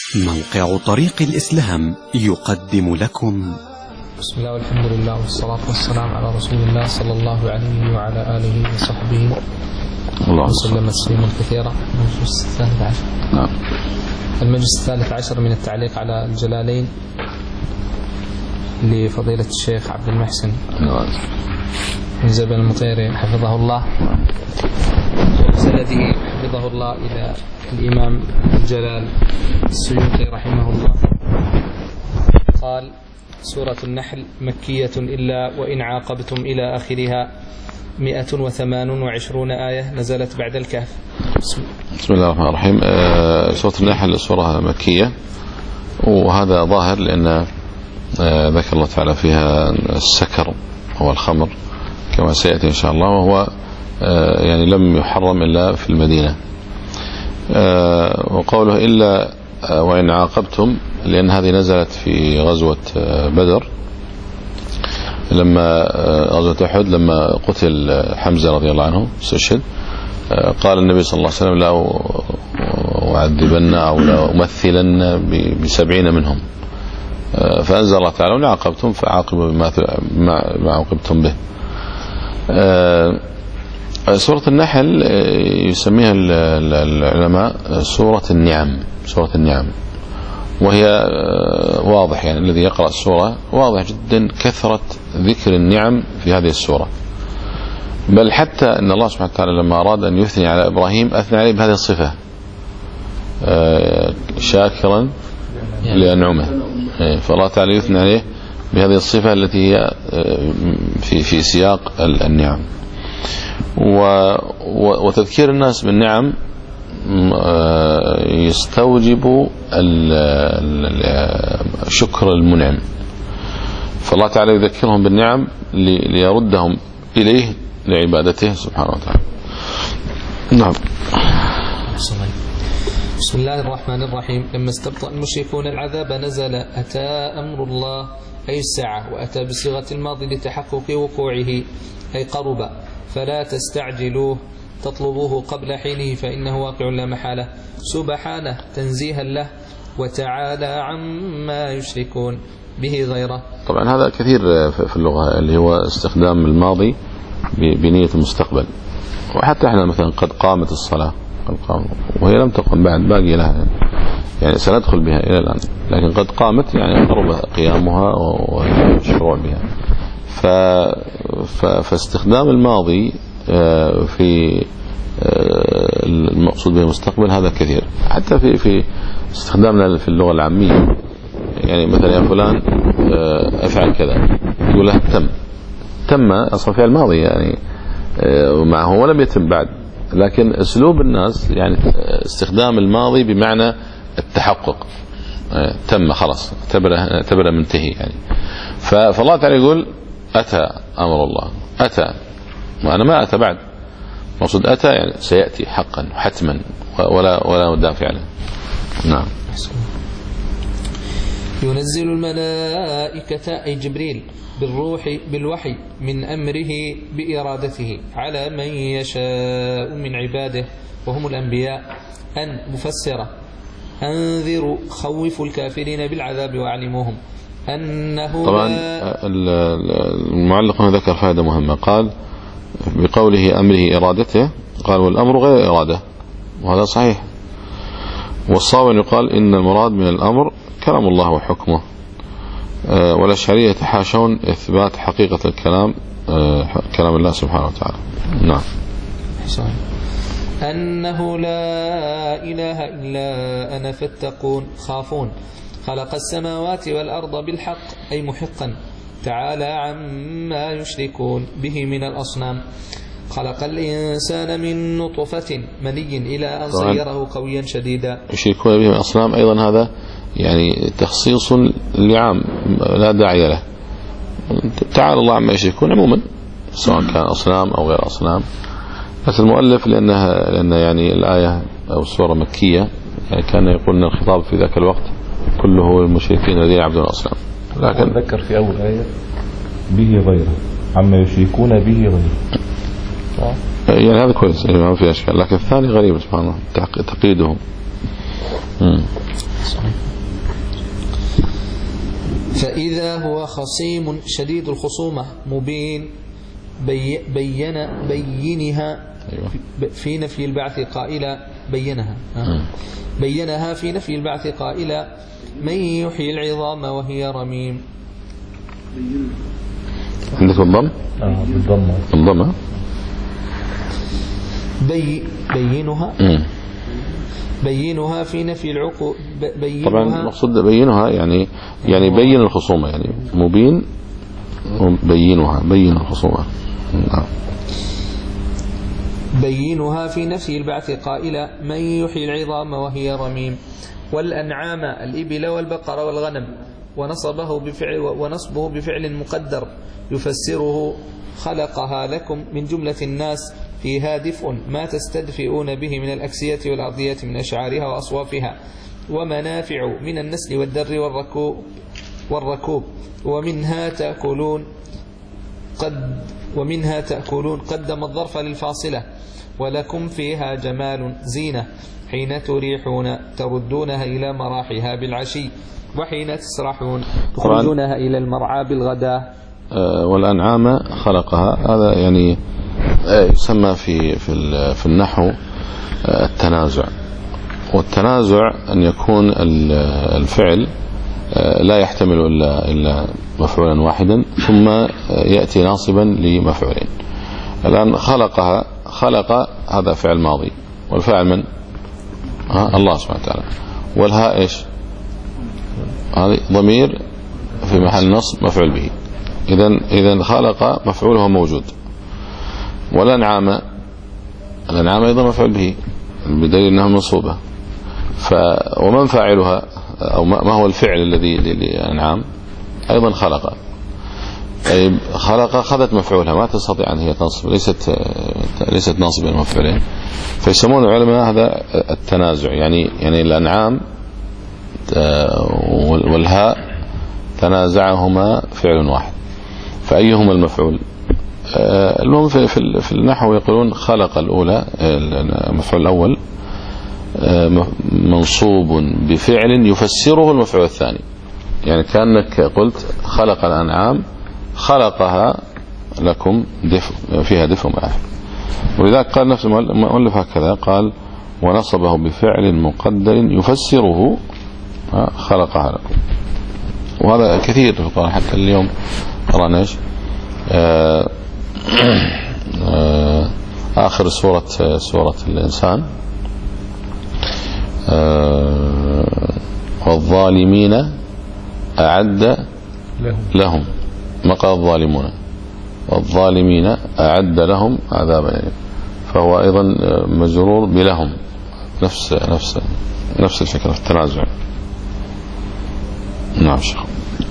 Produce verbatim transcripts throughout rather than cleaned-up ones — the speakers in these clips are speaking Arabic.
موقع طريق الإسلام يقدم لكم. بسم الله والحمد لله والصلاة والسلام على رسول الله صلى الله عليه وعلى آله وصحبه وسلم تسليما كثيرا. المجلس الثالث عشر. نعم. المجلس الثالث عشر من التعليق على الجلالين لفضيلة الشيخ عبد المحسن بن زبن المطيري حفظه الله، سنده حفظه الله إلى الإمام الجلال السيوطي رحمه الله. قال: سورة النحل مكية إلا وإن عاقبتم إلى آخرها، مئة وثمان وعشرون آية، نزلت بعد الكهف. بسم, بسم الله الرحمن الرحيم. آه سورة النحل سورة مكية، وهذا ظاهر لأن آه ذكر الله تعالى فيها السكر هو الخمر كما سيأتي إن شاء الله، وهو آه يعني لم يحرم إلا في المدينة. آه وقوله إلا آه وإن عاقبتم، لأن هذه نزلت في غزوة آه بدر، لما آه غزوة أحد لما قتل حمزة رضي الله عنه استشهد، آه قال النبي صلى الله عليه وسلم: لا أعذبن أو لا أمثلن بسبعين منهم. آه فأنزل الله تعالى: وإن عاقبتم فعاقبوا بما عاقبتم به. آه سورة النحل يسميها العلماء سورة النعم، سورة النعم، وهي واضح يعني الذي يقرأ السورة واضح جدا كثرة ذكر النعم في هذه السورة، بل حتى أن الله سبحانه وتعالى لما أراد أن يثني على إبراهيم أثنى عليه بهذه الصفة: شاكرا لأنعمه. فالله تعالى يثني عليه بهذه الصفة التي هي في في سياق النعم. وتذكير الناس بالنعم يستوجب شكر المنعم، فالله تعالى يذكرهم بالنعم ليردهم إليه لعبادته سبحانه وتعالى. نعم. بسم الله الرحمن الرحيم. لما استبطأ المشركون العذاب نزل أتى أمر الله أي الساعة، وأتى بصيغة الماضي لتحقق وقوعه أي قرب، فلا تستعجلوه، تطلبوه قبل حينه فإنه واقع لا محالة. سبحانه تنزيها له، وتعالى عما يشركون به غيره. طبعا هذا كثير في اللغة، اللي هو استخدام الماضي بنية المستقبل، وحتى احنا مثلا قد قامت الصلاة، قد قام وهي لم تقم بعد، باقي لها يعني سندخل بها إلى الآن، لكن قد قامت يعني قرب قيامها والشروع بها. فاستخدام الماضي في المقصود به المستقبل هذا كثير، حتى في في استخدامنا في اللغة العامية، يعني مثلا يا فلان افعل كذا، يقول له تم. تم اصلا فعل ماضي يعني معه ولم يتم بعد، لكن اسلوب الناس يعني استخدام الماضي بمعنى التحقق، تم خلاص اعتبره اعتبره منتهي يعني. فالله تعالى يقول أتى أمر الله، أتى، وأنا ما أتى بعد، مقصود أتى يعني سيأتي حقا حتما ولا ولا مدافع له. نعم. ينزل الملائكة أي جبريل بالروح بالوحي من أمره بإرادته على من يشاء من عباده وهم الأنبياء، أن مفسرة أنذروا خوفوا الكافرين بالعذاب وأعلموهم أنه. طبعا المعلق هنا ذكر فائدة مهمة، قال بقوله أمره إرادته، قال والأمر غير إرادة، وهذا صحيح. والصواب يقال إن المراد من الأمر كلام الله وحكمه، والأشعرية يتحاشون إثبات حقيقة الكلام كلام الله سبحانه وتعالى. نعم. أنه لا إله إلا أنا فاتقون خافون، خلق السماوات والأرض بالحق أي محقا، تعالى عما يشركون به من الأصنام. خلق الإنسان من نطفة مني إلى أن صيره قويا شديدا. يشركون به من الأصنام أيضا هذا يعني تخصيص لعام لا داعي له. تعالى الله عما يشركون عموما، سواء كان أصنام أو غير أصنام. بس المؤلف لأنها لأن يعني الآية أو السورة مكية، يعني كان يقول أن الخطاب في ذاك الوقت كله المشركين الذين يعبدون الأصنام. لكن ذكر في أول آية به غيره، عما يشركون به غيره، يعني هذا كويس ما في أشكال، لكن الثاني غريب سبحان الله تقييدهم. فإذا هو خصيم شديد الخصومة مبين بي بين بينها في نفي البعث قائلا بينها بينها في نفي البعث قائلا من يحيي العظام وهي رميم. عندك الضم؟ اه بالضم. الضم بي بينها بينها في نفي العقو بينها. طبعا المقصود بينها يعني يعني بين الخصومة، يعني مبين بينها بين الخصومة. نعم. بينها في نفي البعث قائلا من يحيي العظام وهي رميم. والأنعام الإبل والبقر والغنم ونصبه بفعل ونصبه بفعل مقدر يفسره خلقها لكم من جملة الناس فيها دفء ما تستدفئون به من الأكسية والأرضية من أشعارها وأصوافها ومنافع من النسل والدر والركوب والركوب ومنها تأكلون قد ومنها تأكلون قدم الظرف للفاصلة ولكم فيها جمال زينة حين تريحون تردونها إلى مراحها بالعشي وحين تسرحون تخرجونها إلى المرعى بالغداء. والأنعام خلقها، هذا يعني يسمى في في في النحو التنازع. والتنازع أن يكون الفعل لا يحتمل إلا إلا مفعولا واحدا ثم يأتي ناصبا لمفعولين. الآن خلقها، خلق هذا فعل ماضي والفاعل من؟ ها الله سبحانه وتعالى. والهاء إيش؟ هذه ضمير في محل نصب مفعول به. إذن إذن خلق مفعوله موجود. والأنعام الأنعام أيضا مفعول به بدليل أنها منصوبة. ف ومن فاعلها أو ما هو الفعل الذي للأنعام؟ أيضا خلق. أي خلق أخذت مفعولها، ما تستطيع أن هي تنصب، ليست ليست ناصبة المفعولين. فيسمون العلماء هذا التنازع، يعني يعني الأنعام والهاء تنازعهما فعل واحد، فأيهما المفعول؟ المهم في في النحو يقولون خلق الأولى المفعول الأول منصوب بفعل يفسره المفعول الثاني، يعني كأنك قلت خلق الأنعام خلقها لكم دفء فيها دفء مآخر. ولذلك قال نفس المؤلف هكذا قال ونصبه بفعل مقدر يفسره خلقها لكم. وهذا كثير في القرآن حتى اليوم قرأنا ايش آخر سورة سورة الإنسان والظالمين أعد لهم ما قال الظالمون والظالمين أعد لهم عذابا يعني. فهو أيضا مجرور بلهم، نفس نفس نفس الفكرة في التنازع. نعم شيخ.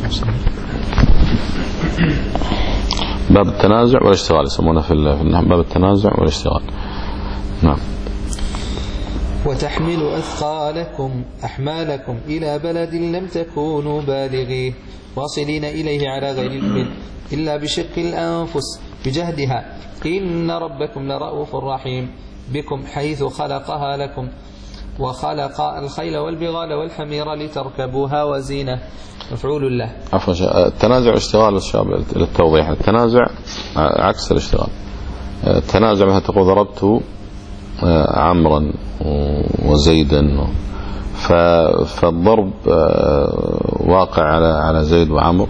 باب التنازع والاشتغال يسمونه في النحو باب التنازع والاشتغال. نعم. وتحمل أثقالكم أحمالكم إلى بلد لم تكونوا بالغيه واصلين إليه على غير البر إلا بشق الأنفس بجهدها إن ربكم لرؤوف رحيم بكم حيث خلقها لكم وخلق الخيل والبغال والحمير لتركبوها وزينة مفعول له. عفوا التنازع والاشتغال الشاب للتوضيح. التنازع عكس الاشتغال. التنازع مثلا تقول ضربت عمرا وزيدا، فالضرب واقع على على زيد وعمر،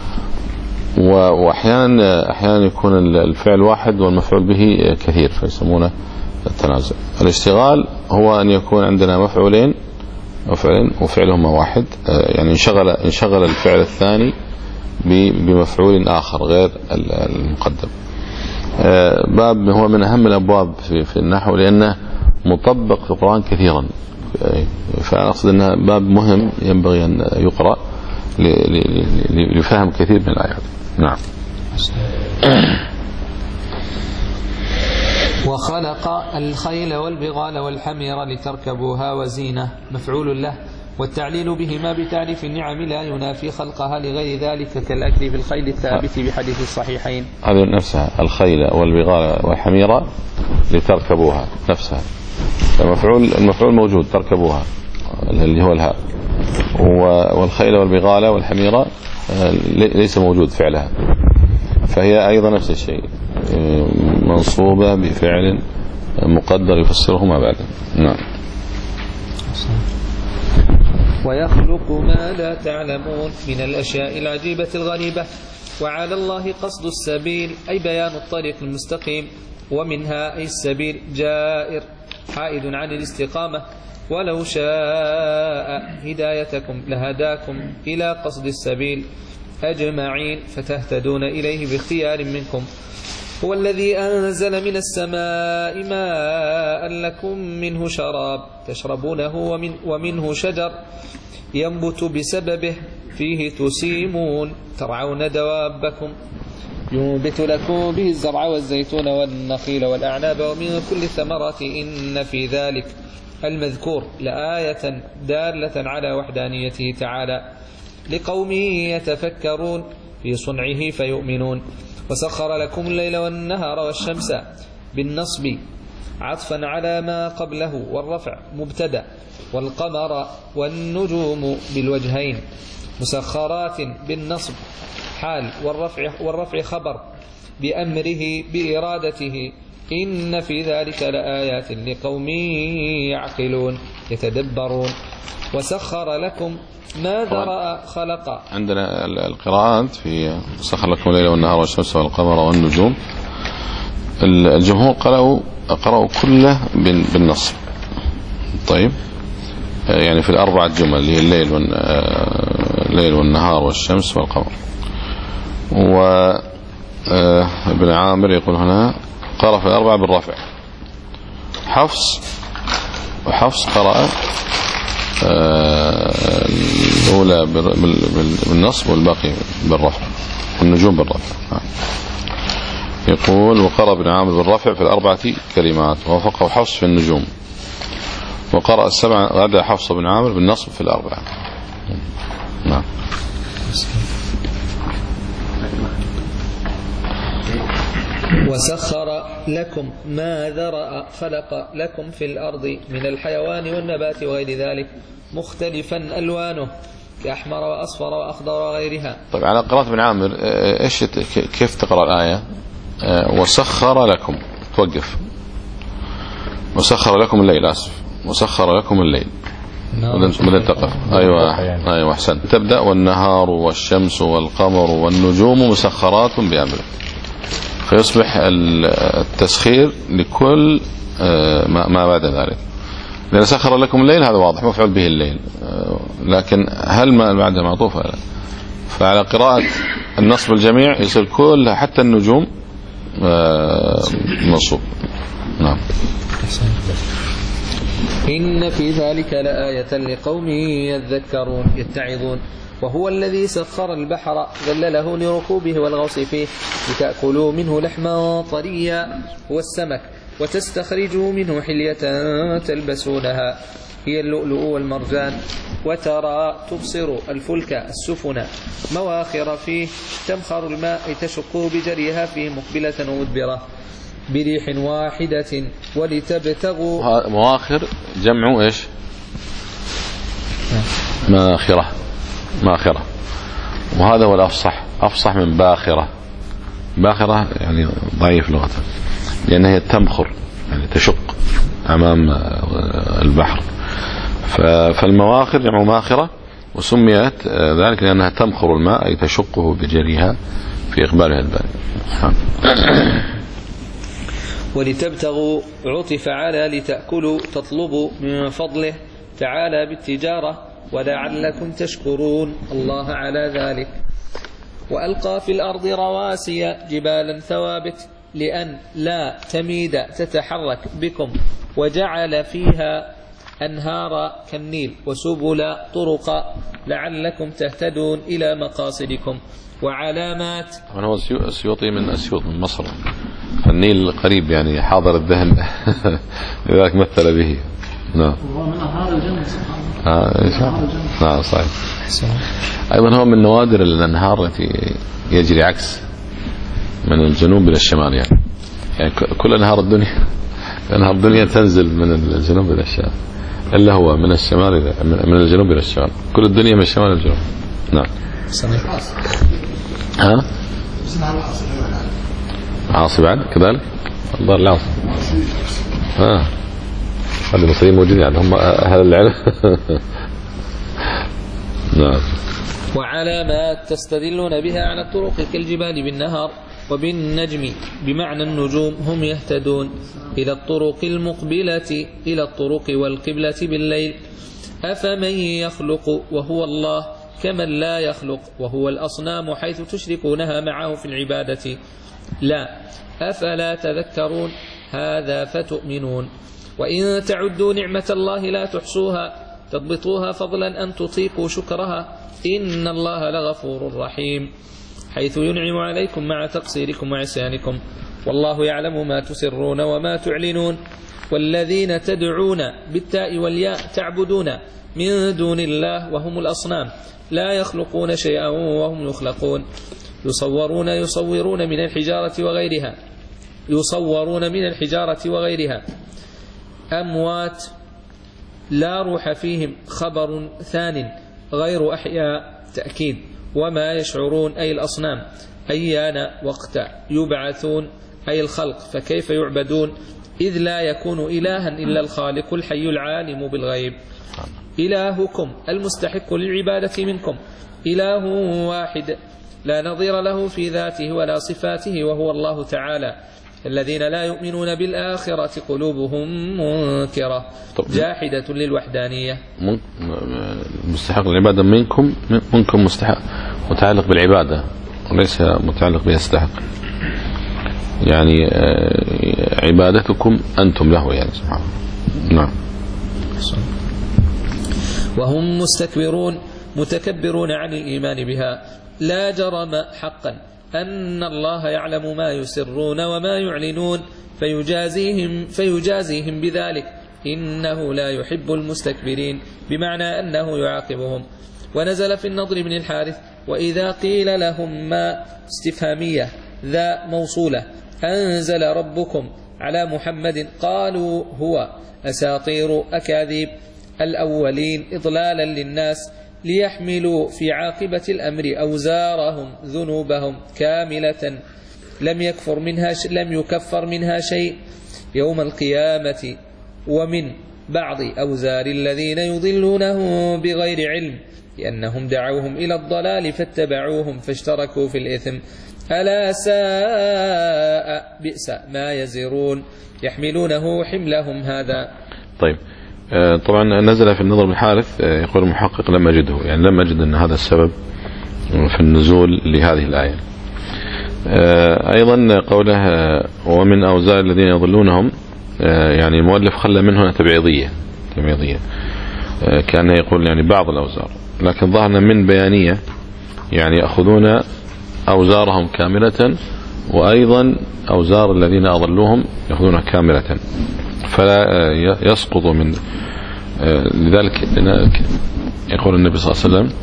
واحيانا احيانا يكون الفعل واحد والمفعول به كثير فيسمونه التنازع. الاشتغال هو ان يكون عندنا مفعولين مفعولين وفعلهما واحد، يعني انشغل انشغل الفعل الثاني بمفعول اخر غير المقدم. باب هو من اهم الابواب في في النحو لانه مطبق في القرآن كثيرا، فأنا أقصد أنه باب مهم ينبغي أن يقرأ لفهم كثير من الآيات. نعم. وخلق الخيل والبغال والحمير لتركبوها وزينة مفعول له، والتعليل بهما بتعريف النعم لا ينافي خلقها لغير ذلك كالأكل بالخيل الثابت بحديث الصحيحين. هذه نفسها الخيل والبغال والحمير لتركبوها نفسها، المفعول المفعول موجود تركبوها اللي هو الهاء، والخيل والبغال والحمير ليس موجود فعلها، فهي أيضا نفس الشيء منصوبة بفعل مقدر يفسره ما بعد. نعم. ويخلق ما لا تعلمون من الأشياء العجيبة الغريبة. وعلى الله قصد السبيل أي بيان الطريق المستقيم، ومنها أي السبيل جائر حائد عن الاستقامة، ولو شاء هدايتكم لهداكم إلى قصد السبيل أجمعين فتهتدون إليه باختيار منكم. هو الذي أنزل من السماء ماء لكم منه شراب تشربونه ومن ومنه شجر ينبت بسببه فيه تسيمون ترعون دوابكم ينبت لكم به الزرع والزيتون والنخيل والأعناب ومن كل الثمرات إن في ذلك المذكور لآية دالة على وحدانيته تعالى لقوم يتفكرون في صنعه فيؤمنون. وسخر لكم الليل والنهار والشمس بالنصب عطفا على ما قبله والرفع مبتدأ، والقمر والنجوم بالوجهين مسخرات بالنصب حال والرفع, والرفع خبر بأمره بإرادته إن في ذلك لآيات لقوم يعقلون يتدبرون. وسخر لكم ما ذرأ خلق. عندنا القراءات في سخر لكم الليل والنهار والشمس والقمر والنجوم، الجمهور قرأوا قرأوا كله بالنصب. طيب يعني في الأربعة جمل اللي هي الليل والليل والنهار والشمس والقمر. وابن عامر يقول هنا قرأ في الأربعة بالرفع. حفص وحفص قرأ الأولى بالنصب والباقي بالرفع، النجوم بالرفع. يقول وقرأ ابن عامر بالرفع في الأربعة كلمات ووافقه حفص في النجوم، وقرأ السبع غدا حفص بن عامر بالنصب في الأربعة. نعم. وسخر لكم ما ذرأ خلق لكم في الأرض من الحيوان والنبات وغير ذلك مختلفا ألوانه كأحمر وأصفر وأخضر وغيرها. طيب على قراءة ابن عامر إيش كيف تقرأ الآية؟ وسخر لكم توقف، وسخر لكم الليل آسف وسخر لكم الليل بدأت تقف. أيوة أيوة أحسن. تبدأ والنهار والشمس والقمر والنجوم مسخرات بأمره، فيصبح التسخير لكل ما بعد ذلك. لأن سخر لكم الليل هذا واضح مفعول به الليل، لكن هل ما بعدها معطوفة؟ لا. فعلى قراءة النصب الجميع يصير كلها حتى النجوم منصوب. نعم. إن في ذلك لآية لقوم يذكرون يتعظون. وهو الذي سخر البحر ذلله لركوبه والغوص فيه لتأكلوا منه لحما طريا والسمك وتستخرجوا منه حلية تلبسونها هي اللؤلؤ والمرجان. وترى تبصر الفلك السفن مواخر فيه تمخر الماء تشق بجريها فيه مقبلة ومدبرة بريح واحدة ولتبتغوا. مواخر جمع ايش؟ ماخرة ماخرة، وهذا هو الأفصح، أفصح من باخرة. باخرة يعني ضعيف لغة، لأنها هي تمخر يعني تشق أمام البحر. فالمواخر جمع ماخرة، وسميت ذلك لأنها تمخر الماء أي تشقه بجريها في إقبالها الباري. ولتبتغوا عطف على لتأكلوا تطلبوا من فضله تعالى بالتجارة ولعلكم تشكرون الله على ذلك. وألقى في الأرض رواسي جبالا ثوابت لأن لا تميد تتحرك بكم، وجعل فيها أنهار كالنيل وسبل طرق لعلكم تهتدون إلى مقاصدكم وعلامات. هو السيوطي من أسيوط من مصر، النيل قريب يعني حاضر الذهن لذلك مثل به. نعم. هو من أنهار الجنة آه نعم صحيح. أيضا هو من نوادر الأنهار التي يجري عكس من الجنوب إلى الشمال، يعني يعني كل أنهار الدنيا أنهار الدنيا تنزل من الجنوب إلى الشمال، إلا هو من الشمال إلى من الجنوب إلى الشمال، كل الدنيا من الشمال إلى الجنوب. نعم. ها؟ عاصي بعد كذلك؟ الظاهر العاصي. ها. هذه المصريين موجودين يعني هم أهل العلم. نعم. وعلامات تستدلون بها على الطرق كالجبال بالنهار، وبالنجم بمعنى النجوم هم يهتدون إلى الطرق المقبلة إلى الطرق والقبلة بالليل. أفمن يخلق وهو الله كمن لا يخلق وهو الأصنام حيث تشركونها معه في العبادة؟ لا. أفلا تذكرون؟ هذا فتؤمنون. وإن تعدوا نعمة الله لا تحصوها تضبطوها فضلا أن تطيقوا شكرها إن الله لغفور رحيم، حيث ينعم عليكم مع تقصيركم وعصيانكم، والله يعلم ما تسرون وما تعلنون. والذين تدعون بالتاء والياء تعبدون من دون الله وهم الأصنام لا يخلقون شيئا وهم يخلقون، يصورون يصورون من الحجارة وغيرها يصورون من الحجارة وغيرها أموات لا روح فيهم، خبر ثان غير أحياء تأكيد. وما يشعرون أي الأصنام أيان وقت يبعثون أي الخلق، فكيف يعبدون إذ لا يكون إلها إلا الخالق الحي العالم بالغيب. إلهكم المستحق للعبادة منكم إله واحد لا نظير له في ذاته ولا صفاته وهو الله تعالى. الذين لا يؤمنون بالآخرة قلوبهم منكرة جاحدة للوحدانية. مستحق العبادة منكم منكم مستحق متعلق بالعبادة وليس متعلق بيستحق، يعني عبادتكم أنتم له يعني سبحانه. نعم. وهم مستكبرون متكبرون عن الإيمان بها. لا جرم حقا أن الله يعلم ما يسرون وما يعلنون فيجازيهم, فيجازيهم بذلك إنه لا يحب المستكبرين، بمعنى أنه يعاقبهم. ونزل في النضر بن الحارث وإذا قيل لهم ما استفهامية ذا موصولة أنزل ربكم على محمد قالوا هو أساطير أكاذيب الأولين إضلالا للناس ليحملوا في عاقبة الأمر أوزارهم ذنوبهم كاملة لم يكفر منها لم يكفر منها شيء يوم القيامة، ومن بعض أوزار الذين يضلونه بغير علم لأنهم دعوهم إلى الضلال فاتبعوهم فاشتركوا في الإثم ألا ساء بئس ما يزرون يحملونه حملهم هذا. طيب طبعا نزل في النضر بن الحارث يقول المحقق لم أجده، يعني لم أجد أن هذا السبب في النزول لهذه الآية. أيضا قوله ومن أوزار الذين يضلونهم، يعني المؤلف خلى منه هنا تبعيضية تبعيضية كان يقول يعني بعض الأوزار، لكن ظهرنا من بيانية يعني يأخذون أوزارهم كاملة وأيضا أوزار الذين أضلوهم يأخذونها كاملة، فلا يسقط من لذلك يقول النبي صلى الله عليه وسلم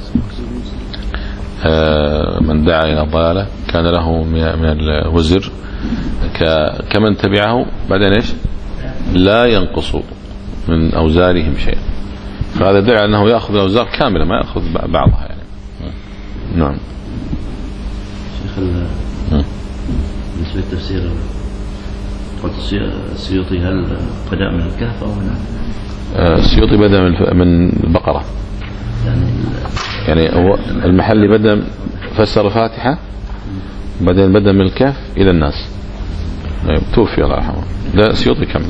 من دعا إلى الضلالة كان له من الوزر كمن تبعه بعدين إيش لا ينقص من أوزارهم شيء، فهذا دعا أنه يأخذ الأوزار كاملة ما يأخذ بعضها يعني. نعم. شيخ بالنسبة للتفسير قلت السيوطي هل بدأ من الكهف أو من السيوطي بدأ من البقرة يعني, يعني هو المحلي بدأ فسر الفاتحة بعدين بدأ من الكهف إلى الناس توفي الله يرحمه. لا السيوطي كمل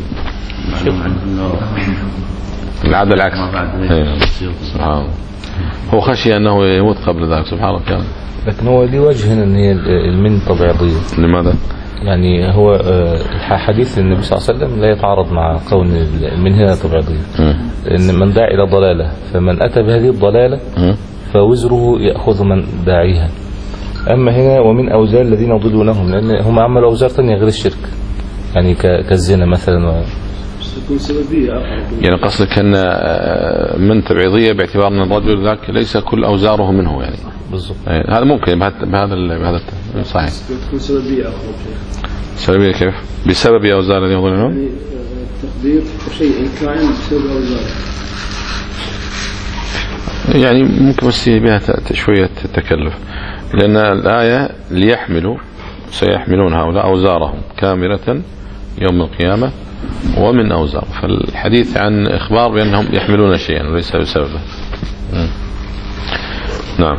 العادة العكس سبحان هو خشي أنه يموت قبل ذلك سبحان الله كان. لكن هو ليه وجه أن هي المن طبيعية. لماذا؟ يعني هو حديث النبي صلى الله عليه وسلم لا يتعارض مع كون المن هنا طبيعية، إن من داعي إلى ضلالة فمن أتى بهذه الضلالة فوزره يأخذ من داعيها. أما هنا ومن أوزار الذين يضلونهم لأن هم عملوا أوزار ثانية غير الشرك يعني كالزنا مثلا و... يعني قصدك أن من تبعيضية باعتبار أن الرجل ذاك ليس كل أوزاره منه يعني بالضبط. هذا ممكن بهذا بهذا صحيح. تكون سببية أخرى سببية كيف؟ بسبب أوزار الذين يضلونهم يعني التقدير وشيء كائن بسبب أوزاره. يعني ممكن بس بها شوية تكلف، لأن الآية ليحملوا سيحملون هؤلاء أوزارهم كاملة يوم القيامة ومن أوزار، فالحديث عن إخبار بأنهم يحملون شيئا وليس بسببه. نعم.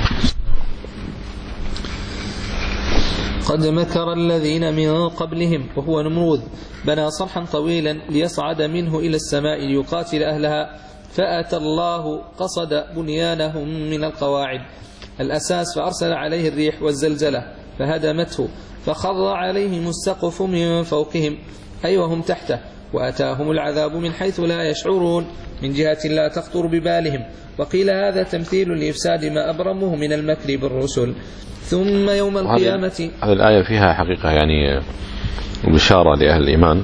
قد مكر الذين من قبلهم، وهو نمرود بنى صرحا طويلا ليصعد منه إلى السماء ليقاتل أهلها، فأتى الله قصد بنيانهم من القواعد الأساس فأرسل عليه الريح والزلزلة فهدمته، فخر عليهم السقف من فوقهم أي وهم تحته، وأتاهم العذاب من حيث لا يشعرون من جهة لا تخطر ببالهم. وقيل هذا تمثيل لإفساد ما أبرموه من المكر بالرسل. ثم يوم القيامة، هذه الآية فيها حقيقة يعني بشارة لأهل الإيمان،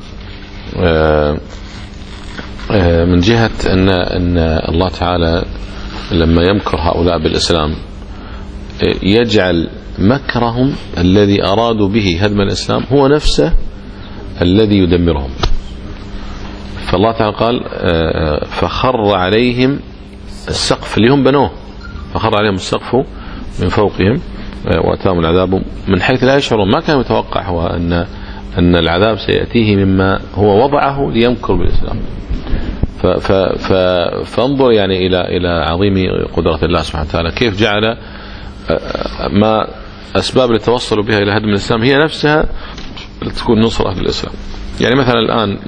من جهة أن أن الله تعالى لما يمكر هؤلاء بالإسلام يجعل مكرهم الذي أرادوا به هدم الإسلام هو نفسه الذي يدمرهم. فالله تعالى قال فخر عليهم السقف اللي هم بنوه، فخر عليهم السقف من فوقهم وأتاهم العذاب من حيث لا يشعرون. ما كان يتوقع هو أن أن العذاب سيأتيه مما هو وضعه ليمكر بالإسلام. فانظر يعني إلى إلى عظيم قدرة الله سبحانه وتعالى، كيف جعل ما أسباب اللي توصلوا بها إلى هدم الإسلام هي نفسها تكون نصرة للإسلام. يعني مثلا الآن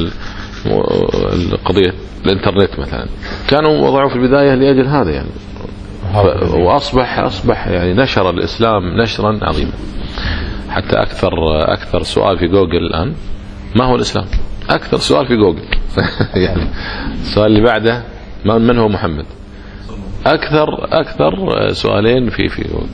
القضية الإنترنت مثلا كانوا وضعوا في البداية لأجل هذا يعني، وأصبح أصبح يعني نشر الإسلام نشرا عظيما. حتى أكثر أكثر سؤال في جوجل الآن ما هو الإسلام؟ أكثر سؤال في جوجل يعني السؤال اللي بعده من هو محمد؟ أكثر أكثر سؤالين في في جوجل.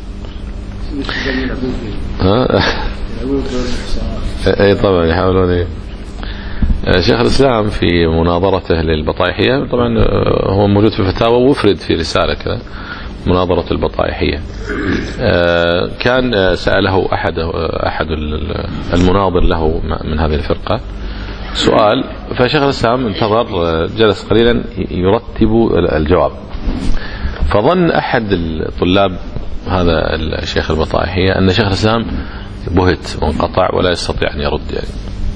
أي طبعا يحاولون إيه. شيخ الإسلام في مناظرته للبطائحية طبعا هو موجود في فتاوى وفرد في رسالة كذا مناظرة البطائحية، كان سأله أحد أحد المناظر له من هذه الفرقة سؤال، فشيخ الإسلام انتظر جلس قليلا يرتب الجواب، فظن أحد الطلاب هذا الشيخ البطائحية أن شيخ الإسلام بهت وانقطع ولا يستطيع أن يرد يعني.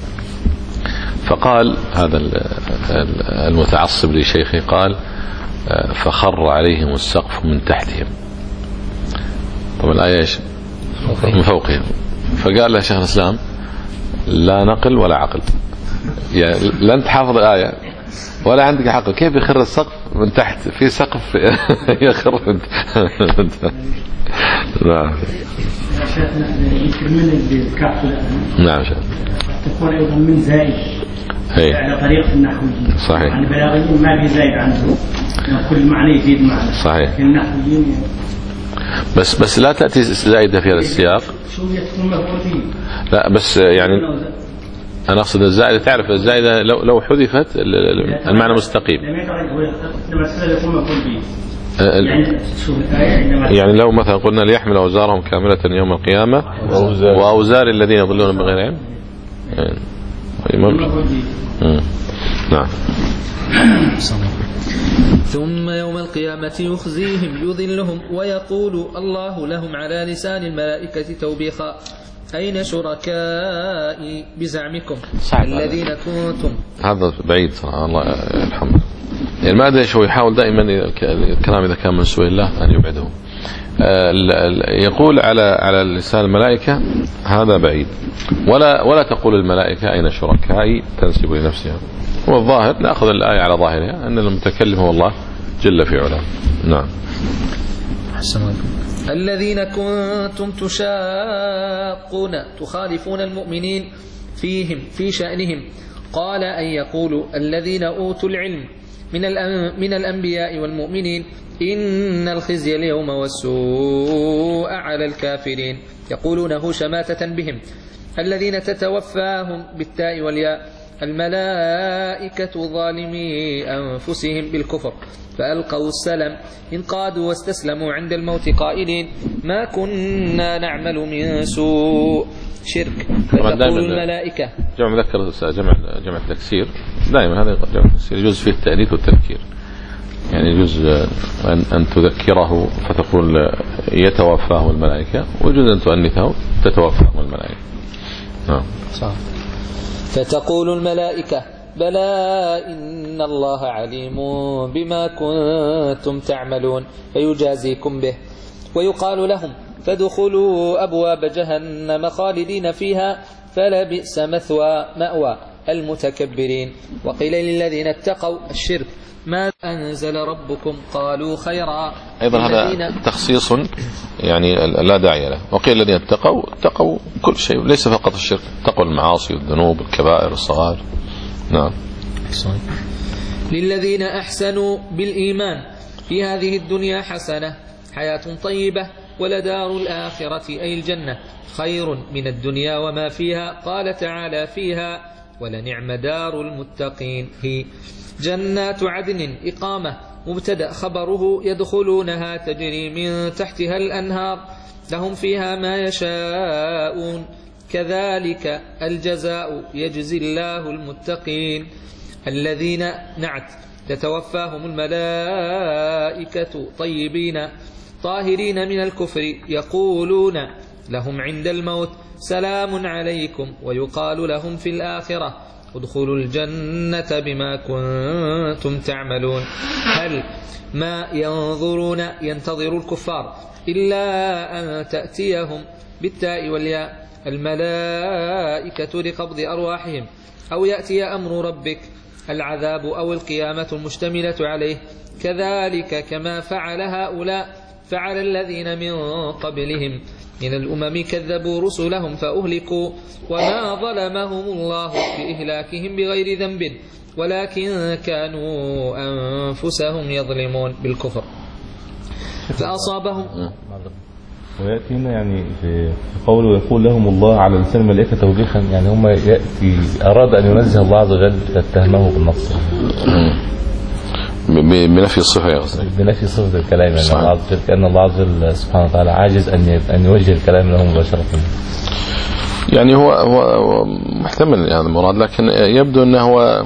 فقال هذا المتعصب لشيخه قال فخر عليهم السقف من تحتهم. طبعا الآية ايش؟ من فوقهم. فقال له شيخ الإسلام لا نقل ولا عقل، يعني لا أنت حافظ الآية ولا عندك عقل، كيف يخر السقف من تحت؟ في سقف يخر من تحت. نعم نعم شيخ تكون أيضا من زائد على طريقة النحويين. صحيح. يعني البلاغيين ما في زائد عنده، كل معنى يزيد معنى. صحيح. النحويين بس بس لا تأتي زائدة في هذا السياق. شو تكون مفعول فيه؟ لا بس يعني أنا أقصد الزائدة، تعرف الزائدة لو لو حذفت المعنى مستقيم. يعني لو مثلا قلنا ليحمل أوزارهم كاملة يوم القيامة وأوزار الذين يضلون بغير علم. نعم. ثم يوم القيامة يخزيهم يذلهم ويقول الله لهم على لسان الملائكة توبيخا أين شركائي بزعمكم الذين كنتم. هذا بعيد صراحة الله يرحمه، يعني ما أدري شو يحاول دائما الكلام إذا كان من سوء الله أن يبعده. يقول على على لسان الملائكة هذا بعيد، ولا ولا تقول الملائكة أين شركائي تنسب لنفسها. هو الظاهر نأخذ الآية على ظاهرها أن المتكلم هو الله جل في علاه. نعم. الذين كنتم تشاقون تخالفون المؤمنين فيهم في شأنهم قال أن يقولوا الذين أوتوا العلم من من الأنبياء والمؤمنين إن الخزي اليوم والسوء على الكافرين يقولونه شماتة بهم الذين تتوفاهم بالتاء والياء الملائكة ظالمي أنفسهم بالكفر فألقوا السلام انقادوا واستسلموا عند الموت قائلين ما كنا نعمل من سوء شرك. فتقول الملائكة جمع مذكر جمع جمع تكسير دائما هذا جمع تكسير يجوز فيه التأنيث والتذكير، يعني يجوز أن, أن تذكره فتقول يتوفاه الملائكة، ويجوز أن تؤنثه تتوفاه الملائكة. نعم. فتقول الملائكة بلى إن الله عليم بما كنتم تعملون فيجازيكم به. ويقال لهم فادخلوا أبواب جهنم خالدين فيها فلبئس مثوى مأوى المتكبرين. وقيل للذين اتقوا الشرك ما أنزل ربكم قالوا خيرا. أيضا هذا تخصيص يعني لا داعي له. وقيل الذين اتقوا اتقوا كل شيء ليس فقط الشرك، اتقوا المعاصي والذنوب الكبائر الصغائر. نعم. للذين أحسنوا بالإيمان في هذه الدنيا حسنة حياة طيبة ولدار الآخرة أي الجنة خير من الدنيا وما فيها. قال تعالى فيها ولنعم دار المتقين هي جنات عدن إقامة مبتدأ خبره يدخلونها تجري من تحتها الأنهار لهم فيها ما يشاءون كذلك الجزاء يجزي الله المتقين الذين نعت تتوفاهم الملائكة طيبين طاهرين من الكفر يقولون لهم عند الموت سلام عليكم ويقال لهم في الآخرة ادخلوا الجنة بما كنتم تعملون. هل ما ينظرون ينتظر الكفار إلا أن تأتيهم بالتاء والياء الملائكة لقبض أرواحهم أو يأتي أمر ربك العذاب أو القيامة المشتملة عليه كذلك كما فعل هؤلاء فعل الذين من قبلهم من الأمم كذبوا رسلهم فأهلكوا وما ظلمهم الله بإهلاكهم بغير ذنب ولكن كانوا أنفسهم يظلمون بالكفر فأصابهم. ويأتي هنا يعني في قوله يقول لهم الله على لسان الملائكة توبيخا، يعني هم يأتي أراد أن ينزه الله عز وجل فاتهمه بالنقص بنفي الصفة يا أخي بنفي صفة الكلام، يعني الله عز وجل كأن الله عز وجل سبحانه وتعالى عاجز أن أن يوجه الكلام له مباشرة. يعني هو هو محتمل هذا يعني المراد، لكن يبدو أنه هو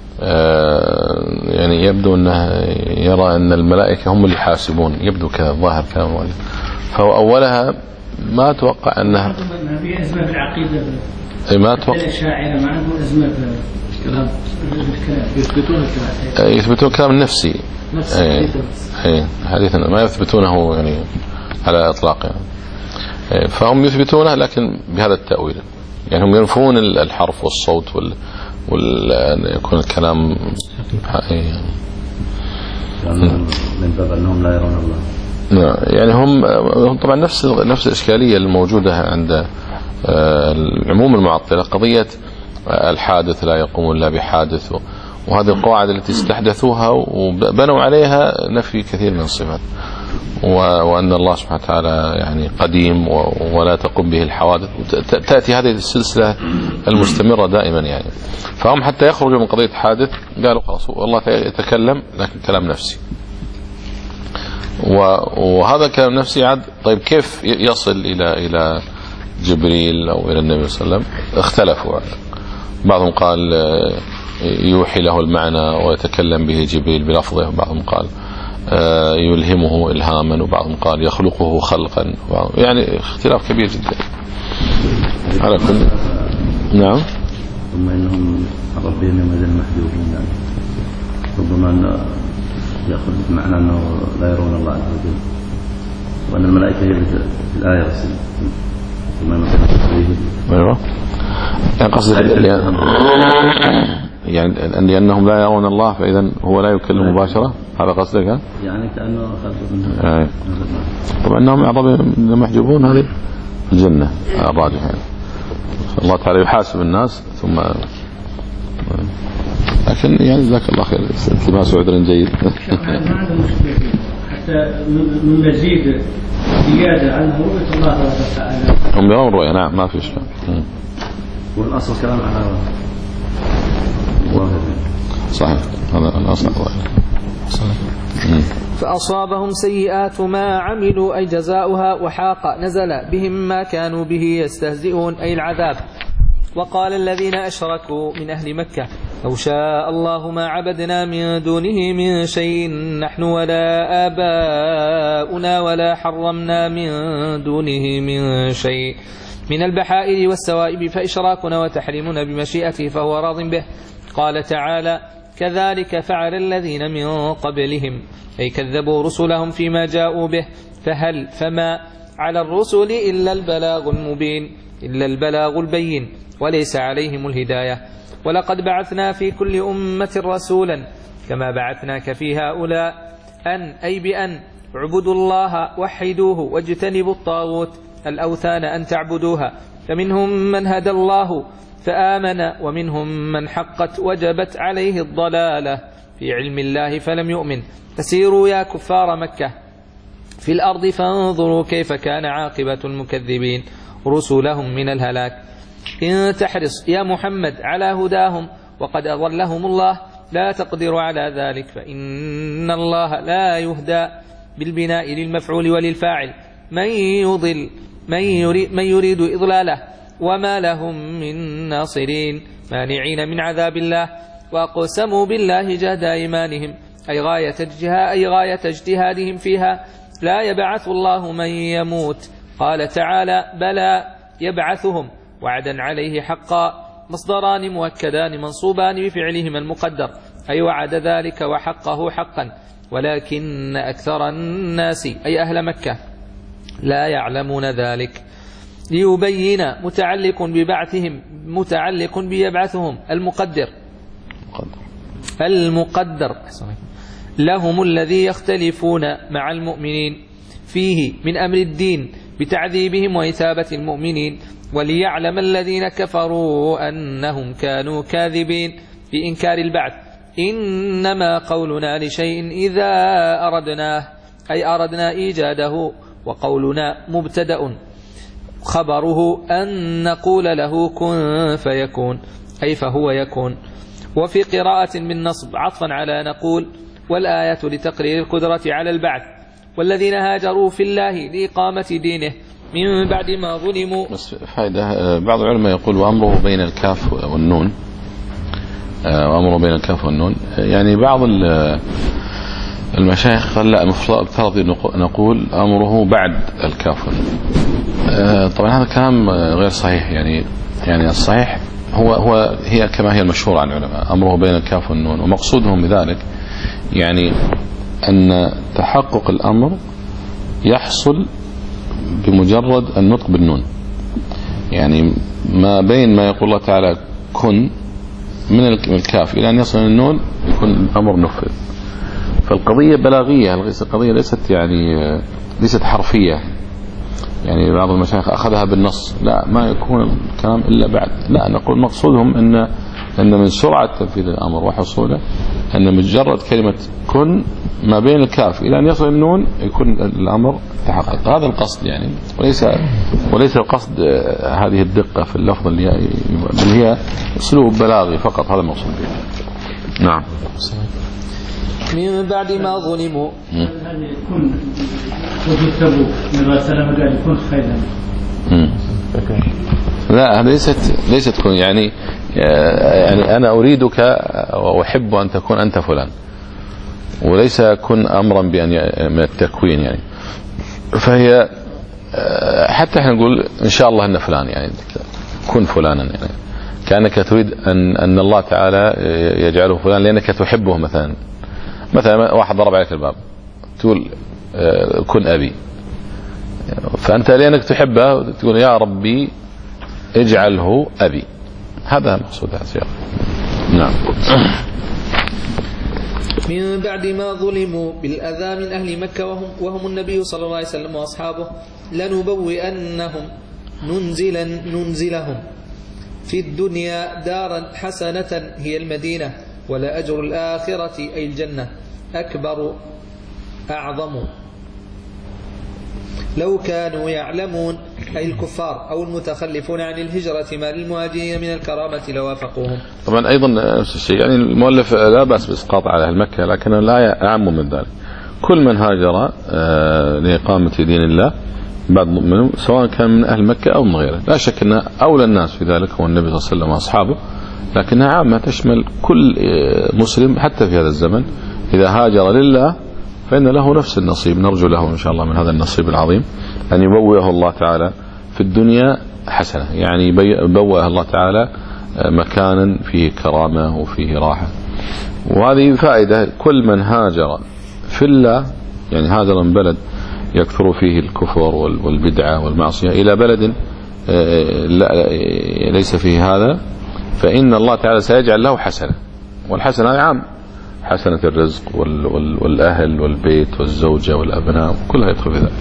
يعني يبدو أنه يرى أن الملائكة هم اللي يحاسبون، يبدو كظاهر كلام. فهو أولها ما أتوقع أنها في أزمة في العقيدة ما أتوقع الشاعرة ما عندهم أزمة في الكلام يثبتون الكلام يثبتون الكلام النفسي أي أي حديثا ما يثبتونه يعني على إطلاق يعني. فهم يثبتونه لكن بهذا التأويل، يعني هم ينفون الحرف والصوت وال وال يكون الكلام حقيقي من باب أنهم لا يرون الله. يعني هم طبعا نفس نفس الإشكالية الموجودة عند العموم المعطلة، قضية الحادث لا يقوم إلا بحادث، وهذه القواعد التي استحدثوها وبنوا عليها نفي كثير من الصفات، وأن الله سبحانه وتعالى يعني قديم ولا تقوم به الحوادث، تأتي هذه السلسلة المستمرة دائما يعني. فهم حتى يخرجوا من قضية حادث قالوا خلاص والله يتكلم لكن كلام نفسي، وهذا الكلام نفسي عاد طيب كيف يصل إلى إلى جبريل أو إلى النبي صلى الله عليه وسلم؟ اختلفوا، بعضهم قال يوحي له المعنى ويتكلم به جبريل بلفظه، وبعضهم قال يلهمه إلهاما، وبعضهم قال يخلقه خلقا، يعني اختلاف كبير جدا على كل. نعم. ثم إنهم ربهم يومئذ محجوبون، يعني ربما أن يأخذ معنى أنه لا يرون الله عز وجل، وأن الملائكة هي في الآية بس ثم نقول أيوة يعني قصدك يعني لأنهم لا يرون الله فإذا هو لا يكلم مباشرة، هذا قصدك؟ يعني كأنه خلق منها. طبعا أنهم أعظم محجوبون هذه الجنة الراجحة يعني. الله تعالى يحاسب الناس ثم، لكن يعني جزاك الله خير التماس عذر جيد. ما عندهم مشكلة حتى من مزيد زيادة عن رؤية الله تعالى. هم يرون رؤية نعم ما في شيء. والأصل كلام على ظاهر. صحيح هذا الأصل ظاهر. صحيح. فأصابهم سيئات ما عملوا أي جزاؤها وحاق نزل بهم ما كانوا به يستهزئون أي العذاب. وقال الذين أشركوا من أهل مكة لو شاء الله ما عبدنا من دونه من شيء نحن ولا آباؤنا ولا حرمنا من دونه من شيء من البحائر والسوائب فإشراكنا وتحريمنا بمشيئته فهو راض به. قال تعالى كذلك فعل الذين من قبلهم أي كذبوا رسلهم فيما جاءوا به فهل فما على الرسل إلا البلاغ المبين إلا البلاغ البين وليس عليهم الهداية. ولقد بعثنا في كل أمة رسولا كما بعثناك في هؤلاء أن أي بأن اعبدوا الله وحدوه واجتنبوا الطاغوت الأوثان أن تعبدوها فمنهم من هدى الله فآمن ومنهم من حقت وجبت عليه الضلالة في علم الله فلم يؤمن. فسيروا يا كفار مكة في الأرض فانظروا كيف كان عاقبة المكذبين رسلهم من الهلاك. إن تحرص يا محمد على هداهم وقد أضلهم الله لا تقدر على ذلك فإن الله لا يهدى بالبناء للمفعول وللفاعل من يضل من يريد, من يريد إضلاله وما لهم من ناصرين مانعين من عذاب الله. وأقسموا بالله جهد أيمانهم أي غاية أي غاية اجتهادهم فيها لا يبعث الله من يموت. قال تعالى بلى يبعثهم وعدا عليه حقا مصدران مؤكدان منصوبان بفعلهما المقدر أي وعد ذلك وحقه حقا ولكن أكثر الناس أي أهل مكة لا يعلمون ذلك. ليبين متعلق ببعثهم متعلق بيبعثهم المقدر المقدر لهم الذي يختلفون مع المؤمنين فيه من أمر الدين بتعذيبهم وإثابة المؤمنين وليعلم الذين كفروا أنهم كانوا كاذبين بإنكار البعث. إنما قولنا لشيء إذا أردناه أي أردنا إيجاده وقولنا مبتدأ خبره أن نقول له كن فيكون أي فهو يكون. وفي قراءة بالنصب عطفا على نقول والآية لتقرير القدرة على البعث. والذين هاجروا في الله لإقامة دينه من بعد ما ظلموا. بس فائدة بعض العلماء يقول وأمره بين الكاف والنون وأمره بين الكاف والنون يعني بعض المشايخ قال لا المفترض نقول أمره بعد الكاف والنون. طبعا هذا كلام غير صحيح يعني يعني الصحيح هو هو هي كما هي المشهور عن العلماء أمره بين الكاف والنون ومقصودهم بذلك يعني أن تحقق الأمر يحصل بمجرد النطق بالنون يعني ما بين ما يقول الله تعالى كن من الكاف إلى أن يصل النون يكون الأمر نفذ. فالقضية بلاغية القضية ليست يعني ليست حرفية يعني بعض المشايخ أخذها بالنص لا ما يكون الكلام إلا بعد لا نقول مقصودهم أن أن من سرعة تنفيذ الأمر وحصوله أن مجرد كلمة كن ما بين الكاف إلى أن يصل النون يكون الأمر تحقق. هذا القصد يعني وليس وليس القصد هذه الدقة في اللفظ اللي هي, اللي هي أسلوب بلاغي فقط هذا المقصود به. نعم. من بعد ما ظلموا هذه كن وجدتبوا من سلام قال يكون خيرا لا هذا ليست ليست كن يعني يعني أنا أريدك وأحب أن تكون أنت فلان وليس كن أمرا بأن من التكوين يعني. فهي حتى احنا نقول إن شاء الله أن فلان يعني كن فلانا يعني كأنك تريد أن أن الله تعالى يجعله فلان لأنك تحبه. مثلا مثلا واحد ضرب عليك الباب تقول كن أبي فأنت لأنك تحبه تقول يا ربي اجعله أبي. هذا مقصود هذا السياق. نعم. من بعد ما ظلموا بالأذى من أهل مكة وهم, وهم النبي صلى الله عليه وسلم وأصحابه لنبوئنهم ننزلا ننزلهم في الدنيا دارا حسنة هي المدينة ولأجر الآخرة أي الجنة أكبر أعظم لو كانوا يعلمون أي الكفار أو المتخلفون عن الهجرة ما للمهاجرين من الكرامة لوافقوهم. طبعا أيضا يعني المؤلف لا بأس بإسقاط على أهل مكة لكن الآية أعم من ذلك كل من هاجر لإقامة دين الله بعد مؤمنين سواء كان من أهل مكة أو من غيره. لا شك أن أولى الناس في ذلك هو النبي صلى الله عليه وسلم وأصحابه، لكنها عامة تشمل كل مسلم حتى في هذا الزمن إذا هاجر لله فإن له نفس النصيب. نرجو له إن شاء الله من هذا النصيب العظيم أن يبوئه الله تعالى في الدنيا حسنة، يعني يبوئه الله تعالى مكانا فيه كرامة وفيه راحة. وهذه فائدة كل من هاجر في الله، يعني هاجر من بلد يكثر فيه الكفر والبدعة والمعصية إلى بلد ليس فيه هذا، فإن الله تعالى سيجعل له حسنة. والحسنة عام، حسنة الرزق والأهل والبيت والزوجة والأبناء كلها يدخل في ذلك.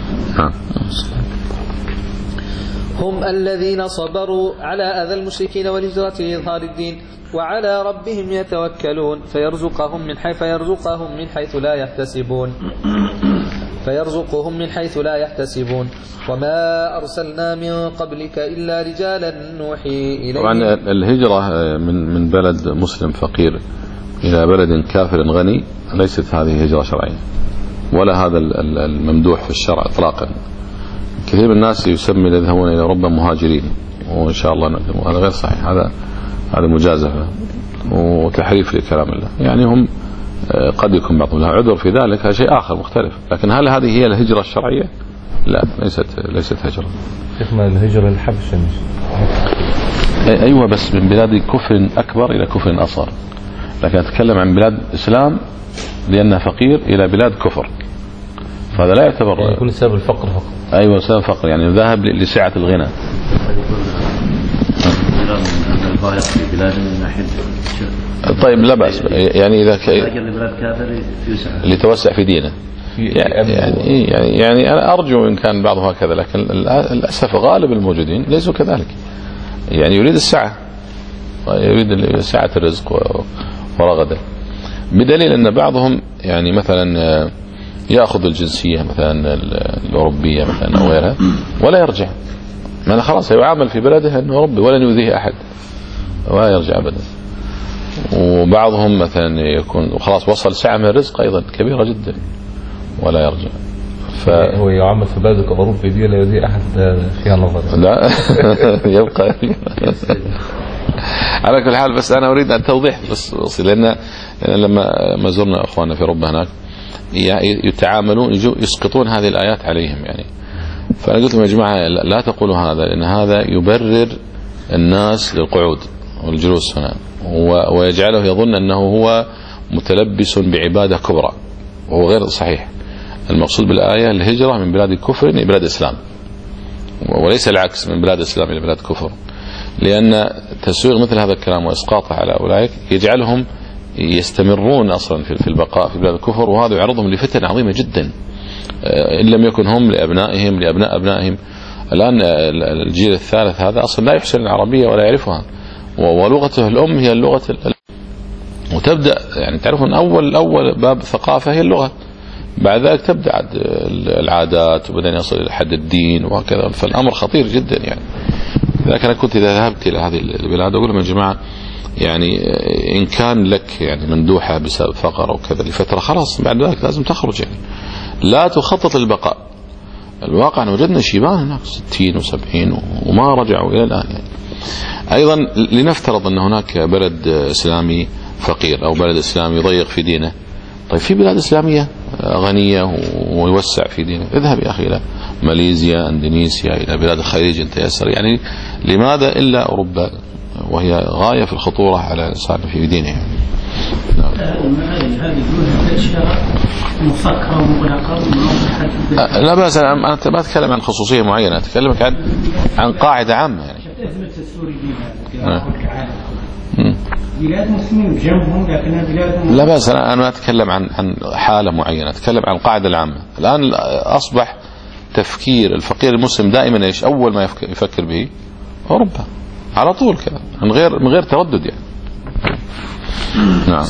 هم الذين صبروا على أذى المشركين والهجرة لإظهار الدين وعلى ربهم يتوكلون فيرزقهم من حيث فيرزقهم من حيث لا يحتسبون فيرزقهم من حيث لا يحتسبون وما أرسلنا من قبلك إلا رجالا نوحي إليهم. طبعا الهجرة من من بلد مسلم فقير إلى بلد كافر غني ليست هذه هجرة شرعية ولا هذا الممدوح في الشرع إطلاقا. كثير من الناس يسمي يذهبون إلى أوروبا مهاجرين، وإن شاء الله هذا غير صحيح، هذا هذا مجازفة وتحريف لكلام الله. يعني هم قد يكون بعضهم لها عذر في ذلك، هذا شيء آخر مختلف، لكن هل هذه هي الهجرة الشرعية؟ لا، ليست ليست هجرة. شيخنا الهجرة الحبشة مش أيوة، بس من بلاد كفر أكبر إلى كفر أصغر، لكن أتكلم عن بلاد إسلام لأنها فقير إلى بلاد كفر، فهذا لا يعتبر يعني يكون سبب الفقر فقط. أيوة سبب الفقر، يعني ذهب لسعة الغنى. طيب لا بأس، يعني إذا لتوسع في دينه يعني, يعني يعني أنا أرجو إن كان بعضه هكذا، لكن للأسف غالب الموجودين ليسوا كذلك، يعني يريد السعة، يريد سعة الرزق ورغده، بدليل أن بعضهم يعني مثلا يأخذ الجنسية مثلا الأوروبية مثلا أو غيرها ولا يرجع، ما خلاص يعامل في بلده أنه أوروبي ولن يؤذيه أحد ولا يرجع أبدا. وبعضهم مثلا يكون خلاص وصل سعة من الرزق أيضا كبيرة جدا ولا يرجع، ف... هو يعامل في بلده كأوروبي دي لا يؤذي أحد فيها نظر. لا يبقى على كل حال. بس أنا أريد أن توضيح بس، لأن لما ما زرنا أخواننا في أوروبا هناك يتعاملون يسقطون هذه الآيات عليهم، يعني فأنا قلت لهم يا جماعة لا تقولوا هذا، لأن هذا يبرر الناس للقعود والجلوس هنا ويجعله يظن أنه هو متلبس بعبادة كبرى، وهو غير صحيح. المقصود بالآية الهجرة من بلاد كفر إلى بلاد إسلام، وليس العكس من بلاد إسلام إلى بلاد كفر، لأن تسويغ مثل هذا الكلام وإسقاطه على أولئك يجعلهم يستمرون أصلا في البقاء في بلاد الكفر، وهذا يعرضهم لفتن عظيمة جدا إن لم يكن هم لأبنائهم لأبناء أبنائهم. الآن الجيل الثالث هذا أصلا لا يحسن العربية ولا يعرفها، ولغته الأم هي اللغة، وتبدأ يعني تعرفون أول أول باب ثقافة هي اللغة، بعد ذلك تبدأ العادات وبعدين يصل إلى حد الدين وهكذا، فالأمر خطير جدا. يعني لكن أنا كنت إذا ذهبت إلى هذه البلاد أقول لهم يا جماعة يعني إن كان لك يعني مندوحة بسبب فقر أو كذا لفترة خلاص بعد ذلك لازم تخرج، يعني لا تخطط البقاء. الواقع أن وجدنا شيبان هناك ستين وسبعين وما رجعوا إلى الآن. يعني أيضا لنفترض أن هناك بلد إسلامي فقير أو بلد إسلامي ضيق في دينه، طيب في بلاد إسلامية غنية ويوسع في دينه، اذهب يا أخي إلى ماليزيا اندونيسيا إلى بلاد الخليج إن تيسر، يعني لماذا إلا أوروبا وهي غاية في الخطورة على الإنسان في دينه. يعني هذه الأشياء مفكرة ومغلقة. لا بأس، أنا ما أتكلم عن خصوصية معينة، أتكلم عن عن قاعدة عامة. يعني أزمة السوريين بلاد مسلمين بجنبهم لكنها بلاد. لا بأس، أنا أنا أتكلم عن عن حالة معينة، أتكلم عن القاعدة العامة. الآن أصبح تفكير الفقير المسلم دائما إيش أول ما يفكر به؟ أوروبا على طول كذا من غير من غير تردد يعني. نعم.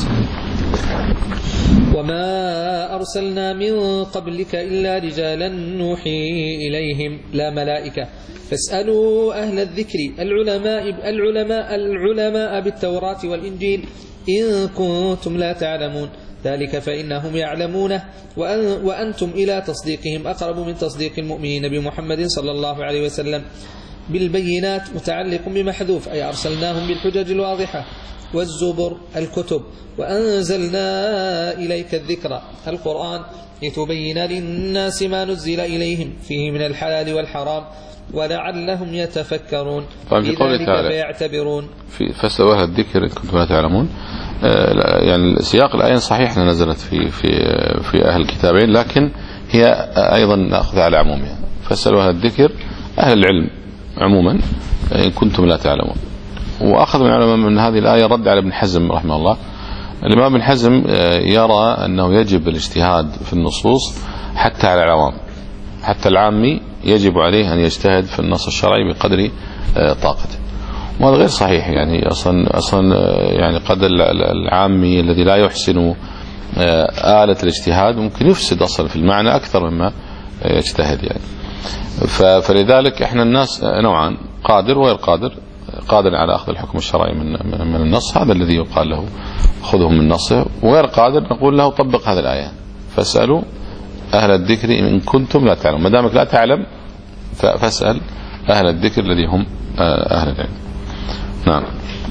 وما أرسلنا من قبلك إلا رجالا نوحي إليهم لا ملائكة فاسألوا أهل الذكر العلماء العلماء العلماء بالتوراة والإنجيل إن كنتم لا تعلمون ذلك فإنهم يعلمونه وأنتم إلى تصديقهم أقرب من تصديق المؤمنين بمحمد صلى الله عليه وسلم بالبينات متعلق بمحذوف أي أرسلناهم بالحجج الواضحة والزبر الكتب وأنزلنا إليك الذكر القرآن لتبين للناس ما نزل إليهم فيه من الحلال والحرام ولعلهم يتفكرون في ذلك فيعتبرون في فاسألوا أهل الذكر إن كنتم لا تعلمون. يعني سياق الآية صحيح نزلت في في في أهل الكتابين لكن هي أيضا نأخذ على عمومها. فاسألوا أهل الذكر أهل العلم عموما إن كنتم لا تعلمون. وأخذ من العلماء من هذه الآية رد على ابن حزم رحمه الله. الإمام ابن حزم يرى أنه يجب الاجتهاد في النصوص حتى على العوام، حتى العامي يجب عليه أن يجتهد في النص الشرعي بقدر طاقته، وهذا غير صحيح. يعني أصلا أصلا يعني قد العامي الذي لا يحسن آلة الاجتهاد ممكن يفسد أصلا في المعنى أكثر مما يجتهد يعني. فلذلك احنا الناس نوعان، قادر وغير قادر. قادر على أخذ الحكم الشرعي من من النص، هذا الذي يقال له خذه من نصه، وغير قادر نقول له طبق هذه الآية. فاسألوا أهل الذكر إن كنتم لا تعلمون. ما دامك لا تعلم فاسأل أهل الذكر الذي هم أهل العلم. نعم.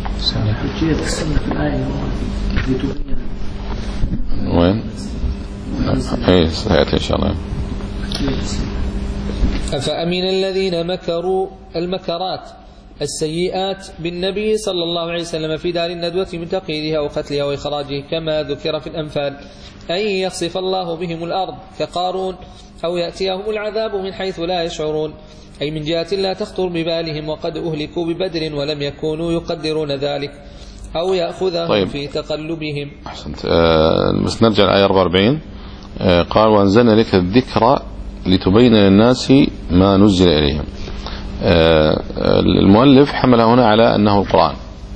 وين؟ اي سيأتي إن شاء الله. أفأمن الذين مكروا المكرات السيئات بالنبي صلى الله عليه وسلم في دار الندوة من تقييدها أو قتلها وإخراجه كما ذكر في الأنفال أن يخسف الله بهم الأرض كقارون أو يأتيهم العذاب من حيث لا يشعرون، أي من جهة لا تخطر ببالهم وقد أهلكوا ببدر ولم يكونوا يقدرون ذلك، أو يأخذهم طيب. في تقلبهم. أحسنت. آه بس نرجع الآية أربعة وأربعين. آه قال وأنزلنا لك الذكر لتبين للناس ما نزل إليهم. آه المؤلف حمل هنا على أنه القرآن،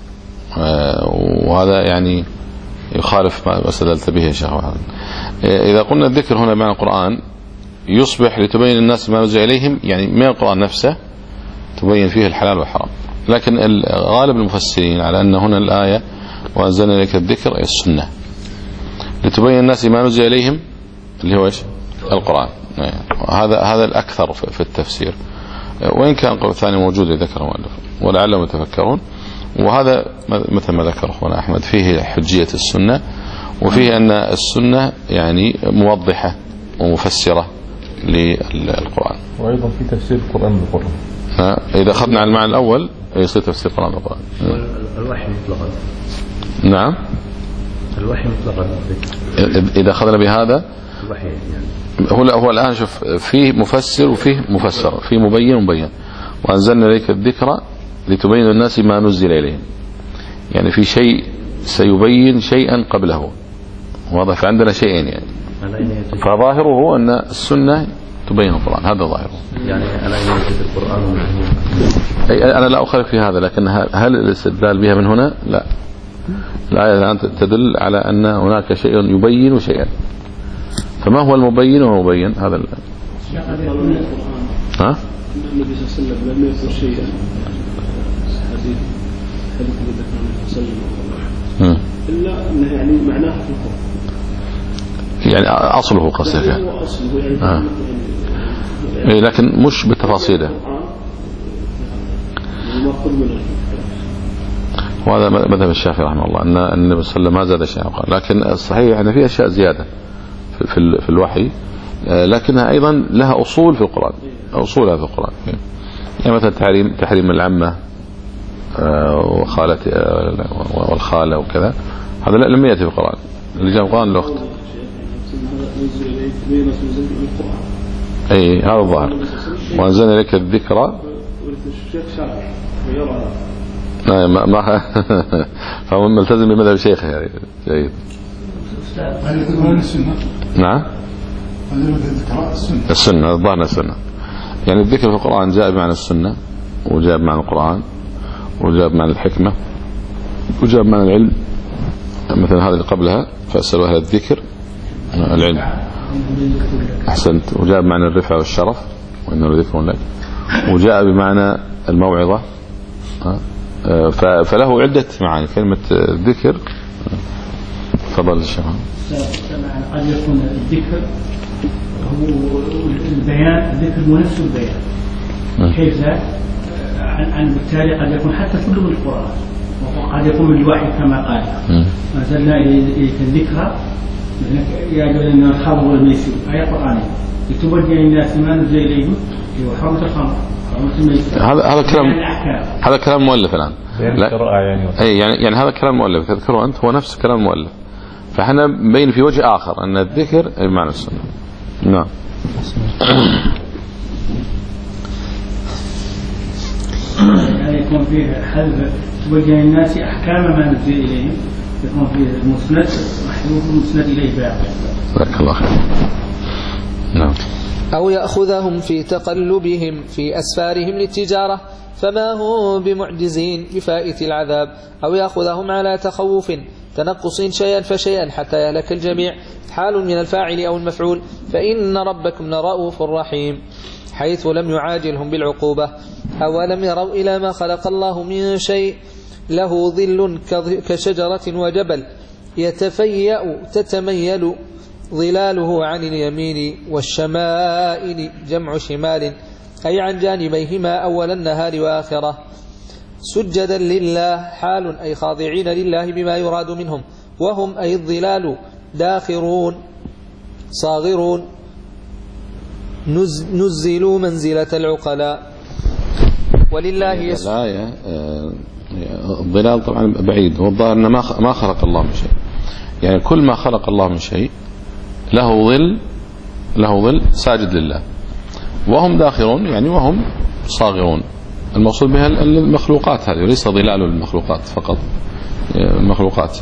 آه وهذا يعني يخالف ما استدلت به يا شيخ. إذا قلنا الذكر هنا معنى القرآن يصبح لتبين الناس ما نزل إليهم، يعني من القرآن نفسه تبين فيه الحلال والحرام. لكن غالب المفسرين على أن هنا الآية وأنزلنا إليك الذكر أي السنة لتبين الناس ما نزل إليهم اللي هو إيش؟ القرآن. هذا هذا الأكثر في التفسير، وإن كان القول الثاني موجود ذكره المؤلف ولعلهم يتفكرون. وهذا مثل ما ذكر أخونا أحمد فيه حجية السنة، وفيه أن السنة يعني موضحة ومفسرة للقرآن. وأيضا في تفسير القرآن بالقرآن. إذا أخذنا على المعنى الأول يصير تفسير القرآن بالقرآن. الوحي مطلقا. نعم. الوحي مطلقا. إذا أخذنا بهذا الوحي يعني. هو هو الآن شوف فيه مفسر وفيه مفسر، فيه مبين ومبين. وأنزلنا إليك الذكر لتبين الناس ما نزل إليهم، يعني في شيء سيبين شيئا قبله، واضح. فعندنا شيئين يعني، فظاهره أن السنة تبين القرآن، هذا ظاهره. يعني ألا يوجد القرآن أي أنا لا أخالف في هذا، لكن هل الاستدلال بها من هنا؟ لا. الآية الآن تدل على أن هناك شيء يبين شيئا، فما هو المبين والمبين؟ هذا ال... ها؟ النبي صلى الله عليه وسلم لم يذكر شيئا حديث حديث النبي صلى الله عليه وسلم إلا أنه يعني معناه في القرآن، يعني أصله قصدك يعني. آه. إيه لكن مش بتفاصيله. وهذا مذهب الشافعي رحمه الله أن النبي صلى الله عليه وسلم ما زاد شيئا قال، لكن الصحيح أن في أشياء زيادة في في الوحي، لكنها أيضا لها أصول في القرآن، أصولها في القرآن. يعني مثلا تحريم تحريم العمة وخالة والخالة وكذا، هذا لم يأتي في القرآن. اللي جاء في القرآن الأخت. أي هذا الظاهر. وأنزلنا لك الذكرى. ما ما فهو ملتزم بمذهب الشيخ يعني. جيد. نعم. السنة الظاهر السنة، يعني الذكر في القرآن جاء بمعنى السنة، وجاء بمعنى القرآن، وجاء بمعنى الحكمة، وجاء بمعنى العلم. مثلا هذه اللي قبلها فأسألوا أهل الذكر العلم. أحسنت. وجاء بمعنى الرفع والشرف وإنه ذكر لك، وجاء بمعنى الموعظة. فله عدة معاني كلمة ذكر. تفضل الشيخ. قد يكون الذكر هو البيان، الذكر هو نفس البيان. كيف ذا؟ عن بالتالي قد يكون حتى كله من القرآن، وقد يكون من الوحي كما قال مثلا إليك الذكرى يا أيها الذين آمنوا الخمر والميسر، آية قرآنية لتبين للناس ما نزل إليهم وحرمة الخمر وحرمة الميسر. هذا هذا كلام هذا كلام مؤلف الآن. لا يعني أي يعني يعني هذا كلام مؤلف تذكره أنت هو نفس كلام المؤلف، فإحنا بين في وجه آخر أن الذكر بمعنى السنة. نعم. يعني يكون فيه حذف تبين الناس أحكام ما نزل إليهم، يكون فيه المسند محذوف المسند إليه باقي. جزاك الله خير. نعم. أو يأخذهم في تقلبهم في أسفارهم للتجارة فما هم بمعجزين بفائت العذاب، أو يأخذهم على تخوف تنقص شيئا فشيئا حتى يهلك الجميع، حال من الفاعل أو المفعول. فإن ربكم لرؤوف رحيم، حيث لم يعاجلهم بالعقوبة. أولم يروا إلى ما خلق الله من شيء له ظل كشجرة وجبل يتفيأ تتميل ظلاله عن اليمين والشمائل، جمع شمال، أي عن جانبيهما أول النهار وآخره، سجدا لله، حال أي خاضعين لله بما يراد منهم، وهم أي الظلال داخرون صاغرون نزلوا منزلة العقلاء. ولله يسجد. الآية الظلال طبعا بعيد، والظاهر أن ما خلق الله من شيء، يعني كل ما خلق الله من شيء له ظل له ظل ساجد لله، وهم داخرون يعني وهم صاغرون. المقصود بها المخلوقات هذه، وليس ظلال المخلوقات فقط، المخلوقات.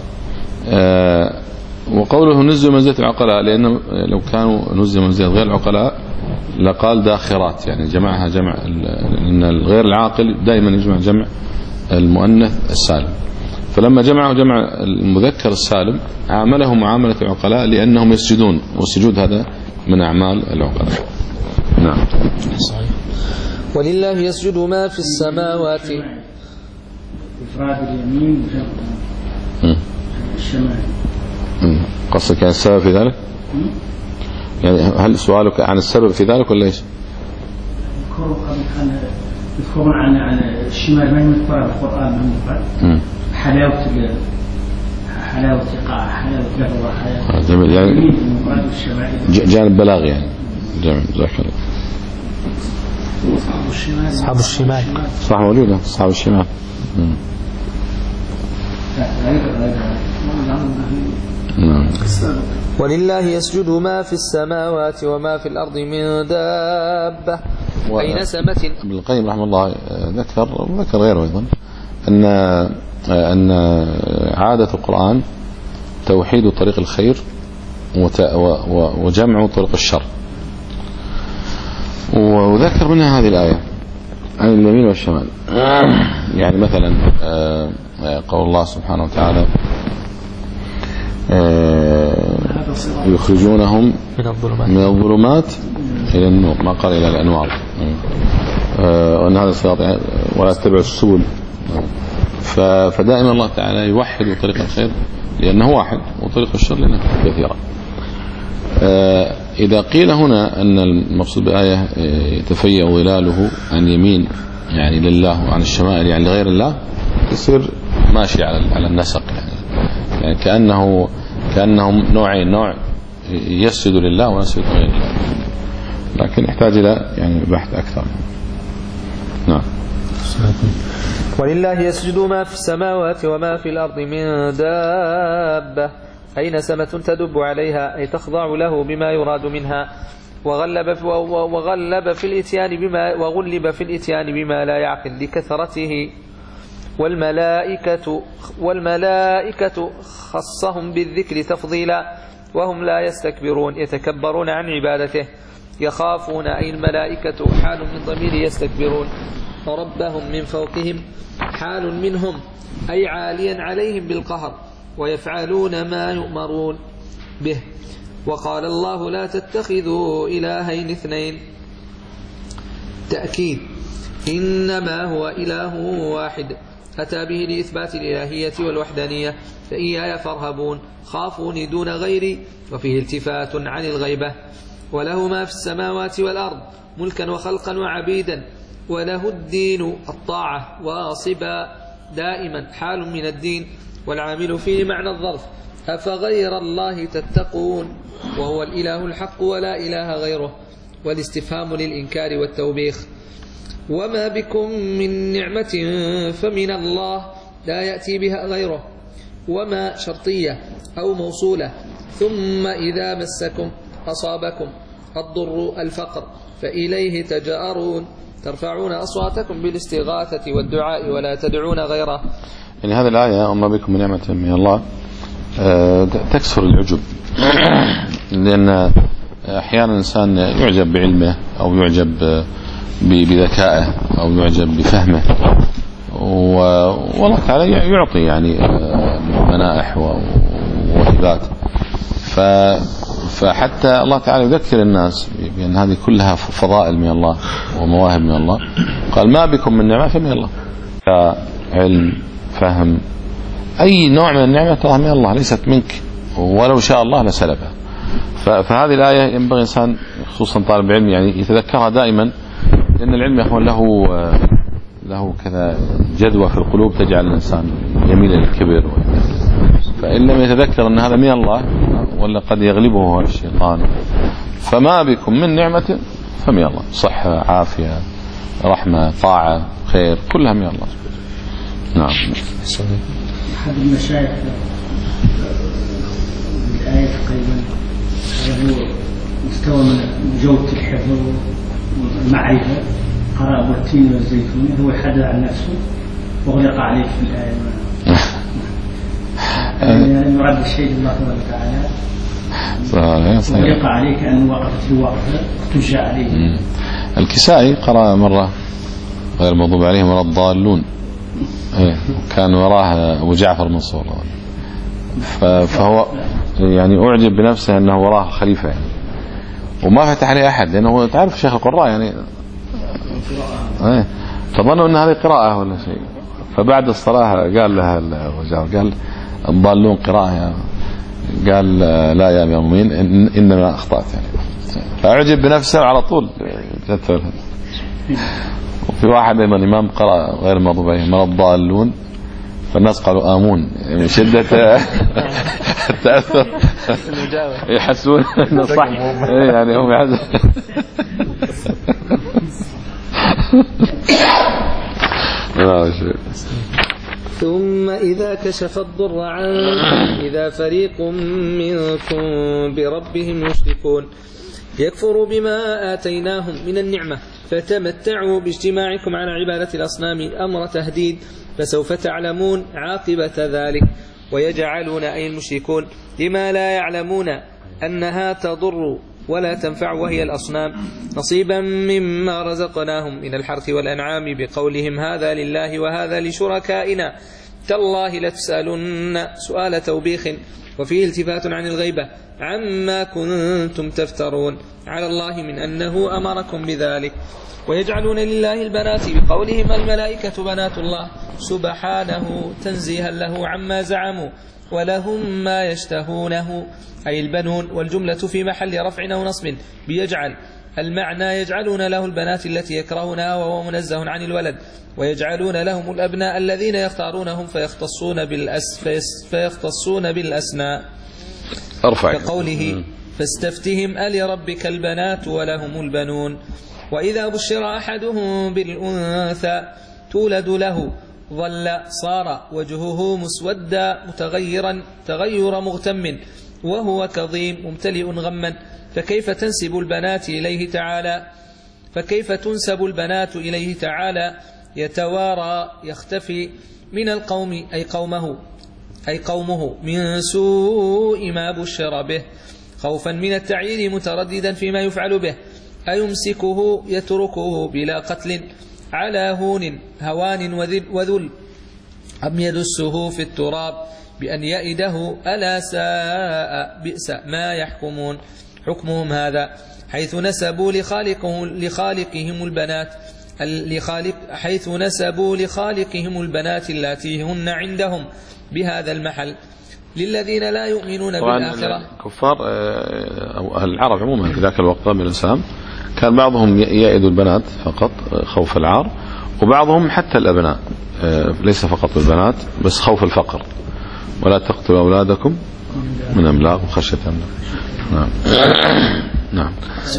وقوله نزل منزلة العقلاء، لأن لو كانوا نزل منزلة غير العقلاء لقال داخرات، يعني جمعها جمع، لأن الغير العاقل دائما يجمع جمع المؤنث السالم، فلما جمعه جمع المذكر السالم عامله معاملة العقلاء لأنهم يسجدون، والسجود هذا من أعمال العقلاء. نعم. ولله يسجد ما في السماوات. إفراد اليمين والشمال. قصدك عن السبب في ذلك؟ يعني هل سؤالك عن السبب في ذلك ولا ايش؟ يذكرون عن عن الشمال ما يذكر في القرآن من حلاوة حلاوة حلاوة لفظة حلاوة. جميل، يعني جانب بلاغي يعني. جميل، جزاك الله. أصحاب الشمال صح، موجودة أصحاب الشمال. نعم. ولله يسجد ما في السماوات وما في الأرض من دابة أي نسمة. ابن القيم رحمه الله ذكر وذكر غيره أيضا أن أن عادة القرآن توحيد طريق الخير وجمع طرق الشر، وذكر منها هذه الآية عن اليمين والشمال. يعني مثلا قول الله سبحانه وتعالى يخرجونهم من الظلمات إلى النور، ما قال إلى الأنوار، وأن هذا الصراط ولا تتبعوا السبل. فدائما الله تعالى يوحد طريق الخير لأنه واحد، وطريق الشر لأنه كثيرة. إذا قيل هنا أن المقصود بآية يتفيأ ظلاله عن يمين يعني لله، وعن الشمال يعني لغير الله، يصير ماشي على على النسق، يعني يعني كأنه كأنهم نوعين، نوع يسجد لله ويسجد غير الله، لكن يحتاج إلى يعني بحث أكثر. نعم. ولله يسجد ما في السماوات وما في الأرض من دابة أي نسمة تدب عليها أي تخضع له بما يراد منها، وغلب في وغلب في الإتيان بما وغلب في الإتيان بما لا يعقل لكثرته. والملائكة والملائكة خصهم بالذكر تفضيلا، وهم لا يستكبرون يتكبرون عن عبادته. يخافون أي الملائكة حال من ضمير يستكبرون، ربهم من فوقهم حال منهم أي عاليا عليهم بالقهر، ويفعلون ما يؤمرون به. وقال الله لا تتخذوا إلهين اثنين، تأكيد، إنما هو إله واحد أتى به لإثبات الإلهية والوحدانية، فإياي فارهبون خافوني دون غيري. وفيه التفات عن الغيبة. وله ما في السماوات والأرض ملكا وخلقا وعبيدا، وله الدين الطاعة واصبا دائما حال من الدين، والعامل فيه معنى الظرف. أفغير الله تتقون وهو الإله الحق ولا إله غيره. والاستفهام للإنكار والتوبيخ. وما بكم من نعمة فمن الله لا يأتي بها غيره. وما شرطية أو موصولة. ثم إذا مسكم أصابكم الضر الفقر فإليه تجأرون ترفعون أصواتكم بالاستغاثة والدعاء ولا تدعون غيره. يعني هذه الآية وما بكم من نعمة من الله تكسر العجب، لأن أحيانا الإنسان يعجب بعلمه أو يعجب بذكائه أو يعجب بفهمه، والله تعالى يعطي يعني منائح وهبات. فحتى الله تعالى يذكر الناس بأن هذه كلها فضائل من الله ومواهب من الله. قال ما بكم من نعمة فمن الله، علم فهم أي نوع من النعمة ترى من الله ليست منك، ولو شاء الله لسلبها. فهذه الآية ينبغي الإنسان خصوصا طالب العلم يعني يتذكرها دائما، لأن العلم يا أخوان له له كذا جدوى في القلوب تجعل الإنسان يميل للكبر، فإن لم يتذكر أن هذا من الله ولا قد يغلبه الشيطان. فما بكم من نعمة فمن الله، صحة عافية رحمة طاعة خير كلها من الله. نعم. أحد المشايخ الآية تقريبا هو مستوى من جودة الحفظ والمعرفة، قرأ والتين والزيتون، هو يحدث عن نفسه وغلق عليه في الآية. يعني يرد الشيء الله تعالى وغلق عليه كأنه وقفت الوقفة اختجى عليه. الكسائي قرأ مرة غير المغضوب عليهم ولا الضالون، كان وراه أبو جعفر منصور، فهو يعني أعجب بنفسه أنه وراه خليفة يعني، وما فتح عليه أحد، لأنه تعرف شيخ القراء يعني فظنوا أن هذه قراءة ولا شيء. فبعد الصلاة قال لها أبو جعفر قال الضالون قراءة يعني. قال لا يا أمير المؤمنين إنما أخطأت يعني. فأعجب بنفسه على طول جت. وفي واحد أيضا إمام قرأ غير المغضوب عليهم ولا الضالون، فالناس قالوا آمون يعني شدة التأثر يحسون أنه صح يعني هم يحسون. ثم إذا كشف الضر عنكم إذا فريق منكم بربهم يشركون يكفر بما آتيناهم من النعمة فتمتعوا باجتماعكم على عبادة الأصنام أمر تهديد، فسوف تعلمون عاقبة ذلك. ويجعلون أي المشركون لما لا يعلمون أنها تضر ولا تنفع وهي الأصنام نصيبا مما رزقناهم من الحرث والأنعام بقولهم هذا لله وهذا لشركائنا تالله لتسألن سؤال توبيخ. وفيه التفات عن الغيبة عما كنتم تفترون على الله من أنه أمركم بذلك. ويجعلون لله البنات بقولهم الملائكة بنات الله سبحانه تنزيها له عما زعموا ولهم ما يشتهونه أي البنون، والجملة في محل رفع أو نصب بيجعل المعنى يجعلون له البنات التي يكرهونها وهو منزه عن الولد، ويجعلون لهم الأبناء الذين يختارونهم فيختصون بالأس فيختصون بالأسماء كقوله فاستفتهم ألربك البنات ولهم البنون. وإذا بشر أحدهم بالأنثى تولد له ظل صار وجهه مسودا متغيرا تغير مغتم وهو كظيم ممتلئ غما، فكيف تنسب البنات إليه تعالى فكيف تنسب البنات إليه تعالى يتوارى يختفي من القوم أي قومه أي قومه من سوء ما بشر به خوفا من التعيين مترددا فيما يفعل به، أيمسكه يتركه بلا قتل على هون هوان وذل أم يدسه في التراب بأن يئده ألا ساء بئس ما يحكمون. حكمهم هذا حيث نسبوا لخالقهم, لخالقهم البنات لخالق حيث نسبوا لخالقهم البنات اللاتي هن عندهم بهذا المحل للذين لا يؤمنون بالآخرة. الكفار أو أهل العرب عموما في ذاك الوقت قبل الإسلام كان بعضهم يئد البنات فقط خوف العار، وبعضهم حتى الأبناء ليس فقط البنات بس خوف الفقر، ولا تقتلوا أولادكم من أملاق وخشية أملاق. نعم نعم.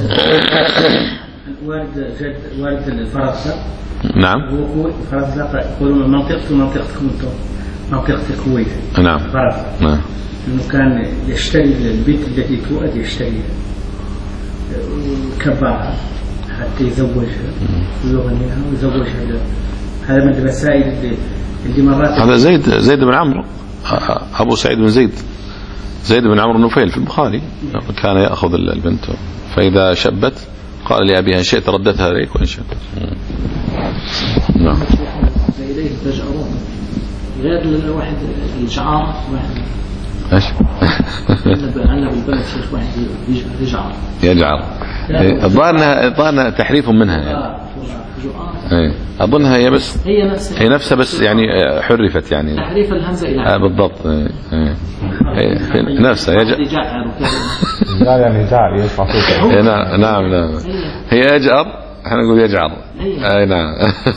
وارد جد وارد الفرنسا. نعم. هو فرنسا يقولون منطقة منطقتكم انتم منطقة الكويت. نعم. فرنسا. نعم. إنه كان يشتري البنت التي تولد يشتريها وكبرها حتى يزوجها ويغنيها ويزوجها. هذا من المسائل اللي اللي مرات. هذا زيد زيد بن عمرو أبو سعيد بن زيد زيد بن عمرو النفيل في البخاري كان يأخذ البنت فإذا شبت قال لأبيها إن شئت ردتها إليك وإن شئت. نعم. إليه تجأرون غير الواحد الجعار واحد. إيش؟ عندنا بالبلد شيخ واحد يجعر. يجعر. الظاهر الظاهر تحريف منها يعني. ايه اظنها هي بس هي نفسها هي نفسها بس يعني حرفت يعني تحريف الهمزه الى آه بالضبط. ايه ايه نفسها يجعر يعني يجعر يرفع صوته. نعم نعم نعم هي يجعر احنا نقول يجعر. اي نعم.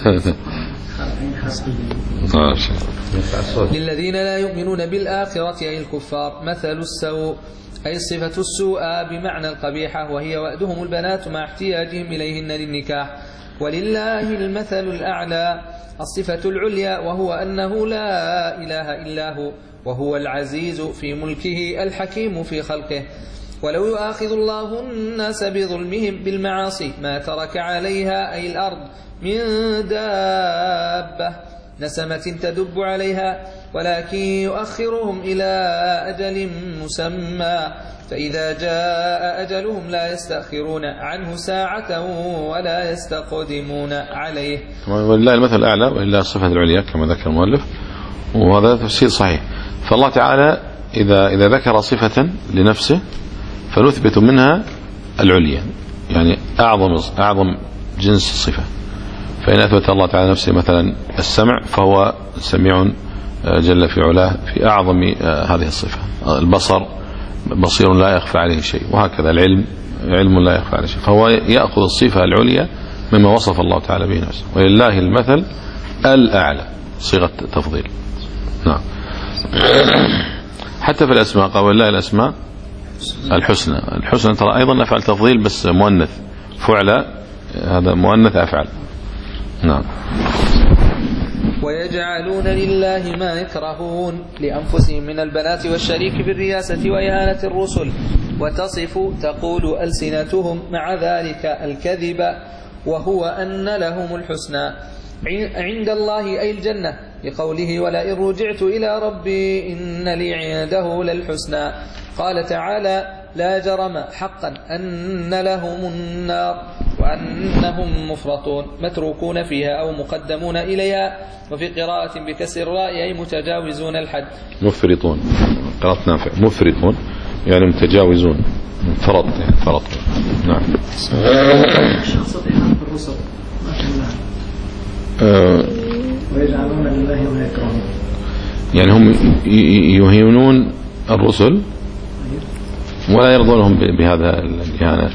للذين لا يؤمنون بالآخرة أي الكفار مثل السوء أي صفة السوء بمعنى القبيحة، وهي وأدهم البنات مع احتياجهم إليهن للنكاح. ولله المثل الأعلى الصفة العليا، وهو أنه لا إله إلا هو، وهو العزيز في ملكه الحكيم في خلقه. ولو يؤاخذ الله الناس بظلمهم بالمعاصي ما ترك عليها أي الأرض من دابة نسمة تدب عليها، ولكن يؤخرهم إلى أجل مسمى، فإذا جاء أجلهم لا يستأخرون عنه ساعة ولا يستقدمون عليه. ولله المثل الأعلى ولله الصفة العليا كما ذكر المؤلف، وهذا تفسير صحيح. فالله تعالى إذا إذا ذكر صفة لنفسه فنثبت منها العليا، يعني أعظم أعظم جنس الصفة. فإن أثبت الله تعالى نفسه مثلا السمع فهو سميع جل في علاه في أعظم هذه الصفة. البصر بصير لا يخفى عليه شيء، وهكذا العلم علم لا يخفى عليه شيء. فهو يأخذ الصفة العليا مما وصف الله تعالى به نفسه. ولله المثل الأعلى صيغة تفضيل. نعم. حتى في الأسماء قال ولله الأسماء الحسنى. الحسنى ترى أيضا أفعل تفضيل بس مؤنث، فعل هذا مؤنث أفعل. نعم. ويجعلون لله ما يكرهون لأنفسهم من البنات والشريك بالرياسة وإهانة الرسل، وتصف تقول ألسنتهم مع ذلك الكذب، وهو أن لهم الحسنى عند الله أي الجنة، لقوله ولئن رجعت إلى ربي إن لي عنده للحسنى. قال تعالى لا جرم حقا أن لهم النار وأنهم مفرطون متروكون فيها أو مقدمون إليها، وفي قراءة بكسر الراء أي متجاوزون الحد. مفرطون قراءة نافع مفرطون يعني متجاوزون فرط يعني فرط. نعم. شخص إحانة الرسل ويجعلون لله ما يكرهون، يعني هم يهينون الرسل ولا يرضونهم بهذا الإهانة.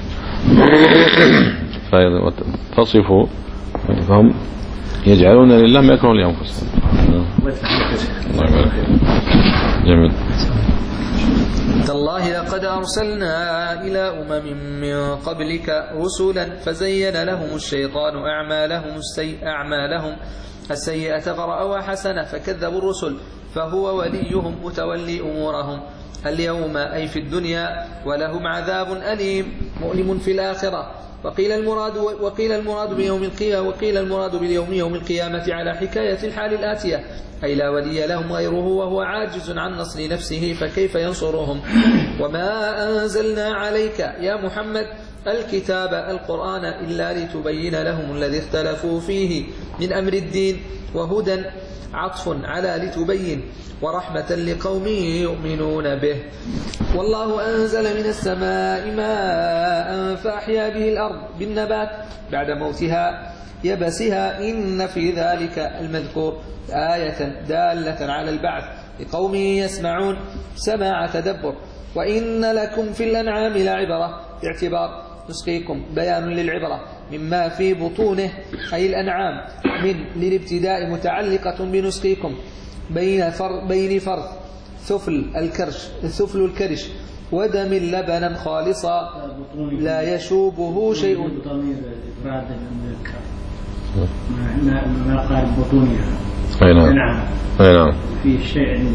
فتصفوا فهم يجعلون لله ما يكرهون لأنفسهم. جميل. تالله لقد أرسلنا إلى أمم من قبلك رسلا فزين لهم الشيطان أعمالهم السيئة أعمالهم السيئة فرأوا حسنة فكذبوا الرسل فهو وليهم متولي أمورهم اليوم أي في الدنيا، ولهم عذاب أليم مؤلم في الآخرة. وقيل المراد وقيل المراد بيوم القيامة وقيل المراد باليوم يوم القيامة على حكاية الحال الآتية، أي لا ولي لهم غيره وهو عاجز عن نصر نفسه فكيف ينصرهم. وما أنزلنا عليك يا محمد الكتاب القرآن إلا لتبين لهم الذي اختلفوا فيه من أمر الدين، وهدى عطف على لتبين، ورحمة لقوم يؤمنون به. والله أنزل من السماء ماء فأحيا به الأرض بالنبات بعد موتها يبسها. إن في ذلك المذكور آية دالة على البعث لقوم يسمعون سماع تدبر. وإن لكم في الأنعام لعبرة باعتبار نسقيكم بيان للعبرة مما في بطونه أي الأنعام من للابتداء متعلقة بنسقيكم بين فر بين فرث ثفل الكرش ثفل الكرش ودم لبنا خالصا لا يشوبه شيء. ما قال بطونها. أي نعم. أي نعم. في شيء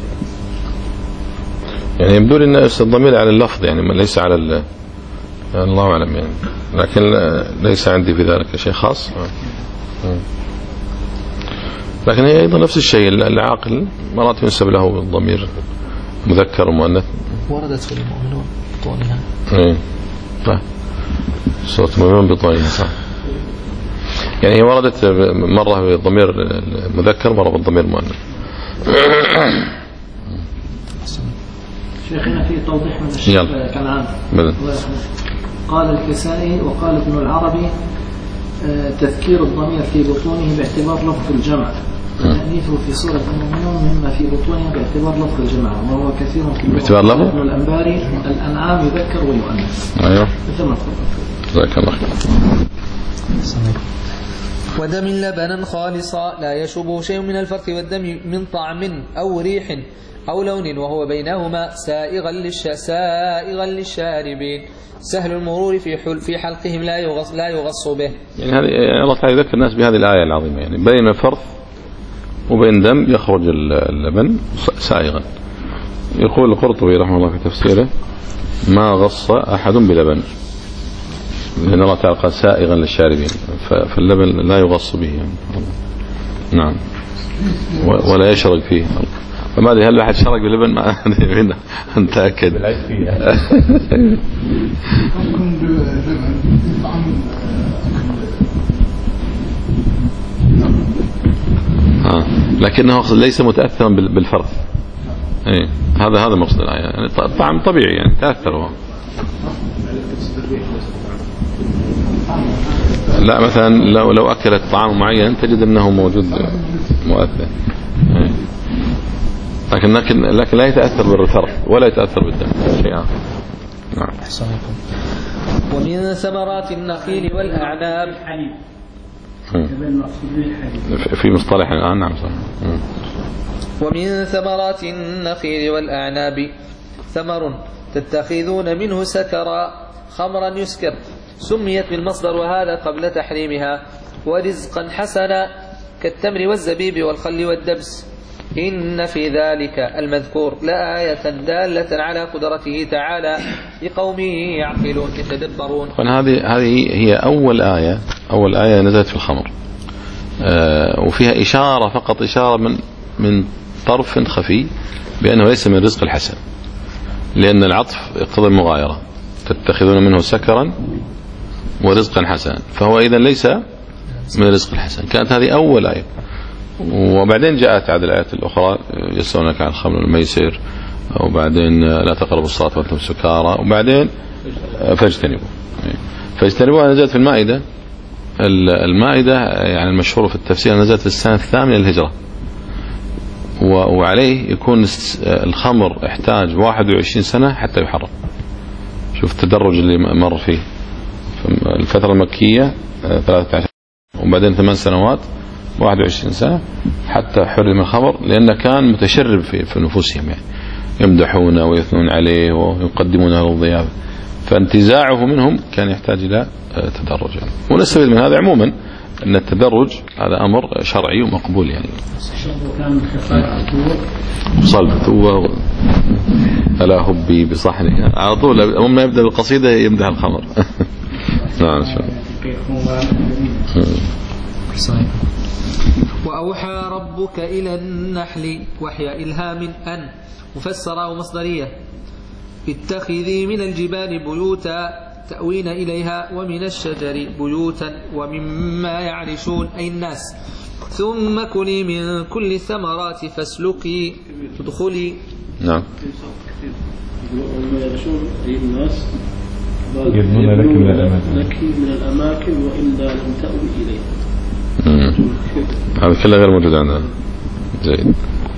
يعني يبدو لي أن الضمير على اللفظ يعني ليس على ال الله أعلم يعني، لكن ليس عندي في ذلك شيء خاص. لكن هي أيضا نفس الشيء العاقل مرات ينسب له الضمير مذكر ومؤنث. وردت في المؤمنون بطونها. إيه صح. صوت المؤمنون بطونها صح. يعني هي وردت مرة بالضمير المذكر مرة بالضمير المؤنث. شيخنا في توضيح من الشيخ كنعان قال الكسائي وقال ابن العربي تذكير الضمير في بطونه باعتبار لفظ الجمع تأنيثه في سورة المؤمنون مما في بطونها باعتبار لفظ الجمع وهو كثير في باعتبار لفظ ابن الأنباري الأنعام يذكر ويؤنث. أيوه مثل ما تفضل. جزاك الله خير. ودم لبنا خالصا لا يشوبه شيء من الفرث والدم من طعم أو ريح أو لون وهو بينهما سائغا للش سائغا للشاربين سهل المرور في حل في حلقهم لا يغص لا يغص به. يعني هذه الله تعالى يذكر الناس بهذه الآية العظيمة يعني بين الفرث وبين دم يخرج اللبن سائغا. يقول القرطبي رحمه الله في تفسيره ما غص أحد بلبن لأن الله تعالى قال سائغا للشاربين فاللبن لا يغص به يعني. نعم ولا يشرب فيه. فما أدري هل أحد شرق باللبن ما أدري نتأكد. آه. لكنه ليس متأثرا بالفرث. إيه هذا هذا مقصد الآية يعني طعم طبيعي يعني تأثر هو. لا مثلا لو لو أكلت طعام معين تجد أنه موجود مؤثر. إيه. لكن لكن لكن لا يتأثر بالفرث ولا يتأثر بالدم شيء آخر. نعم. ومن ثمرات النخيل والأعناب في مصطلح الآن. نعم صح. ومن ثمرات النخيل والأعناب ثمر تتخذون منه سكرا خمرا يسكر سميت بالمصدر وهذا قبل تحريمها ورزقا حسنا كالتمر والزبيب والخل والدبس. إن في ذلك المذكور لآية دالة على قدرته تعالى لقوم يعقلون يتدبرون. هذه هذه هي أول آية أول آية نزلت في الخمر آه وفيها إشارة فقط إشارة من من طرف خفي بأنه ليس من رزق الحسن لأن العطف يقتضي المغايرة تتخذون منه سكرا ورزقا حسنا فهو إذا ليس من رزق الحسن. كانت هذه أول آية وبعدين جاءت عدد الآيات الأخرى يسألونك عن الخمر والميسر وبعدين لا تقربوا الصلاة وأنتم سكارى وبعدين فاجتنبوا فاجتنبوها نزلت في المائدة. المائدة يعني المشهور في التفسير نزلت في السنة الثامنة للهجرة وعليه يكون الخمر احتاج واحد وعشرين سنة حتى يحرم. شوف التدرج اللي مر فيه الفترة المكية ثلاثة عشر وبعدين ثمان سنوات واحد وعشرين سنة حتى حرم الخمر لأنه كان متشرب في, في نفوسهم يعني يمدحونه ويثنون عليه ويقدمونه للضيافة فانتزاعه منهم كان يحتاج إلى تدرج يعني. ونستفيد من هذا عموما أن التدرج هذا أمر شرعي ومقبول يعني. وصل فتوة ألا هبي بصحنه على طول أما يبدأ بالقصيدة يمدح الخمر. نعم صحيح. وأوحى ربك إلى النحل وحي إلهام أن مفسرة ومصدرية اتخذي من الجبال بيوتا تأوين إليها ومن الشجر بيوتا ومما يعرشون أي الناس ثم كلي من كل الثمرات فاسلكي تدخلي. نعم. وما يعرشون أي الناس يبنون لك من الأماكن لك من الأماكن وإلا لم تأوي إليه. هذا كله غير موجود عندنا. زين.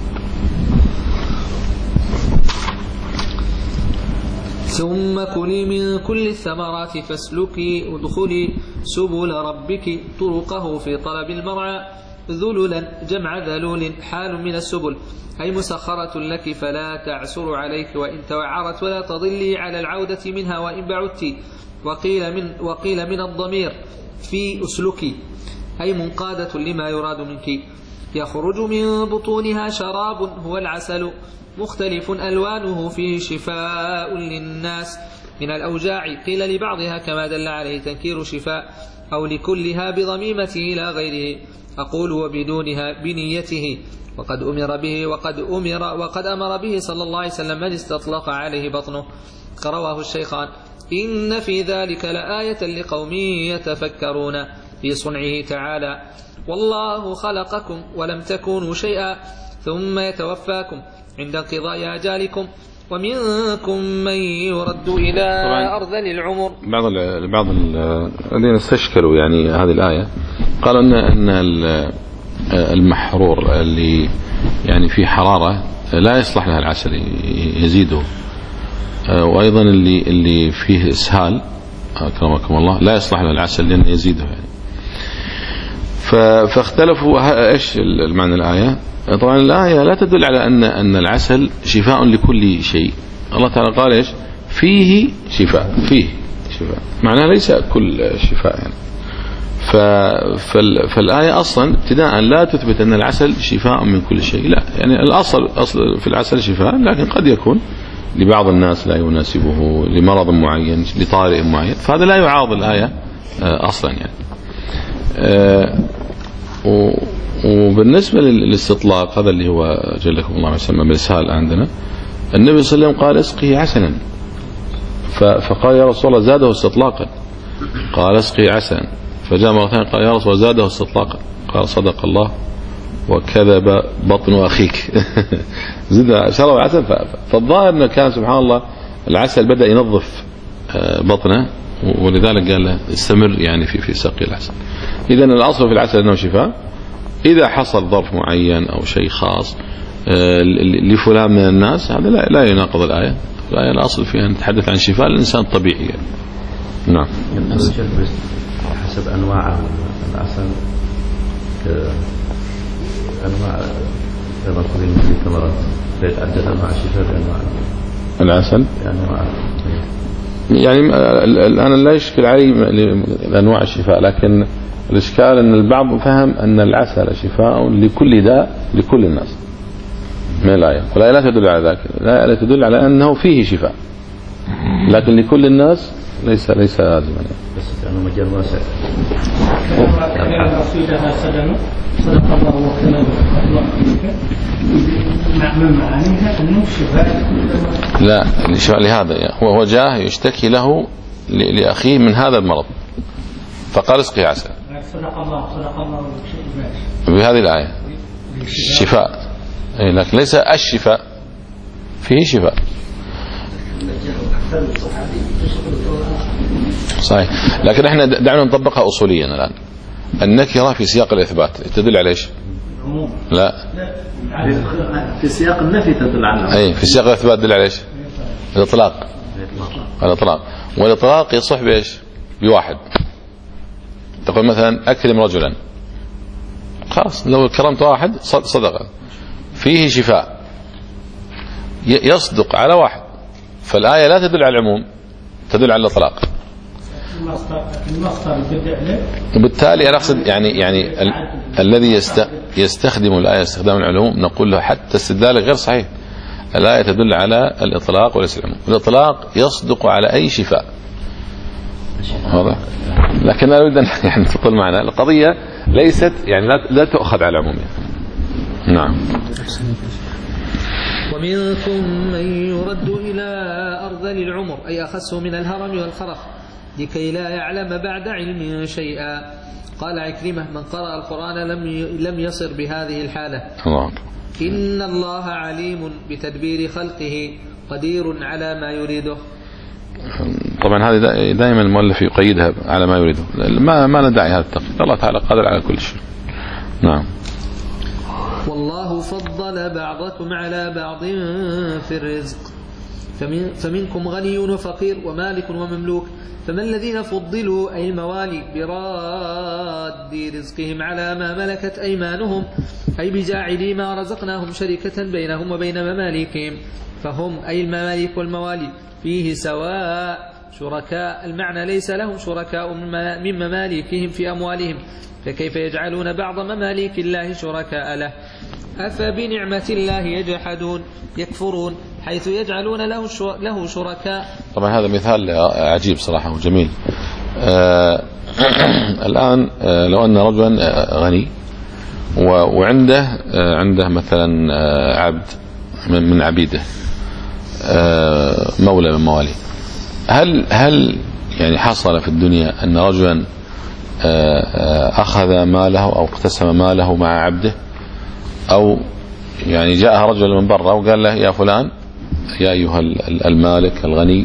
ثم كلي من كل الثمرات فاسلكي ادخلي سبل ربك طرقه في طلب المرعى ذللا جمع ذلول حال من السبل أي مسخرة لك فلا تعسر عليك وإن توعرت ولا تضلي على العودة منها وإن بعدت. وقيل من, وقيل من الضمير في أسلكي أي منقادة لما يراد منك. يخرج من بطونها شراب هو العسل مختلف ألوانه فيه شفاء للناس من الأوجاع. قيل لبعضها كما دل عليه تنكير شفاء أو لكلها بضميمته إلى غيره. أقول وبدونها بنيته. وقد أمر به وقد أمر وقد أمر به صلى الله عليه وسلم من استطلق عليه بطنه. رواه الشيخان. إن في ذلك لآية لقوم يتفكرون في صنعه تعالى. والله خلقكم ولم تكونوا شيئا ثم يتوفاكم عند انقضاء أجالكم ومنكم من يرد إلى أرذل العمر. بعض ال بعض الذين استشكلوا يعني هذه الآية قالوا أن أن المحرور اللي يعني في حرارة لا يصلح لها العسل يزيده، وأيضا اللي اللي فيه إسهال أكرمكم الله لا يصلح لها العسل لأنه يزيده يعني. فاختلفوا إيش المعنى الآية. طبعا الآية لا تدل على أن أن العسل شفاء لكل شيء. الله تعالى قال إيش فيه شفاء، فيه شفاء معناه ليس كل شفاء يعني. فالآية أصلا ابتداء لا تثبت أن العسل شفاء من كل شيء، لا يعني الأصل أصل في العسل شفاء، لكن قد يكون لبعض الناس لا يناسبه لمرض معين لطارئ معين، فهذا لا يعارض الآية أصلا يعني. وبالنسبة للاستطلاق هذا اللي هو جلكم الله يسمى بالإسهال عندنا، النبي صلى الله عليه وسلم قال اسقه عسلا، فقال يا رسول الله زاده استطلاقا، قال اسقي عسلا، فجاء مرة ثانية قال يا رسول الله زاده استطلاقا، قال صدق الله وكذب بطن أخيك. زد شرب عسل. فالظاهر أنه كان سبحان الله العسل بدأ ينظف بطنه، ولذلك قال له استمر يعني في في سقي العسل. إذن الأصل في العسل أنه شفاء. إذا حصل ظرف معين أو شيء خاص لفلان من الناس هذا لا لا يناقض الآية. الآية الأصل فيها نتحدث عن شفاء الإنسان الطبيعي يعني. نعم. حسب أنواع العسل أنواع كما قلنا في الثمرات يتعدد أنواع الشفاء بأنواع العسل بأنواع يعني الآن لا يشكل علي أنواع الشفاء، لكن الإشكال أن البعض فهم أن العسل شفاء لكل داء لكل الناس من الآية، والآية لا تدل على ذلك، لا تدل على أنه فيه شفاء، لكن لكل الناس ليس ليس لازما يعني. بس أنه مجال واسع. قصيدة سلمة صدق الله وكلمه مع من معانيها أنه شفاء. لا الشفاء لهذا هو هو جاه يشتكي له لأخيه من هذا المرض، فقال اسقي عسل. صدق الله صدق الله بهذه الآية شفاء، لكن ليس الشفاء، فيه شفاء. صحيح، لكن احنا دعنا نطبقها أصوليا الآن. النكرة في سياق الإثبات تدل على ايش؟ لا في سياق النفي تدل على اي في سياق الإثبات تدل على ايش؟ الإطلاق. الإطلاق والإطلاق يصح بايش؟ بواحد. تقول مثلا أكرم رجلا، خلاص لو كرمت واحد صدق، فيه شفاء، يصدق على واحد، فالآية لا تدل على العموم، تدل على الإطلاق. وبالتالي أنا أقصد يعني يعني ال الذي يست يستخدم الآية استخدام العلوم نقول له حتى استدلالك غير صحيح. الآية تدل على الإطلاق وليس العموم. الإطلاق يصدق على أي شفاء، واضح؟ لكن لا أريد أن يعني تطول معنا القضية، ليست يعني لا, لا تؤخذ على العموم يعني. نعم. ومنكم من يرد إلى أرذل العمر أي أخسه من الهرم والخرف لكي لا يعلم بعد علم شيئا. قال عكرمة من قرأ القرآن لم لم يصر بهذه الحالة. الله. إن الله عليم بتدبير خلقه قدير على ما يريده. طبعا هذه دائما المؤلف يقيدها على ما يريده، ما ما ندعي هذا التقييد، الله تعالى قادر على كل شيء. نعم. والله فضل بعضكم على بعض في الرزق، فمن فمنكم غني وفقير ومالك ومملوك، فما الذين فضلوا أي الموالي براد رزقهم على ما ملكت أيمانهم، أي بجاعلي ما رزقناهم شركة بينهم وبين مماليكهم، فهم أي المماليك والموالي فيه سواء شركاء، المعنى ليس لهم شركاء من مماليكهم في أموالهم، فكيف يجعلون بعض مماليك الله شركاء له؟ أفبنعمة الله يجحدون يكفرون حيث يجعلون له له شركاء. طبعا هذا مثال عجيب صراحة وجميل. آه الآن آه لو أن رجلا غني وعنده آه عنده مثلا آه عبد من عبيده، آه مولى من مواليه، هل هل يعني حصل في الدنيا أن رجلا آه أخذ ماله أو اقتسم ماله مع عبده، أو يعني جاء رجل من برا وقال له يا فلان يا أيها المالك الغني،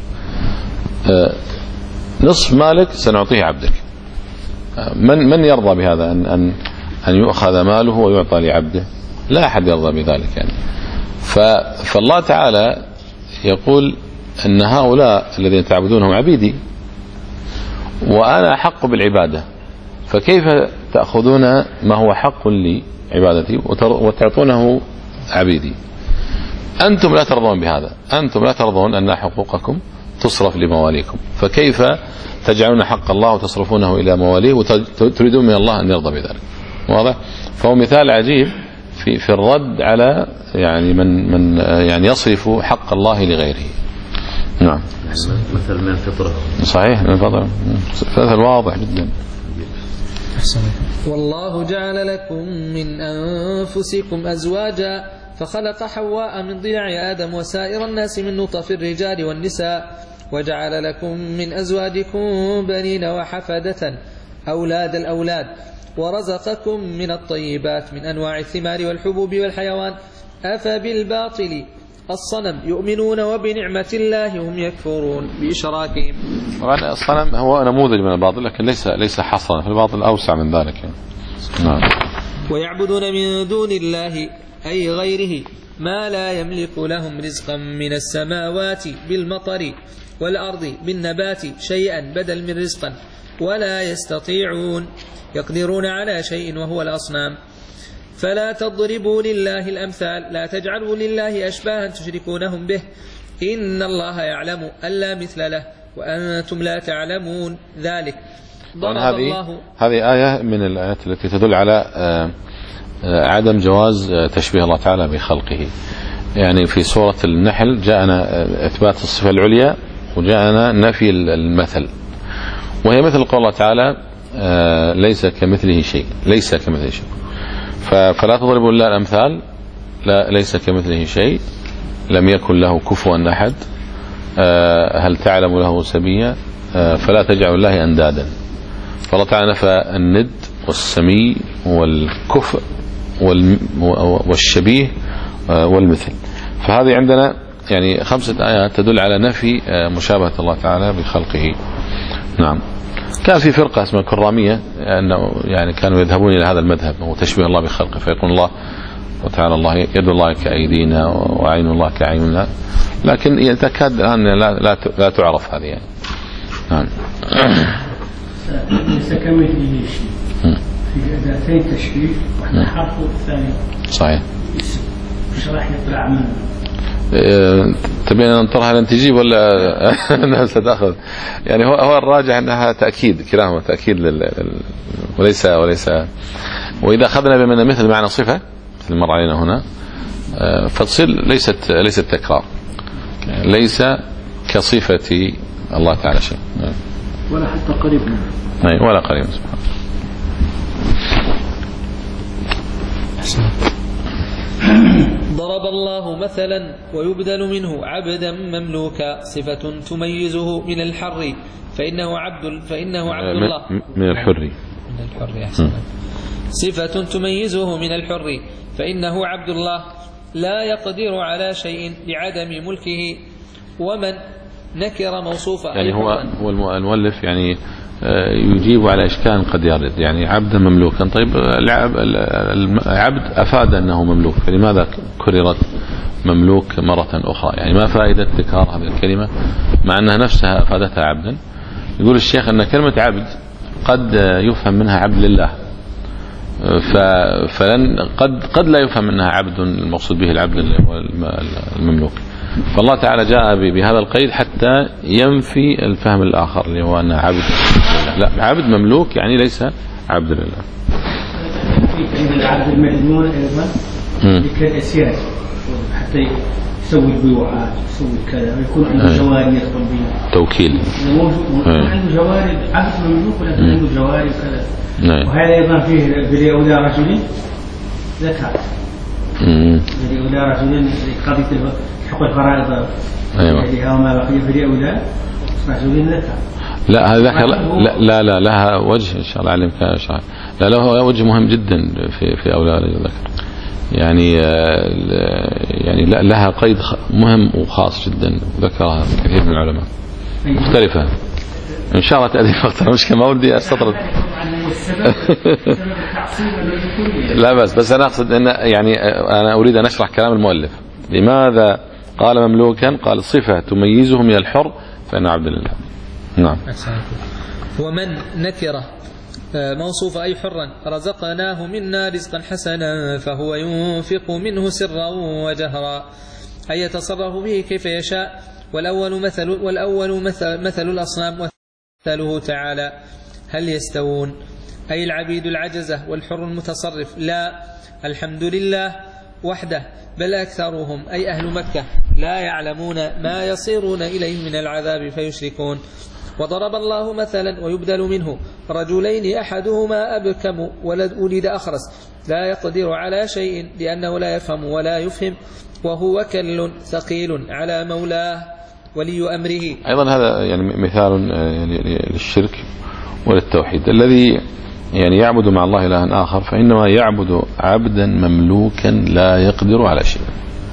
نصف مالك سنعطيه عبدك، من من يرضى بهذا أن أن أن يؤخذ ماله ويعطى لعبده؟ لا أحد يرضى بذلك يعني. فالله تعالى يقول أن هؤلاء الذين تعبدونهم عبيدي وأنا أحق بالعبادة، فكيف تأخذون ما هو حق لي عبادتي وتعطونه عبيدي؟ أنتم لا ترضون بهذا، أنتم لا ترضون أن حقوقكم تصرف لمواليكم، فكيف تجعلون حق الله وتصرفونه إلى مواليه وتريدون من الله أن يرضى بذلك؟ واضح؟ فهو مثال عجيب في في الرد على يعني من من يعني يصرف حق الله لغيره. نعم. مثل من الفطرة. صحيح، من الفطرة، مثل واضح جدا. والله جعل لكم من أنفسكم أزواجا فخلق حواء من ضلع آدم وسائر الناس من نطف الرجال والنساء، وجعل لكم من أزواجكم بنين وحفدة أولاد الأولاد، ورزقكم من الطيبات من أنواع الثمار والحبوب والحيوان، أفبالباطل الصنم يؤمنون وبنعمة الله هم يكفرون بإشراكهم. طبعا الصنم هو نموذج من الباطل، لكن ليس ليس حصرا، في الباطل أوسع من ذلك يعني. نعم. ويعبدون من دون الله أي غيره ما لا يملك لهم رزقا من السماوات بالمطر والأرض بالنبات شيئا بدل من رزقا، ولا يستطيعون يقدرون على شيء وهو الأصنام. فلا تضربوا لله الأمثال، لا تجعلوا لله أشباها تشركونهم به، إن الله يعلم ألا مثل له وأنتم لا تعلمون ذلك. هذه الله هذه آية من الآيات التي تدل على عدم جواز تشبيه الله تعالى بخلقه. يعني في سورة النحل جاءنا إثبات الصفة العليا وجاءنا نفي المثل، وهي مثل قول الله تعالى ليس كمثله شيء، ليس كمثله شيء. فلا تضربوا لله الأمثال، لا ليس كمثله شيء، لم يكن له كفوا أحد، هل تعلم له سميا، فلا تجعلوا الله أندادا. فالله تعالى نفى الند والسمي والكفء والشبيه والمثل. فهذه عندنا يعني خمسة آيات تدل على نفي مشابهة الله تعالى بخلقه. نعم. كان في فرقة اسمها الكرامية أنه يعني كانوا يذهبون إلى هذا المذهب وهو تشبيه الله بخلقه، فيقول الله وتعالى الله يد الله كأيدينا وعين الله كعيننا، لكن يتكاد الآن لا, لا, لا تعرف هذه يعني. نعم. ليس كمثله شيء في أداتين تشبيه، واحدة حرف والثانية صحيح. ايش راح يطلع منه؟ تبين أن ننطرها لن تجيب ولا أنها ستأخذ؟ يعني هو هو الراجح أنها تأكيد، كلاهما تأكيد لل... وليس وليس وإذا أخذنا بمن مثل معنى صفة مثل مر علينا هنا فتصير ليست ليست تكرار، ليس كصفة الله تعالى شيء ولا حتى قريب منه، ولا قريب. سبحانه. ضرب الله مثلا ويبدل منه عبدا مملوكا صفة تميزه من الحر فإنه عبد فإنه عبد الله من الحر من الحر أحسن. صفة تميزه من الحر فإنه عبد الله لا يقدر على شيء لعدم ملكه، ومن نكر موصوفة يعني هو هو المؤلف يعني يجيب على إشكال قد يرد، يعني عبدا مملوكا. طيب العبد أفاد أنه مملوك، فلماذا كررت مملوك مرة أخرى؟ يعني ما فائدة تكرار هذه الكلمة مع أنها نفسها أفادتها عبدا؟ يقول الشيخ أن كلمة عبد قد يفهم منها عبد لله، فلن قد قد لا يفهم منها عبد المقصود به العبد المملوك. فالله تعالى جاء بهذا القيد حتى ينفي الفهم الآخر اللي هو أن عبد لا، عبد مملوك يعني ليس عبد لله. عند العبد المجنون أيضا لكالأسياد حتى يسوي البيوعات يسوي كذا ويكون عنده جواري يدخل بها توكيل، عنده جواري عبد مملوك ولكن عنده جواري وكذا. وهذا أيضا فيه بريء رجل زكاة، بريء رجل قضية حق الفرائض أيوة. وما بقي بريء رجل زكاة. لا هذا لا لا لا لها وجه إن شاء الله علمك يا شاعر. لا له وجه مهم جدا في في أولاد الذكر، يعني يعني لها قيد مهم وخاص جدا ذكرها كثير من العلماء مختلفة. إن شاء الله تأتي فقط مشكلة ما ودي أستطرد لا بس بس أنا أقصد أن يعني أنا أريد أن أشرح كلام المؤلف. لماذا قال مملوكا؟ قال صفة تميزه من الحر فإن عبد لله. نعم. ومن نكره موصوف أي حرا رزقناه منا رزقا حسنا فهو ينفق منه سرا وجهرا، أي يتصرف به كيف يشاء. والأول مثل والأول مثل, مثل الأصنام، ومثله تعالى هل يستوون؟ أي العبيد العجزة والحر المتصرف. لا، الحمد لله وحده، بل أكثرهم أي أهل مكة لا يعلمون ما يصيرون إليه من العذاب فيشركون. وضرب الله مثلا ويبدل منه رجلين أحدهما أبكم ولد ولد أخرس لا يقدر على شيء لأنه لا يفهم ولا يفهم وهو كل ثقيل على مولاه ولي أمره. أيضا هذا يعني مثال للشرك وللتوحيد. الذي يعني يعبد مع الله إلها آخر فإنما يعبد عبدا مملوكا لا يقدر على شيء،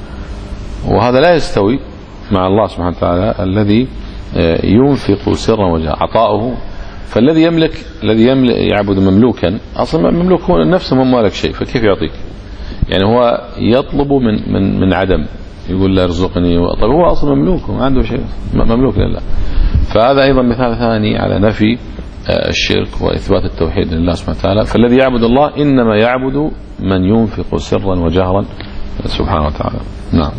وهذا لا يستوي مع الله سبحانه وتعالى الذي ينفق سرا وجهرا عطاؤه. فالذي يملك الذي يملك يعبد مملوكا أصلا مملوك هو نفسه ما مالك شيء، فكيف يعطيك؟ يعني هو يطلب من من من عدم، يقول لا ارزقني. طيب هو أصلا مملوك وما عنده شيء، مملوك لله. فهذا أيضا مثال ثاني على نفي الشرك وإثبات التوحيد لله سبحانه وتعالى. فالذي يعبد الله إنما يعبد من ينفق سرا وجهرا سبحانه وتعالى. نعم.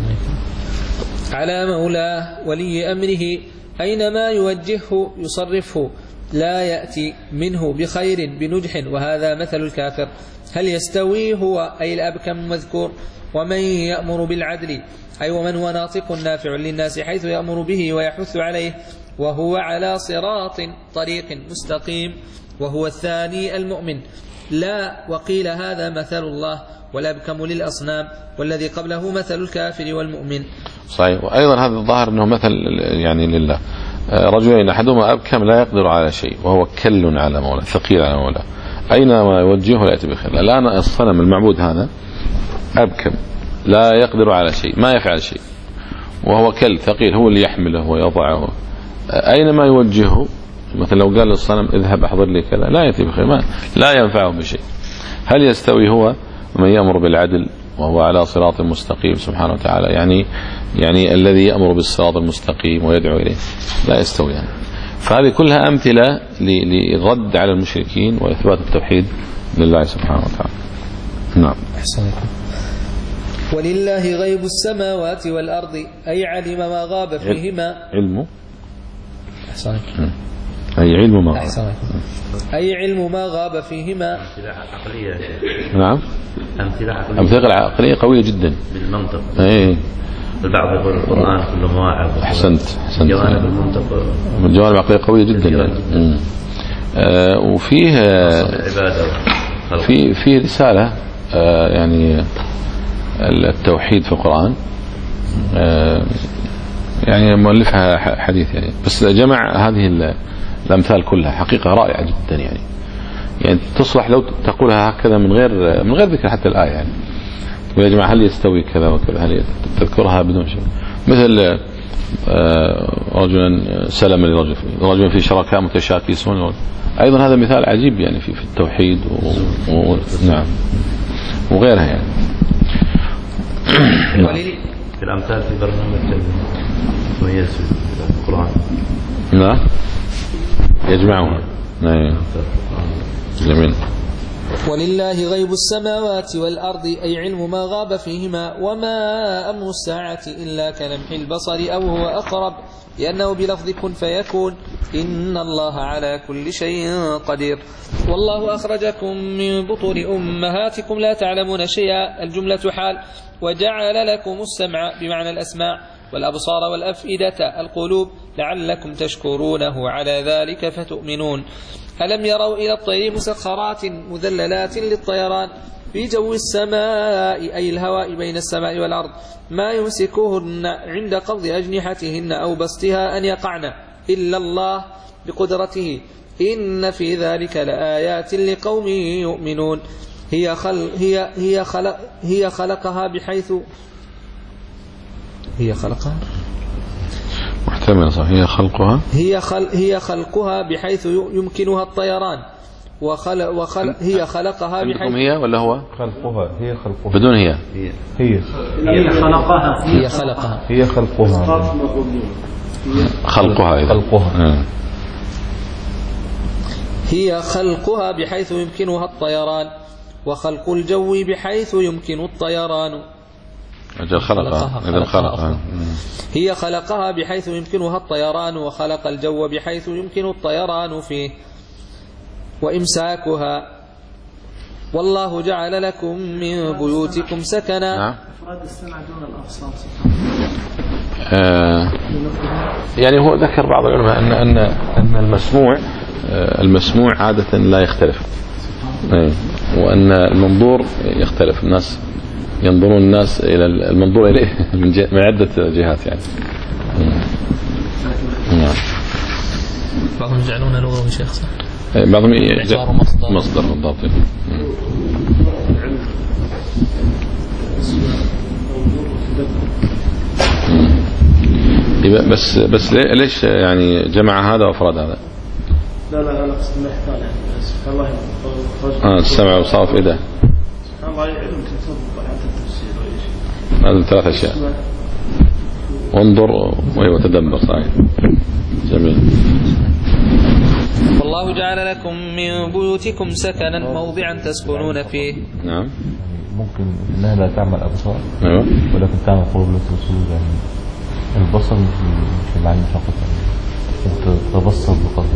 على مولاه ولي أمره، أينما يوجهه يصرفه، لا يأتي منه بخير بنجح، وهذا مثل الكافر. هل يستوي هو أي الأبكم المذكور ومن يأمر بالعدل، أي ومن هو ناطق نافع للناس حيث يأمر به ويحث عليه، وهو على صراط طريق مستقيم، وهو الثاني المؤمن. لا، وقيل هذا مثل الله والأبكم للأصنام، والذي قبله مثل الكافر والمؤمن. صحيح. وأيضا هذا الظاهر أنه مثل يعني لله. رجلين أحدهما أبكم لا يقدر على شيء وهو كل على مولاه ثقيل على مولاه، أينما يوجهه لا يأتي بخير. الآن الصنم المعبود هذا أبكم لا يقدر على شيء، ما يفعل شيء، وهو كل ثقيل هو اللي يحمله ويضعه، أينما يوجهه. مثلا لو قال للصنم اذهب أحضر لي كذا لا يأتي بخير، ما لا ينفعه بشيء. هل يستوي هو ومن يأمر بالعدل وهو على صراط مستقيم سبحانه وتعالى؟ يعني يعني الذي يأمر بالصراط المستقيم ويدعو إليه لا يستوي يعني. فهذه كلها أمثلة للرد على المشركين وإثبات التوحيد لله سبحانه وتعالى. نعم. أحسنكم. ولله غيب السماوات والأرض، أي علم ما غاب فيهما. علمه. أحسنكم. أي علم ما غاب. أي علم ما غاب فيهما. أمثلة عقلية. نعم. أمثلة عقلية. أمثلة عقلية قوية جدا. بالمنطق. أي. البعض يقول القرآن كله مواعظ. أحسنت. أحسنت. جوانب المنطق. من جوانب عقلية قوية جدا يعني. آه وفيه في في رسالة آه يعني التوحيد في القرآن، آه يعني مؤلفها حديث يعني، بس جمع هذه الأمثال كلها حقيقة رائعة جدا يعني. يعني تصلح لو تقولها هكذا من غير من غير ذكر حتى الآية يعني. ويا جماعة هل يستوي كذا وكذا، هل تذكرها بدون شيء. مثل رجلا سلم لرجل، رجل في شركاء متشاكسون، أيضا هذا مثال عجيب يعني في, في التوحيد و... و... نعم وغيرها يعني. في الأمثال في برنامج مميز في القرآن. نعم يجمعها. نعم جميل. ولله غيب السماوات والأرض أي علم ما غاب فيهما، وما أمر الساعة إلا كلمح البصر أو هو أقرب، لأنه بلفظ كن فيكون، إن الله على كل شيء قدير. والله أخرجكم من بطون أمهاتكم لا تعلمون شيئا، الجملة حال. وجعل لكم السمع بمعنى الأسماع والأبصار والأفئدة القلوب لعلكم تشكرونه على ذلك فتؤمنون. ألم يروا إلى الطير مسخرات مذللات للطيران في جو السماء أي الهواء بين السماء والأرض ما يمسكوهن عند قبض أجنحتهن أو بسطها أن يقعن إلا الله بقدرته، إن في ذلك لآيات لقوم يؤمنون. هي خل هي هي خلق هي خلقها بحيث هي خلقها محتمل صح هي خلقها هي خل هي خلقها بحيث يمكنها الطيران، وخلق وخلق هي خلقها بحيث هي ولا هو خلقها هي خلقها بدون هي هي هي هي خلقها هي خلقها هي خلقها خلقها خلقها هي خلقها بحيث يمكنها الطيران، وخلق الجو بحيث يمكن الطيران. أجل خلقها إذا خلقها هي خلقها بحيث يمكنها الطيران، وخلق الجو بحيث يمكن الطيران فيه وإمساكها. والله جعل لكم من بيوتكم سكنا. نعم. إفراد السمع دون الأبصار آه يعني هو ذكر بعض العلماء أن أن أن المسموع آه المسموع عادة لا يختلف، آه وأن المنظور يختلف، الناس ينظرون الناس إلى المنظور إليه من, من عدة جهات يعني. نعم. بعضهم يجعلون لغة يا شيخ صح؟ بعضهم يجعلون مصدر مصدر بالضبط. بس بس ليش يعني جمع هذا وافراد هذا؟ لا لا انا قصدي ما يحتاج سبحان الله اه السمع والبصر والأفئدة. سبحان الله علم تطبق حتى التفسير وايش. هذه ثلاث اشياء. انظر وتدبر صحيح. جميل. والله جعل لكم من بيوتكم سكنا موضعا تسكنون فيه. نعم. ممكن انها لا تعمل ابصار ايوه ولكن تعمل قلوب الرسول، يعني البصر مش في العين فقط، يعني تبصر بقصد.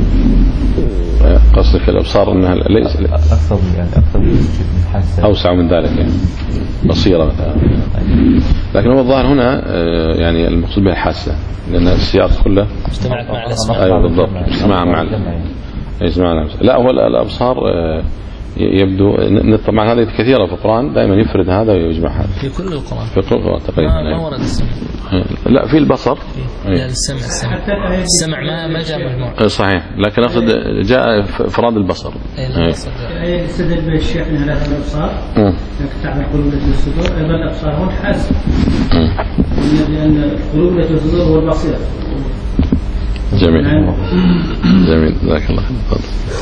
قصدك الابصار انها ليس اكثر يعني اكثر من حاسه اوسع من ذلك يعني بصيره مثلا، لكن هو الظاهر هنا يعني المقصود بها الحاسه، لان السياق كله اجتمعت مع الاسماء. ايوه بالضبط اجتماع مع اجتماع لا هو الابصار يبدو طبعا هذه كثيرة في القرآن، دائما يفرد هذا ويجمع هذا في كل القرآن في كل القرآن تقريبا. ما ورد السمع لا في البصر لا السمع السمع السمع ما ما جاء مجموع صحيح، لكن أقصد جاء فراد البصر. أي استدل به الشيخ من هذا الأبصار لكن تعمل قلوب التي الصدور، أيضا الأبصار هون حاسة، لأن القلوب التي الصدور هو البصيرة. جميل جميل جزاك الله خير.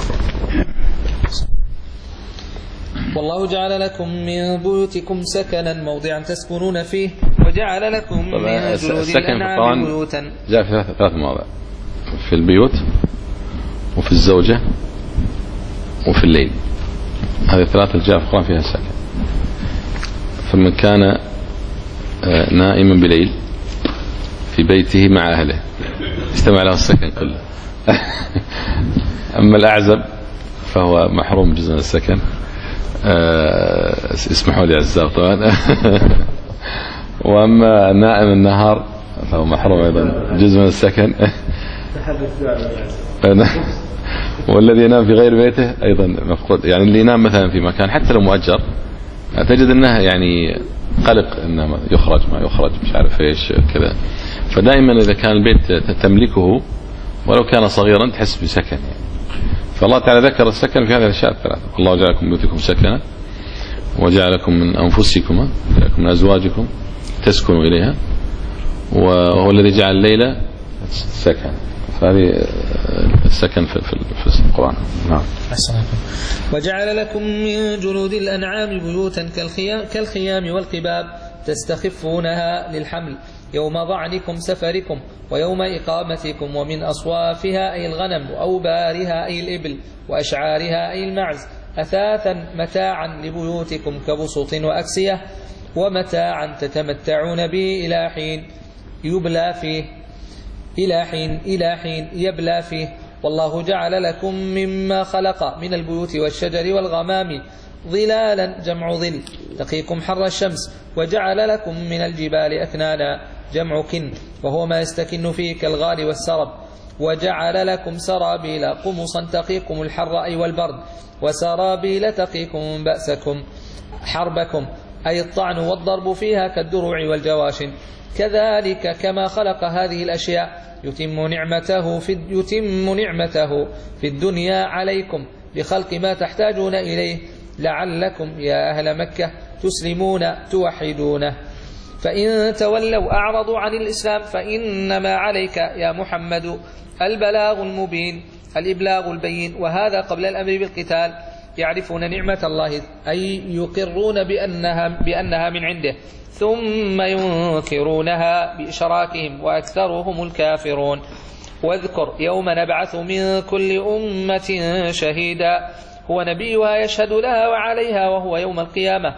والله جعل لكم من بيوتكم سكنا موضعا تسكنون فيه، وجعل لكم من جلود الأنعام بيوتا. جاء في ثلاث مواضع، في البيوت وفي الزوجة وفي الليل، هذه الثلاثة جاء في القرآن فيها السكن. فمن كان نائما بليل في بيته مع أهله اجتمع له السكن كله. أما الأعزب فهو محروم جزء من السكن. أه اسمحوا لي أعزائي طبعا. وأما نائم النهار فهو محروم أيضا جزء من السكن. والذي ينام في غير بيته أيضا مفقود، يعني اللي ينام مثلا في مكان حتى لو مؤجر تجد أنه يعني قلق أنه يخرج ما يخرج مش عارف إيش كذا. فدائما إذا كان البيت تملكه ولو كان صغيرا تحس بسكن يعني. فالله تعالى ذكر السكن في هذه الأشياء الثلاثة. الله جعلكم من بيوتكم سكنا وجعلكم من أنفسكم، جعلكم من أزواجكم تسكنوا إليها، وهو الذي جعل الليل سكن، فهذه السكن في في القرآن. نعم. وجعل لكم من جلود الأنعام بيوتا كالخيام, كالخيام والقباب تستخفونها للحمل يوم ضعنكم سفركم ويوم إقامتكم، ومن أصوافها أي الغنم، وأوبارها أي الإبل، وأشعارها أي المعز، أثاثا متاعا لبيوتكم كبسط وأكسية، ومتاعا تتمتعون به إلى حين يبلى فيه إلى حين إلى حين يبلى فيه. والله جعل لكم مما خلق من البيوت والشجر والغمام ظلالا جمع ظل تقيكم حر الشمس، وجعل لكم من الجبال أكنانا جمع كن وهو ما يستكن فيه كالغار والسرب، وجعل لكم سرابيل قمصا تقيكم الحر أي والبرد، وسرابيل تقيكم بأسكم حربكم أي الطعن والضرب فيها كالدروع والجواشن. كذلك كما خلق هذه الأشياء يتم نعمته في يتم نعمته في الدنيا عليكم بخلق ما تحتاجون إليه لعلكم يا أهل مكة تسلمون توحدونه. فإن تولوا أعرضوا عن الإسلام فإنما عليك يا محمد البلاغ المبين الإبلاغ البين، وهذا قبل الأمر بالقتال. يعرفون نعمة الله أي يقرون بأنها, بأنها من عنده، ثم ينكرونها بإشراكهم وأكثرهم الكافرون. واذكر يوم نبعث من كل أمة شهيدا هو نبيها يشهد لها وعليها وهو يوم القيامة،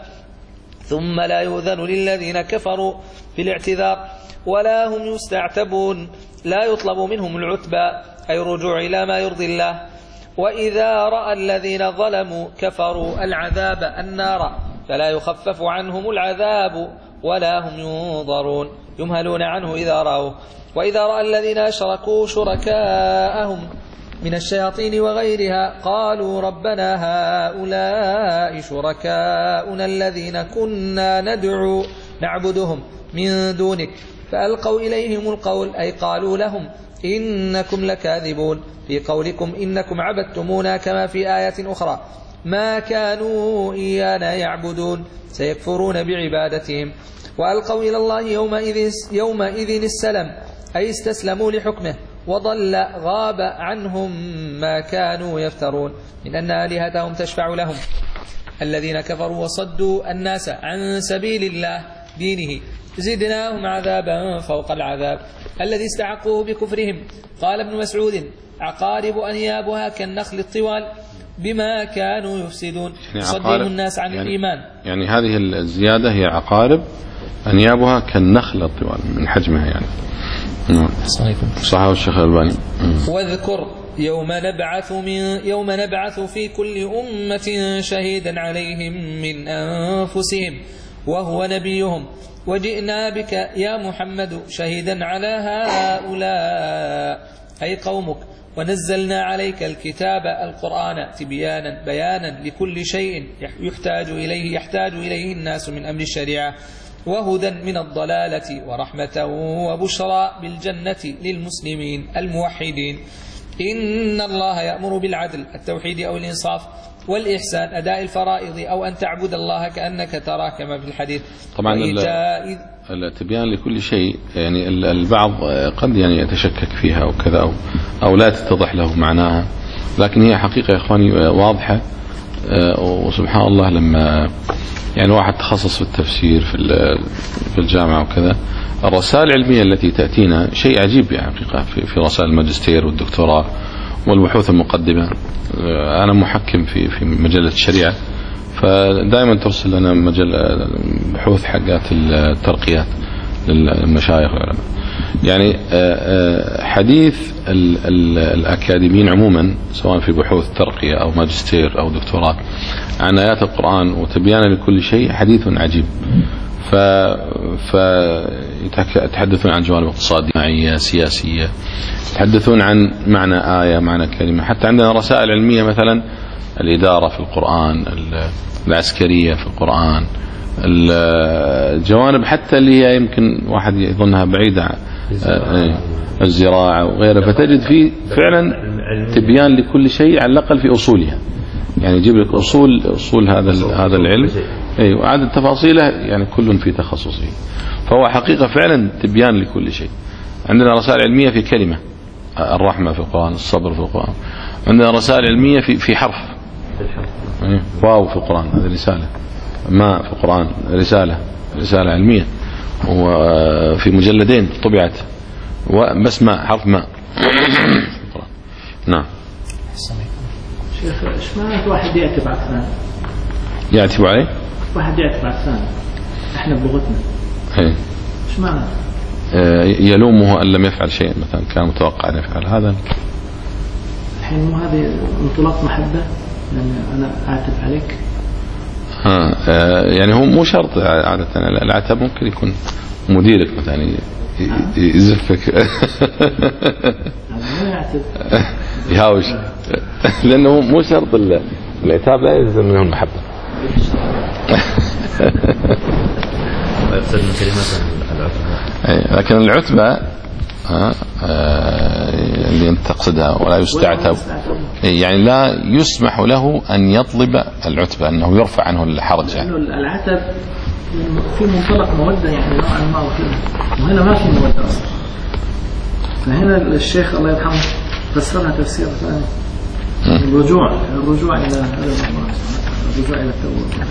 ثم لا يؤذن للذين كفروا بالاعتذار ولا هم يستعتبون، لا يطلب منهم العتبى أي الرجوع إلى ما يرضي الله. وإذا رأى الذين ظلموا كفروا العذاب النار فلا يخفف عنهم العذاب ولا هم ينظرون يمهلون عنه إذا رأوا. وإذا رأى الذين أشركوا شركاءهم من الشياطين وغيرها قالوا ربنا هؤلاء شركاؤنا الذين كنا ندعو نعبدهم من دونك فألقوا إليهم القول أي قالوا لهم إنكم لكاذبون في قولكم إنكم عبدتمونا، كما في آية أخرى ما كانوا إيانا يعبدون سيكفرون بعبادتهم. وألقوا إلى الله يومئذ, يومئذ السلام أي استسلموا لحكمه، وضل غاب عنهم ما كانوا يفترون من أن آلهتهم تشفع لهم. الذين كفروا وصدوا الناس عن سبيل الله دينه زدناهم عذابا فوق العذاب الذي استحقوه بكفرهم. قال ابن مسعود عقارب أنيابها كالنخل الطوال بما كانوا يفسدون صدهم الناس عن يعني الإيمان. يعني هذه الزيادة هي عقارب أنيابها كالنخل الطوال من حجمها يعني. صحيح الشيخ الألباني. واذكر يوم نبعث من يوم نبعث في كل أمة شهيدا عليهم من أنفسهم وهو نبيهم وجئنا بك يا محمد شهيدا على هؤلاء أي قومك، ونزلنا عليك الكتاب القرآن تبيانا بيانا لكل شيء يحتاج إليه يحتاج إليه الناس من أمر الشريعة، وهدى من الضلالة ورحمة وبشرى بالجنة للمسلمين الموحدين. إن الله يأمر بالعدل التوحيد أو الإنصاف والإحسان أداء الفرائض أو أن تعبد الله كأنك تراه كما في الحديث. طبعا التبيان لكل شيء يعني البعض قد يعني يتشكك فيها وكذا أو, أو لا تتضح له معناها، لكن هي حقيقة يا إخواني واضحة. وسبحان الله لما يعني واحد تخصص في التفسير في الجامعة وكذا، الرسائل العلمية التي تأتينا شيء عجيب يعني حقيقة في, في رسائل الماجستير والدكتوراه والبحوث المقدمة. أنا محكم في في مجلة الشريعة، فدائما ترسل لنا مجلة بحوث حقات الترقيات للمشايخ والعلماء. يعني حديث الأكاديميين عموما سواء في بحوث ترقية أو ماجستير أو دكتوراه عن آيات القرآن وتبيانا لكل شيء حديث عجيب. فيتحدثون عن جوانب اقتصادية اجتماعية سياسية، يتحدثون عن معنى آية معنى كلمة. حتى عندنا رسائل علمية مثلا الإدارة في القرآن، العسكرية في القرآن، الجوانب حتى اللي هي يمكن واحد يظنها بعيدة، الزراعة وغيرها، فتجد فيه فعلا تبيان لكل شيء على الأقل في أصولها. يعني يجيب لك أصول أصول هذا هذا العلم أي وعدد تفاصيله يعني كل في تخصصه، فهو حقيقة فعلا تبيان لكل شيء. عندنا رسائل علمية في كلمة، الرحمة في القرآن، الصبر في القرآن. عندنا رسائل علمية في في حرف، واو في القرآن هذه رسالة، ما في القرآن رسالة رسالة علمية، وفي مجلدين طبعت، وبس ما حرف ما في القرآن. نعم. شيخ ايش معنى واحد يعتب على الثاني؟ يعتب عليه؟ واحد يعتب على الثاني، احنا بلغتنا. ايه. ايش معنى؟ يلومه ان لم يفعل شيء مثلا كان متوقع ان يفعل هذا. الحين مو هذه انطلاق محبة لأن أنا أعتب عليك؟ ها يعني هو مو شرط عادة، العتب ممكن يكون مديرك مثلا يزفك يهاوش، لأنه مو شرط العتاب لا يلزم منه المحبة. لكن العتبة اللي انت تقصدها ولا يستعتب، يعني لا يسمح له أن يطلب العتبة، أنه يرفع عنه الحرج. يعني العتب في منطلق مودة يعني نوعا ما، وهنا ما في مودة أصلا. فهنا الشيخ الله يرحمه فسرها تفسير ثاني، الرجوع الرجوع إلى الرجوع إلى التوبة.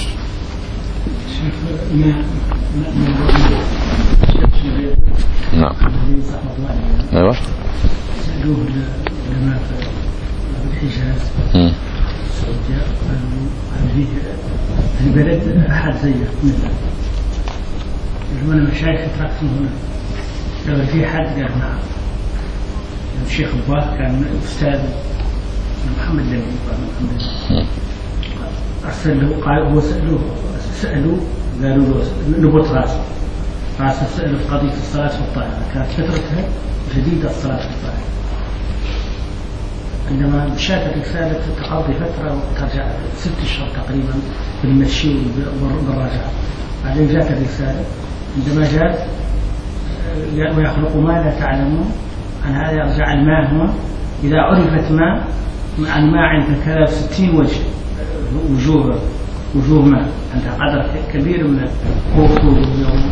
نعم. ايوه. سألوه العلماء في الحجاز السعودية، قالوا هل في البلد أحد زيك مثلا؟ قالوا أنا مشايخ تركتهم هنا. لو في حد قال نعم. الشيخ أبوه كان أستاذ محمد لمين، قال محمد لمين. أرسل له، قال هو سألوه سألوه قالوا له نبوت راسه راسه سألوا في قضية الصلاة في الطائرة، كانت فترتها جديدة الصلاة في الطائرة. عندما شافت رسالة تقضي فترة وترجع ست أشهر تقريبا بالمشي والرجعة، بعدين جاءت الرسالة عندما جاءت ويخلق ما لا تعلمون عن هذا يرجع الماء هو إذا عرفت ما عن ما عند كذا وستين وجه وجوه وجوه ماء عندها قدر كبير من الخطوط.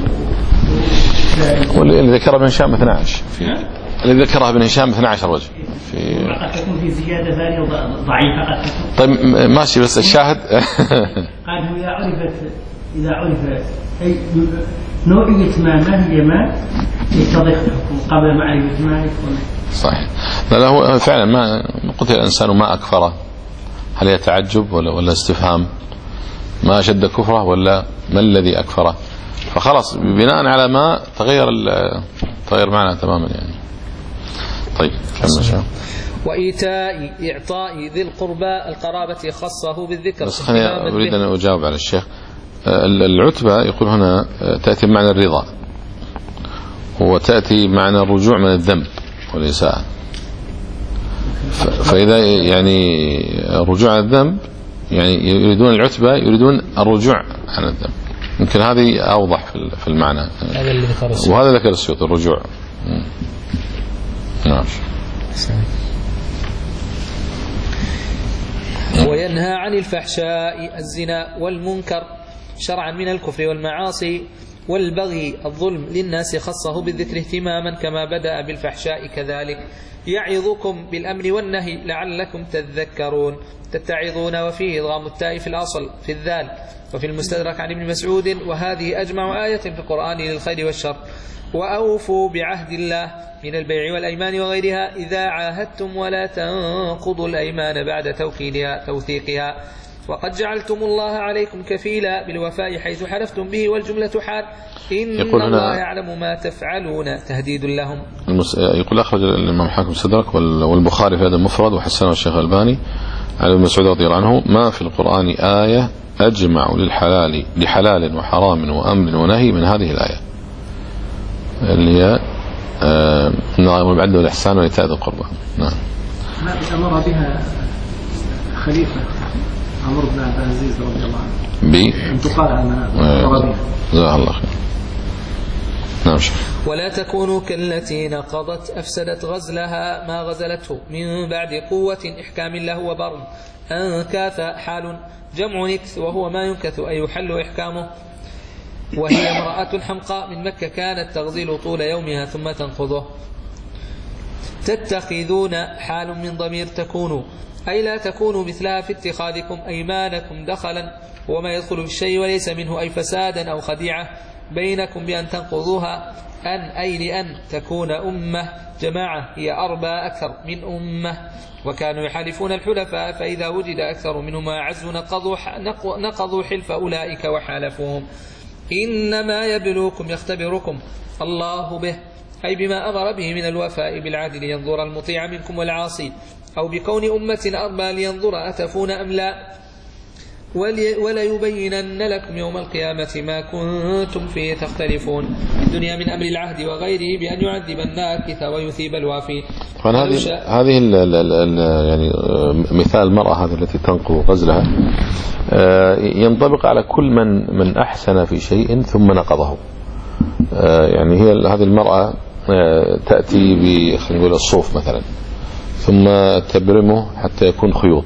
واللي ذكرها ابن هشام اثني عشر، اللي ذكرها ابن هشام اثني عشر وجه. في قد تكون في زيادة ثانية ضعيفة قد تكون. طيب ماشي، بس الشاهد قال إذا عرفت إذا عرفت أي نوعية ما ما هي ما يتضح الحكم قبل معرفة ما يكون. صحيح. لا لا هو فعلا ما قتل الإنسان ما أكفره، هل هي تعجب ولا ولا استفهام؟ ما أشد كفره ولا ما الذي أكفره؟ فخلاص بناء على ما تغير تغير معنى تماما يعني. طيب كمل شو. وإيتاء إعطاء ذي القربى القرابة خصه بالذكر. بس خليني أريد أن أجاوب على الشيخ. العتبة يقول هنا تأتي بمعنى الرضا، وتأتي معنى الرجوع من الذنب والإساءة. فإذا يعني الرجوع عن الذنب يعني يريدون العتبة، يريدون الرجوع عن الذنب. يمكن هذه أوضح في المعنى، وهذا ذكر السيوط الرجوع. نعم. وينهى عن الفحشاء الزنا والمنكر شرعا من الكفر والمعاصي والبغي الظلم للناس خصه بالذكر اهتماما كما بدأ بالفحشاء كذلك. يعظكم بالأمر والنهي لعلكم تذكرون. تتعظون وفيه إضغام التاء في الأصل في الذال. وفي المستدرك عن ابن مسعود وهذه أجمع آية في القرآن للخير والشر. وأوفوا بعهد الله من البيع والأيمان وغيرها إذا عاهدتم ولا تنقضوا الأيمان بعد توكيدها توثيقها. وقد جعلتم الله عليكم كفيلا بالوفاء حيث حلفتم به والجملة حال إن الله يعلم ما تفعلون تهديد لهم. يقول أخرج الإمام حاكم الصدرك والبخاري في هذا المفرد وحسنه الشيخ الباني عن ابن مسعود رضي الله عنه ما في القرآن آية أجمع للحلال لحلال وحرام وأمر ونهي من هذه الآية اللي هي النظام بالعدل والإحسان وإيتاء ذي القربى. نعم. هذه أمر بها خليفة عمرو بن عبد العزيز رضي الله عنه ب أن تقال عنها. جزاه الله خير. نعم. ولا تكونوا كالتي نقضت أفسدت غزلها ما غزلته من بعد قوة إحكام له وبر. أنكاث حال جمع نكث وهو ما ينكث أي يحل إحكامه. وهي امرأة حمقاء من مكة كانت تغزل طول يومها ثم تنقضه. تتخذون حال من ضمير تكونوا أي لا تكونوا مثلها في اتخاذكم أيمانكم دخلا وما يدخل في الشيء وليس منه أي فسادا أو خديعة بينكم بأن تنقضوها. أن أي لأن تكون أمة جماعة هي أربى أكثر من أمة. وكانوا يحالفون الحلفاء فإذا وجد أكثر منهم أعزوا نقضوا, نقضوا حلف أولئك وحالفوهم. إنما يبلوكم يختبركم الله به أي بما أمر به من الوفاء بالعدل لينظر المطيع منكم والعاصي أو بكون أمة أربى لينظر أتفون أم لا وليبينن لكم يوم القيامة ما كنتم فيه تختلفون في الدنيا من أمر العهد وغيره بأن يعذب الناكث ويثيب الوافي. هذه هذه ال ال ال يعني مثال المرأة هذه التي تنقض غزلها ينطبق على كل من من أحسن في شيء ثم نقضه. يعني هي هذه المرأة تأتي ب خلينا نقول الصوف مثلا ثم تبرمه حتى يكون خيوط،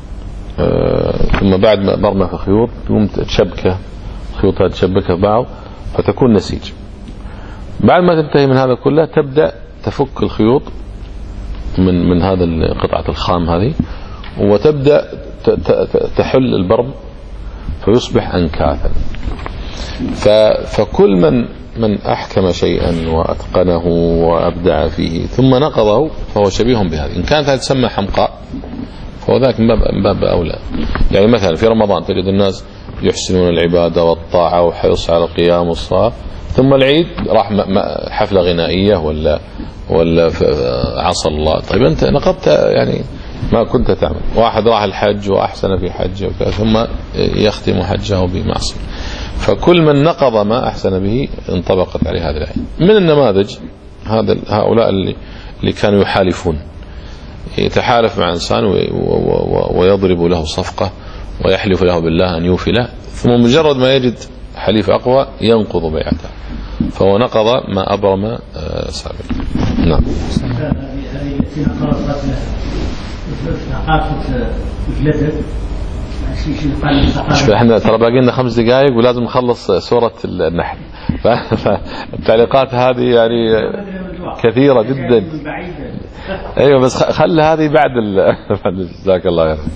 ثم بعد ما برمه في خيوط تقوم تشبكه خيوطها تشبكها في بعض فتكون نسيج. بعد ما تنتهي من هذا كله تبدأ تفك الخيوط من من هذا قطعة الخام هذه وتبدأ تحل البرم فيصبح أنكاثا. فكل من من أحكم شيئا وأتقنه وأبدع فيه ثم نقضه فهو شبيه بهذه. إن كانت هذه تسمى حمقاء فهو ذاك من باب أولى. يعني مثلا في رمضان تجد الناس يحسنون العبادة والطاعة وحرص على القيام والصلاة، ثم العيد راح حفلة غنائية ولا ولا عصى الله. طيب أنت نقضت يعني ما كنت تعمل. واحد راح الحج وأحسن في حجه ثم يختم حجه بمعصية. فكل من نقض ما أحسن به انطبقت عليه هذه الآية. من النماذج هذا هؤلاء اللي اللي كانوا يحالفون، يتحالف مع إنسان ويضرب له صفقة ويحلف له بالله أن يوفي له، ثم مجرد ما يجد حليف أقوى ينقض بيعته، فهو نقض ما أبرم سابقا. نعم. هذه التي نقضت نقاطة الجلد. احنا ترى باقي لنا خمس دقائق ولازم نخلص سورة النحل، فالتعليقات هذه يعني كثيرة جدا. ايوه بس خلي هذه بعد جزاك الله خير.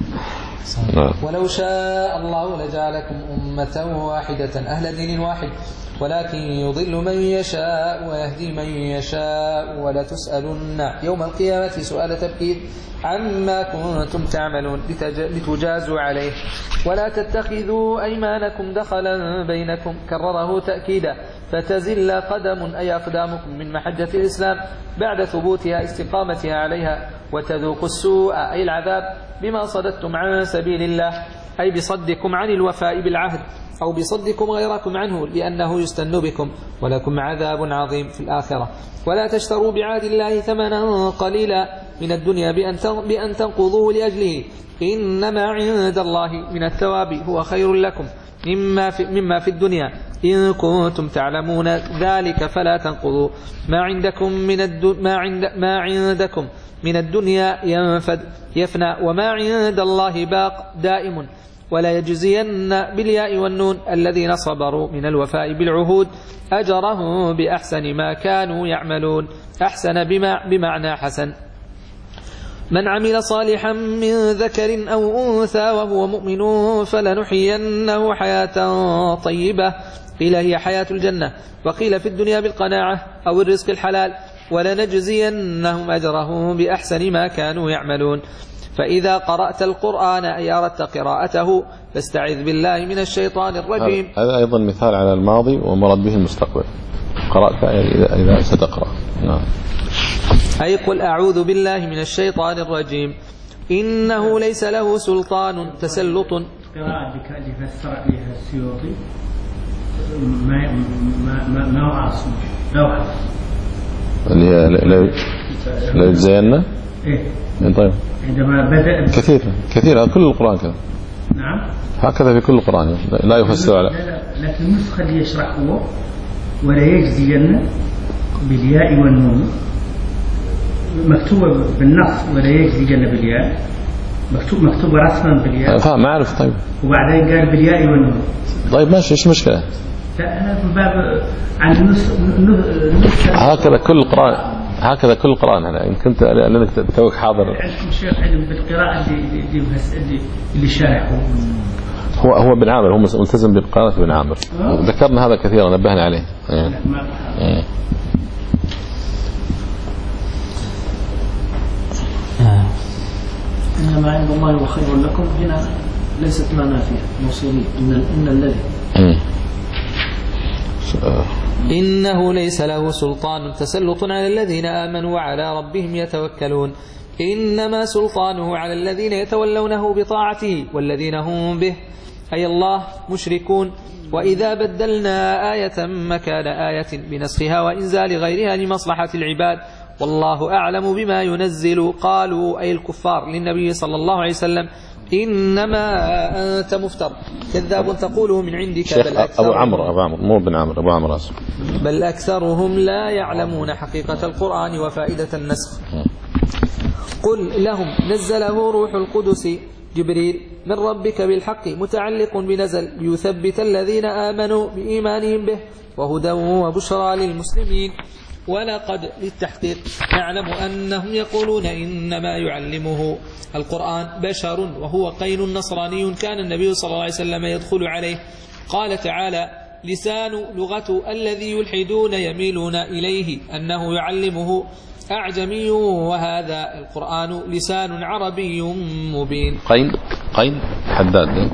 ولو شاء الله لجعلكم أمة واحدة أهل دين واحد ولكن يضل من يشاء ويهدي من يشاء ولا تسألن يوم القيامة سؤال تبكير عما كنتم تعملون لتجازوا عليه. ولا تتخذوا أيمانكم دخلا بينكم كرره تأكيدا فتزل قدم أي أقدامكم من محجة الإسلام بعد ثبوتها استقامتها عليها وتذوق السوء أي العذاب بما صددتم عن سبيل الله أي بصدكم عن الوفاء بالعهد أو بصدكم غيركم عنه لأنه يستن بكم ولكم عذاب عظيم في الآخرة. ولا تشتروا بعهد الله ثمنا قليلا من الدنيا بأن تنقضوه لأجله إنما عند الله من الثواب هو خير لكم مما في, مما في الدنيا إن كنتم تعلمون ذلك فلا تنقضوا ما عندكم من ما, عند ما عندكم من الدنيا ينفد يفنى وما عند الله باق دائم. ولا يجزين بالياء والنون الذين صبروا من الوفاء بالعهود أجرهم بأحسن ما كانوا يعملون. أحسن بما بمعنى حسن. من عمل صالحا من ذكر أو أنثى وهو مؤمن فلنحيينه حياة طيبة قيل هي حياة الجنة وقيل في الدنيا بالقناعة أو الرزق الحلال ولنجزينهم أجرهم بأحسن ما كانوا يعملون. فإذا قرأت القرآن أي أردت قراءته فاستعذ بالله من الشيطان الرجيم. هذا أيضا مثال على الماضي ومرد به المستقبل. قرأت إذا ستقرأ. نعم. أي قل أعوذ بالله من الشيطان الرجيم إنه ليس له سلطان تسلط. قراءة اللي فسر عليها السيوطي ما ما ما ما عاصم لوحة اللي هي لا يجزينا. إيه. طيب. عندما بدأ كثير كثير كل القرآن كذا. نعم. هكذا في كل القرآن لا يفسر على. لكن النسخة اللي يشرح هو ولا يجزين بالياء والنون، مكتوبة بالنص ولا يجزين بالياء، مكتوب مكتوبة رسما بالياء. فاهم ما أعرف. طيب وبعدين قال بالياء والنون. طيب ماشي، إيش مشكلة؟ لا أنا في باب عن النص. هكذا كل القرآن، هكذا كل القرآن. أنا إن كنت لأنك توك حاضر. عندكم شيخ علم بالقراءة اللي اللي اللي شارحه. هو هو بن عامر، هو ملتزم بقراءة بن عامر. ذكرنا هذا كثيرا، نبهنا عليه. إيه. إنما عند الله وخير لكم هنا ليست ما نافية موصولية. إن إن الذي إنه ليس له سلطان تسلط على الذين آمنوا وعلى ربهم يتوكلون، إنما سلطانه على الذين يتولونه بطاعته والذين هم به أي الله مشركون. وإذا بدلنا آية مكان آية بنسخها وإنزال غيرها لمصلحة العباد والله أعلم بما ينزل قالوا أي الكفار للنبي صلى الله عليه وسلم إنما أنت مفتر كذاب تقوله من عندك. بل أبو عمرو أبو عمرو مو بن عمرو أبو عمرو أصلا. بل أكثرهم لا يعلمون حقيقة القرآن وفائدة النسخ. قل لهم نزله روح القدس جبريل من ربك بالحق متعلق بنزل ليثبت الذين آمنوا بإيمانهم به وهدى وبشرى للمسلمين. ولقد للتحقيق نعلم أنهم يقولون إنما يعلمه القرآن بشر وهو قين نصراني كان النبي صلى الله عليه وسلم يدخل عليه. قال تعالى لسان لغة الذي يلحدون يميلون إليه أنه يعلمه أعجمي وهذا القرآن لسان عربي مبين. قين قين حداد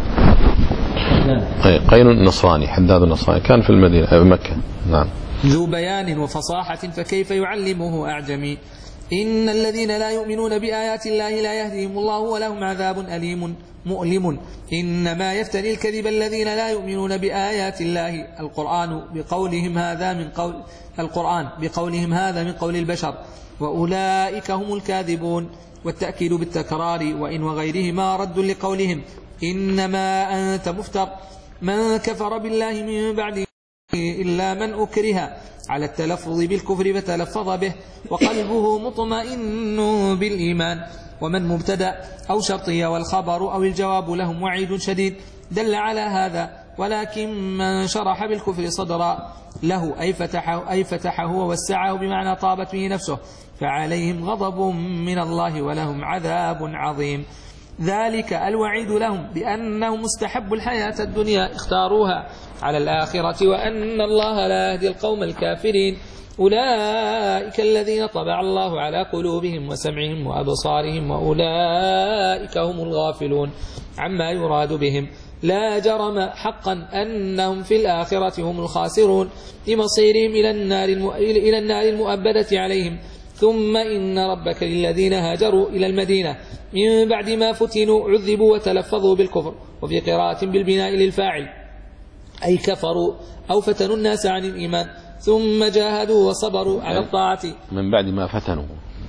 قين النصراني حداد النصراني كان في المدينة في مكة. نعم. ذو بيان وفصاحة فكيف يعلمه أعجمي. إن الذين لا يؤمنون بآيات الله لا يهديهم الله ولهم عذاب أليم مؤلم. إنما يفتري الكذب الذين لا يؤمنون بآيات الله القرآن بقولهم هذا من قول القرآن بقولهم هذا من قول البشر وأولئك هم الكاذبون. والتأكيد بالتكرار وإن وغيرهما رد لقولهم إنما أنت مفتر. من كفر بالله من بعد إلا من أكره على التلفظ بالكفر فتلفظ به وقلبه مطمئن بالإيمان. ومن مبتدأ أو شرطية والخبر أو الجواب لهم وعيد شديد دل على هذا. ولكن من شرح بالكفر صدرا له أي فتحه, أي فتحه ووسعه بمعنى طابت به نفسه فعليهم غضب من الله ولهم عذاب عظيم. ذلك الوعيد لهم بأنهم مستحب الحياة الدنيا اختاروها على الآخرة وأن الله لا يهدي القوم الكافرين. أولئك الذين طبع الله على قلوبهم وسمعهم وأبصارهم وأولئك هم الغافلون عما يراد بهم. لا جرم حقا أنهم في الآخرة هم الخاسرون لمصيرهم إلى النار إلى النار المؤبدة عليهم. ثم إن ربك للذين هاجروا إلى المدينة من بعد ما فتنوا عذبوا وتلفظوا بالكفر وفي قراءة بالبناء للفاعل أي كفروا أو فتنوا الناس عن الإيمان ثم جاهدوا وصبروا على الطاعة من بعد ما فتنوا.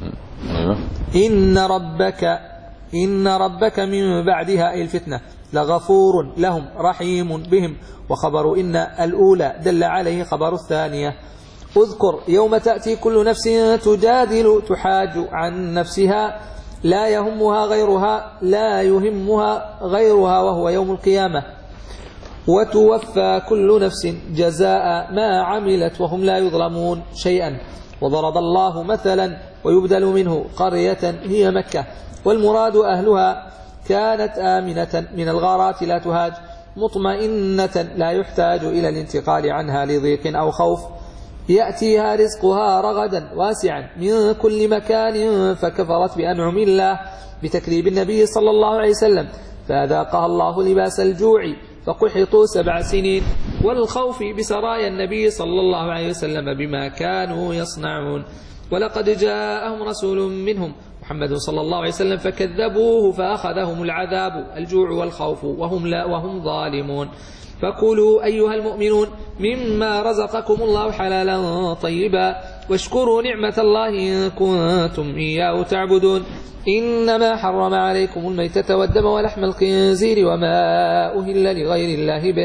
إن ربك إن ربك من بعدها أي الفتنة لغفور لهم رحيم بهم. وخبر إن الأولى دل عليه خبر الثانية. اذكر يوم تأتي كل نفس تجادل تحاج عن نفسها لا يهمها غيرها لا يهمها غيرها وهو يوم القيامة وتوفى كل نفس جزاء ما عملت وهم لا يظلمون شيئا. وضرب الله مثلا ويبدل منه قرية هي مكة والمراد أهلها كانت آمنة من الغارات لا تهاج مطمئنة لا يحتاج إلى الانتقال عنها لضيق أو خوف يأتيها رزقها رغدا واسعا من كل مكان فكفرت بأنعم الله بتكذيب النبي صلى الله عليه وسلم فأذاقها الله لباس الجوع فقحطوا سبع سنين والخوف بسرايا النبي صلى الله عليه وسلم بما كانوا يصنعون. ولقد جاءهم رسول منهم محمد صلى الله عليه وسلم فكذبوه فأخذهم العذاب الجوع والخوف وهم لا وهم ظالمون. فقولوا أيها المؤمنون مما رزقكم الله حلالا طيبا واشكروا نعمة الله إن كنتم إياه تعبدون. إنما حرم عليكم الميتة والدم ولحم الخنزير وما أهل لغير الله به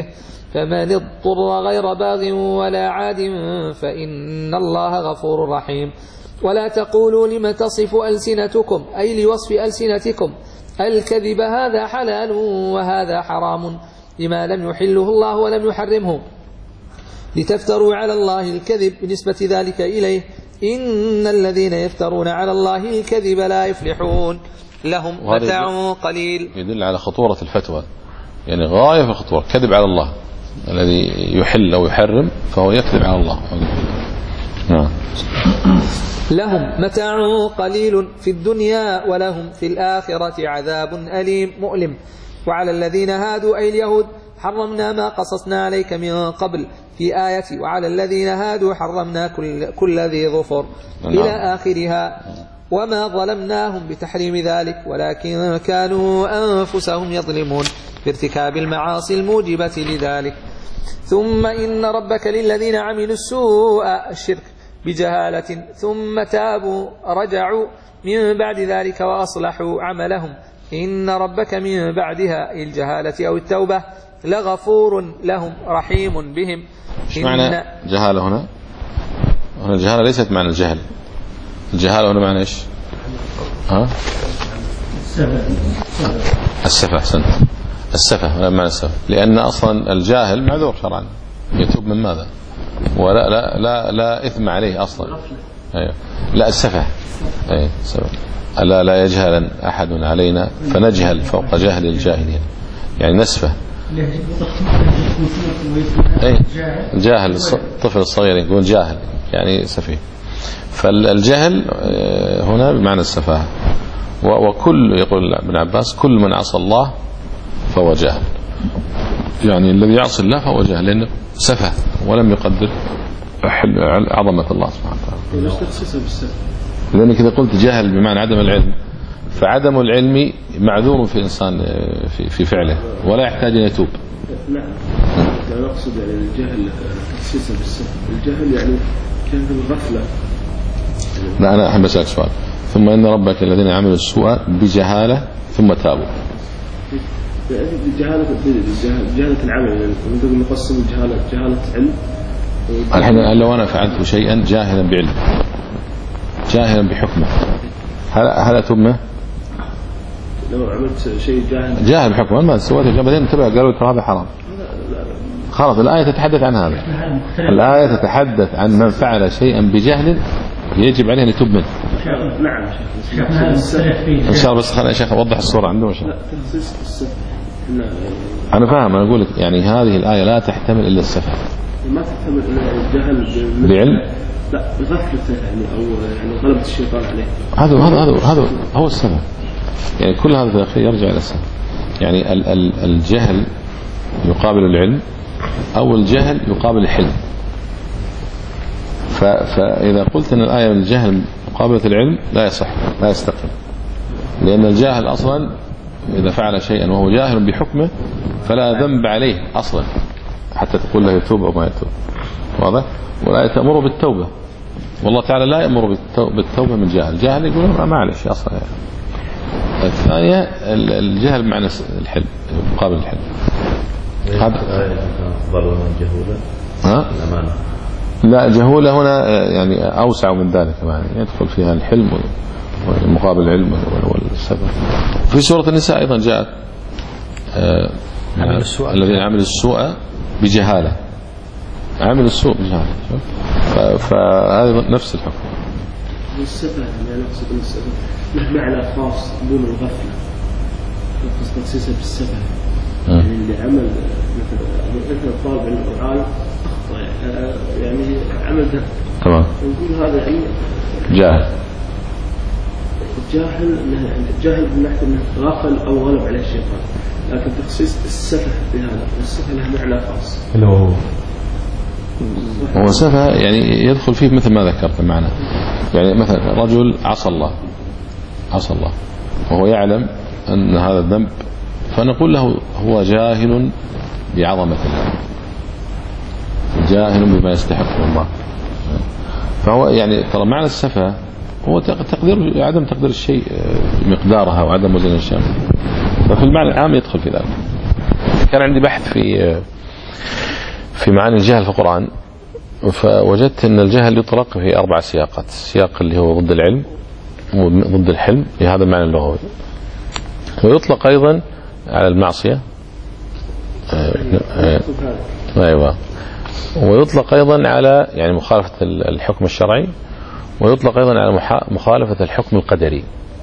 فمن اضطر غير باغ ولا عاد فإن الله غفور رحيم. ولا تقولوا لما تصف ألسنتكم أي لوصف ألسنتكم الكذب هذا حلال وهذا حرام لما لم يحله الله ولم يحرمه لتفتروا على الله الكذب بنسبة ذلك إليه إن الذين يفترون على الله الكذب لا يفلحون لهم متاع قليل. يدل على خطورة الفتوى، يعني غاية في الخطورة. كذب على الله الذي يحل أو يحرم فهو يكذب على الله. نعم. لهم متاع قليل في الدنيا ولهم في الآخرة عذاب أليم مؤلم. وعلى الذين هادوا أي اليهود حرمنا ما قصصنا عليك من قبل في آية وعلى الذين هادوا حرمنا كل, كل ذي ظفر إلى آخرها. وما ظلمناهم بتحريم ذلك ولكن كانوا أنفسهم يظلمون بارتكاب المعاصي الموجبة لذلك. ثم إن ربك للذين عملوا السوء الشرك بجهالة ثم تابوا رجعوا من بعد ذلك وأصلحوا عملهم إن ربك من بعدها الجهالة أو التوبة لغفور لهم رحيم بهم. ايش معنى جهالة هنا؟ هنا الجهالة ليست معنى الجهل. الجهالة هنا معنى ايش؟ ها؟ السفة. أحسنت. السفة هنا معنى السفة، لأن أصلا الجاهل معذور شرعا يتوب من ماذا؟ ولا لا لا لا إثم عليه أصلا. أيوه. لا السفة. أي سفة. ألا لا يجهل أحد علينا فنجهل فوق جهل الجاهلين، يعني نسفة. أي جاهل الطفل الصغير يكون جاهل يعني سفيه. فالجهل هنا بمعنى السفاهة. وكل يقول ابن عباس كل من عصى الله فهو جاهل، يعني الذي يعصي الله فهو جاهل لأنه سفه ولم يقدر عظمة الله سبحانه وتعالى. لأنك إذا قلت جهل بمعنى عدم العلم فعدم العلم معذور في إنسان في, في فعله ولا يحتاج أن يتوب. نعم. أنا أقصد يعني الجهل تخصيصا بالسفه، الجهل يعني كان في الغفلة. لا أنا أحب أسألك سؤال. ثم إن ربك الذين عملوا السوء بجهالة ثم تابوا. جهالة جهالة العمل، يعني نقدر نقسم الجهالة جهالة علم. الحين لو أنا فعلت شيئا جاهلا بعلم جاهلا بحكمه هل هل أتوب منه؟ لو عملت شيء جاهل جاهل بحكمه ما سويته بعدين انتبه قالوا ترى هذا حرام. خلاص الآية تتحدث عن هذا. الآية تتحدث عن من فعل شيئا بجهل يجب عليه أن يتوب منه. نعم إن شاء الله. بس خلينا يا شيخ أوضح الصورة عندهم. لا تخصيص السفه. أنا فاهم. أنا أقول لك يعني هذه الآية لا تحتمل إلا السفه. ما تحتمل إلا الجهل بعلم. لا بغفلته يعني أو يعني غلبة الشيطان عليه. هذا هذا هذا هو السبب. يعني كل هذا في الأخير يرجع إلى السبب. يعني ال ال الجهل يقابل العلم أو الجهل يقابل الحلم. فإذا قلت أن الآية من الجهل مقابلة العلم لا يصح لا يستقيم، لأن الجاهل أصلا إذا فعل شيئا وهو جاهل بحكمه فلا ذنب عليه أصلا حتى تقول له يتوب أو ما يتوب. واضح؟ ولا تأمر بالتوبة، والله تعالى لا يأمر بالتوبة من جاهل. جاهل يقول ما معلش أصلا يعني. الثانية الجهل بمعنى الحلم مقابل الحلم. هذا جهولة. ها؟ لا جهولة هنا يعني أوسع من ذلك، يعني يدخل فيها الحلم مقابل العلم والسبب. في سورة النساء أيضا جاءت آه الذين عملوا السوء بجهالة. عمل السوء بجهالة. فهذا نفس الحكم. السفه يعني نقصد السفه له معنى خاص دون الغفلة. نقصد تخصيصه بالسفه يعني اللي عمل مثل مثل الطالب العالم أخطأ يعني عمل ده تمام نقول هذا يعني جاهل. الجاهل انه الجاهل من ناحيه انه غفل او غلب عليه الشيطان، لكن تخصيص السفه بهذا السفه له معنى خاص. اللي هو هو سفه يعني يدخل فيه مثل ما ذكرت معنا. يعني مثلا رجل عصى الله عصى الله وهو يعلم ان هذا الذنب فنقول له هو جاهل بعظمة الله جاهل بما يستحقه الله. فهو يعني ترى معنى السفه هو تقدير عدم تقدير الشيء مقدارها وعدم وزن الشيء. ففي المعنى العام يدخل في ذلك. كان عندي بحث في في معاني الجهل في القرآن، فوجدت أن الجهل يطلق في أربع سياقات. السياق اللي هو ضد العلم وضد الحلم بهذا المعنى اللغوي، ويطلق أيضا على المعصية أيوة، ويطلق أيضا على يعني مخالفة الحكم الشرعي، ويطلق أيضا على مخالفة الحكم القدري.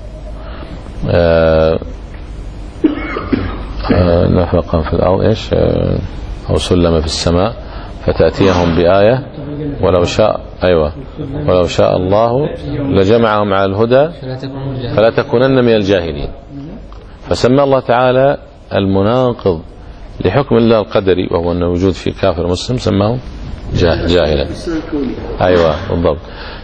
نفقا في الأرض إيش أو سلم في السماء فتأتيهم بآية ولو شاء أيوة ولو شاء الله لجمعهم على الهدى فلا تكونن من الجاهلين. فسمى الله تعالى المناقض لحكم الله القدري وهو أنه وجود في كافر مسلم سماه جاهلا. أيوة بالضبط.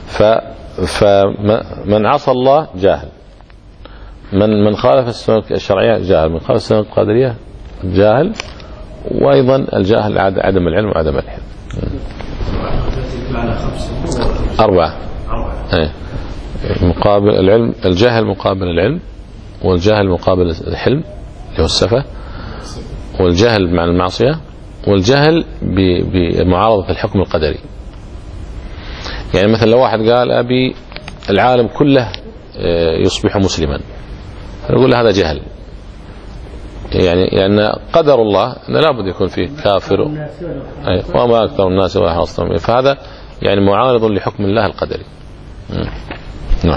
فمن عصى الله جاهل، من من خالف السنة الشرعية جاهل، من خالف السنة القدرية جاهل، وأيضا الجاهل عدم العلم وعدم الحلم. أربعة مقابل العلم، الجاهل مقابل العلم، والجاهل مقابل الحلم اللي هو السفة، والجهل مع المعصية، والجهل بمعارضة الحكم القدري. يعني مثلا لو واحد قال أبي العالم كله يصبح مسلما، نقول له هذا جهل، يعني يعني قدر الله أنه لابد يكون فيه كافر وما أكثر الناس ولا أصلا، فهذا يعني معارض لحكم الله القدري. نعم.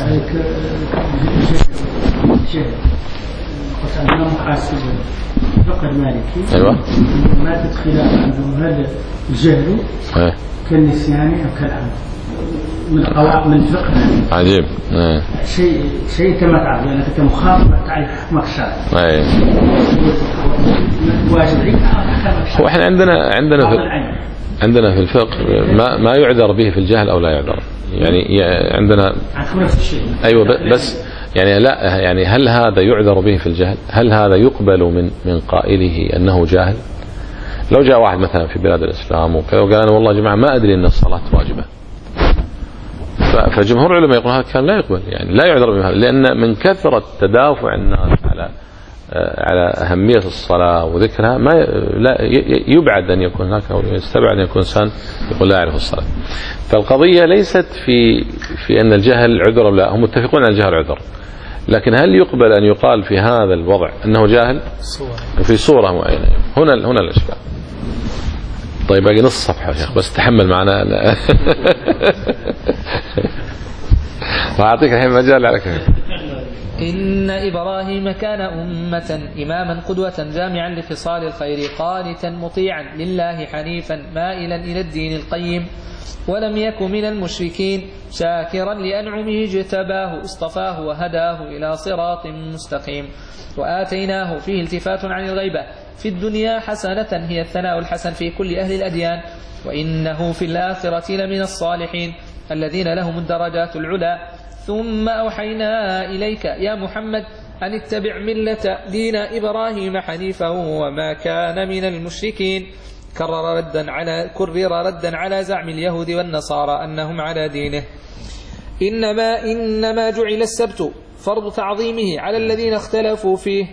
عندنا محاسب الفقه المالكي ايوه ما تدخل عندهم هذا الجهل ايه كالنسيان او كالعمد من قواعد من الفقه. عجيب. ايه شيء شيء كما تعرف لانك يعني كمخاطب تعرف حكمك الشرعي. ايه واجب عليك احكامك الشرعي. واحنا عندنا عندنا في عندنا في الفقه ما ما يعذر به في الجهل او لا يعذر، يعني عندنا نفس الشيء. ايوه بس يعني لا يعني هل هذا يعذر به في الجهل؟ هل هذا يقبل من من قائله أنه جاهل؟ لو جاء واحد مثلا في بلاد الإسلام وكذا وقال أنا والله يا جماعة ما أدري أن الصلاة واجبة، فجمهور العلماء يقول هذا كان لا يقبل، يعني لا يعذر به، لأن من كثرة تدافع الناس على على أهمية الصلاة وذكرها ما لا يبعد أن يكون هناك أو يستبعد أن يكون إنسان يقول لا يعرف الصلاة. فالقضية ليست في في أن الجهل عذر أو لا، هم متفقون أن الجهل عذر، لكن هل يقبل أن يقال في هذا الوضع أنه جاهل في صورة معينة؟ هنا هنا الإشكال. طيب باقي نص صفحة يا شيخ بس تحمل معنا. وأعطيك الحين مجال على كذا. إن إبراهيم كان أمة إماما قدوة جامعا لخصال الخير قانتا مطيعا لله حنيفا مائلا إلى الدين القيم ولم يكن من المشركين شاكرا لأنعمه اجتباه اصطفاه وهداه إلى صراط مستقيم وآتيناه فيه التفات عن الغيبة في الدنيا حسنة هي الثناء الحسن في كل أهل الأديان وإنه في الآخرة لمن الصالحين الذين لهم الدرجات العلى ثم أوحينا إليك يا محمد أن اتبع ملة دين إبراهيم حنيفا وما كان من المشركين كرر ردا على كرر ردا على زعم اليهود والنصارى أنهم على دينه. إنما إنما جعل السبت فرض تعظيمه على الذين اختلفوا فيه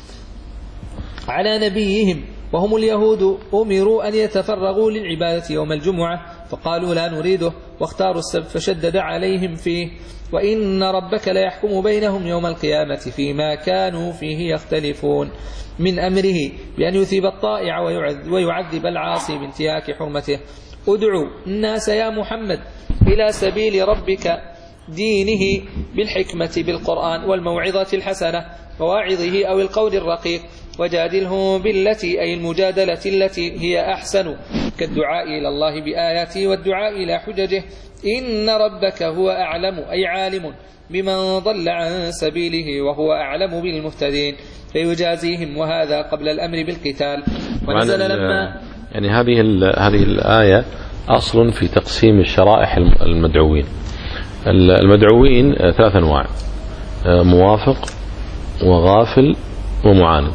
على نبيهم وهم اليهود أمروا أن يتفرغوا للعبادة يوم الجمعة فقالوا لا نريده واختاروا السبت فشدد عليهم فيه وإن ربك لا يحكم بينهم يوم القيامة فيما كانوا فيه يختلفون من أمره بأن يثيب الطائع ويعذب العاصي بانتهاك حرمته. ادعوا الناس يا محمد إلى سبيل ربك دينه بالحكمة بالقرآن والموعظة الحسنة وواعظه أو القول الرقيق وجادلهم بالتي أي المجادلة التي هي أحسن كالدعاء إلى الله بآياته والدعاء إلى حججه. إن ربك هو أعلم أي عالم بمن ضل عن سبيله وهو أعلم بالمهتدين فيجازيهم وهذا قبل الأمر بالقتال. ونزل لما يعني هذه هذه الآية أصل في تقسيم الشرائح المدعوين. المدعوين ثلاث أنواع: موافق وغافل ومعاند.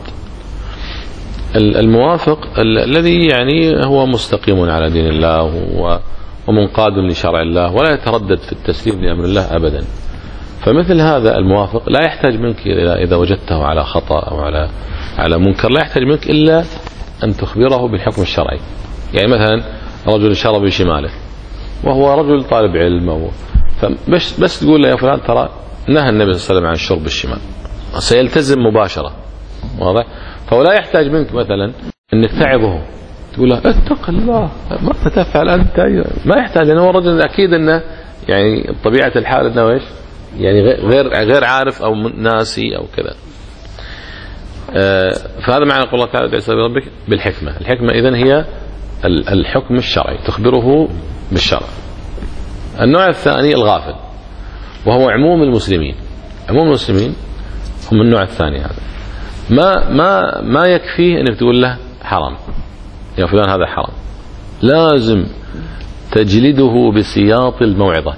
الموافق الذي يعني هو مستقيم على دين الله ومنقاد لشرع الله ولا يتردد في التسليم لأمر الله أبدا، فمثل هذا الموافق لا يحتاج منك إذا وجدته على خطأ أو على على منكر لا يحتاج منك إلا أن تخبره بالحكم الشرعي. يعني مثلا رجل شرب بشماله وهو رجل طالب علم أو فبس بس تقول له يا فلان ترى نهى النبي صلى الله عليه وسلم عن الشرب بالشمال، سيلتزم مباشرة. واضح؟ فهو لا يحتاج منك مثلا انك تعظه تقول له اتق الله ما تفعل انت، ما يحتاج، لانه هو الرجل اكيد انه يعني طبيعة الحال انه ايش يعني غير غير عارف او ناسي او كذا. آه فهذا معنى قول الله تعالى ادع إلى ربك بالحكمة. الحكمة اذن هي الحكم الشرعي، تخبره بالشرع. النوع الثاني الغافل، وهو عموم المسلمين. عموم المسلمين هم النوع الثاني هذا، ما ما ما يكفيه انك تقول له حرام يا فلان هذا حرام، لازم تجلده بسياط الموعظة،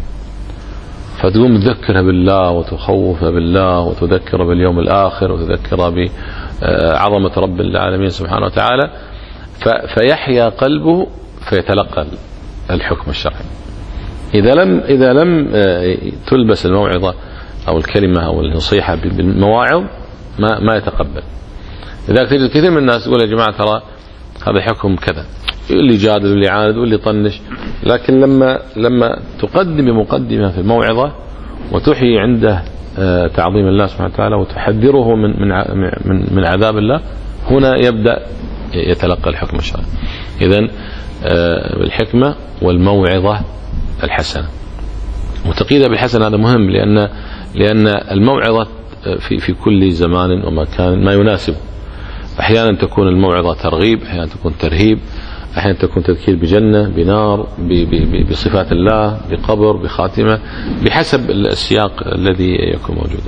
فتقوم تذكرها بالله وتخوفها بالله وتذكر باليوم الآخر وتذكر بعظمة رب العالمين سبحانه وتعالى، فيحيا قلبه فيتلقى الحكم الشرعي. إذا لم إذا لم تلبس الموعظة أو الكلمة أو النصيحة بالمواعظ ما ما يتقبل. لذلك تجد كثير من الناس يقول يا جماعة ترى هذا حكم كذا، اللي جادل واللي عاند واللي طنش، لكن لما لما تقدم مقدمة في الموعظة وتحيي عنده تعظيم الله سبحانه وتعالى وتحذره من من من من عذاب الله، هنا يبدأ يتلقى الحكم الشرعي. إذن بالحكمة والموعظة الحسنة، وتقييدها بالحسنة هذا مهم، لأن لأن الموعظة في في كل زمان ومكان ما يناسب. أحيانا تكون الموعظة ترغيب، أحيانا تكون ترهيب، أحيانا تكون تذكير بجنة بنار بصفات الله بقبر بخاتمة، بحسب السياق الذي يكون موجودا.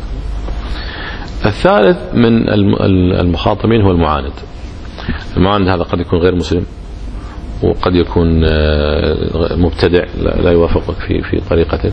الثالث من المخاطبين هو المعاند. المعاند هذا قد يكون غير مسلم، وقد يكون مبتدع لا يوافقك في في طريقتك،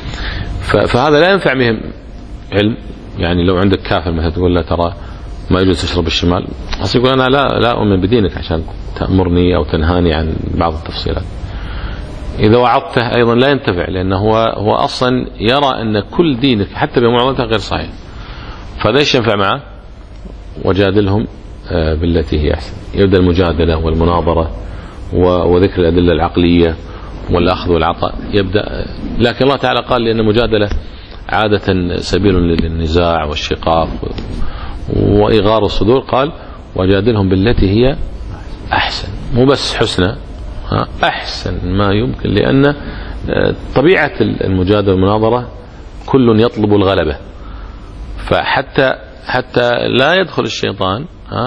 فهذا لا ينفع بهم علم. يعني لو عندك كافر مثلا تقول له ترى ما يجوز تشرب الشمال، بس يقول أنا لا لا أؤمن بدينك عشان تأمرني أو تنهاني عن بعض التفصيلات. إذا وعظته أيضا لا ينتفع، لأنه هو هو أصلا يرى أن كل دينك حتى بمعاملته غير صحيح، فهذا ايش ينفع معه؟ وجادلهم بالتي هي أحسن. يبدأ المجادلة والمناظرة وذكر الأدلة العقلية والأخذ والعطاء يبدأ. لكن الله تعالى قال لأن المجادلة عادة سبيل للنزاع والشقاق وإغار الصدور، قال وجادلهم بالتي هي أحسن، مو بس حسنى، أحسن ما يمكن، لأن طبيعة المجادلة والمناظرة كل يطلب الغلبة، فحتى حتى لا يدخل الشيطان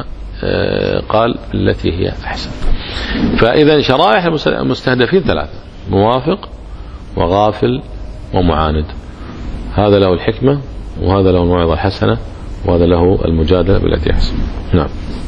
قال التي هي أحسن. فإذا شرائح المستهدفين ثلاثة: موافق وغافل ومعاند. هذا له الحكمة، وهذا له الموعظة الحسنة، وهذا له المجادلة بالتي أحسن. نعم.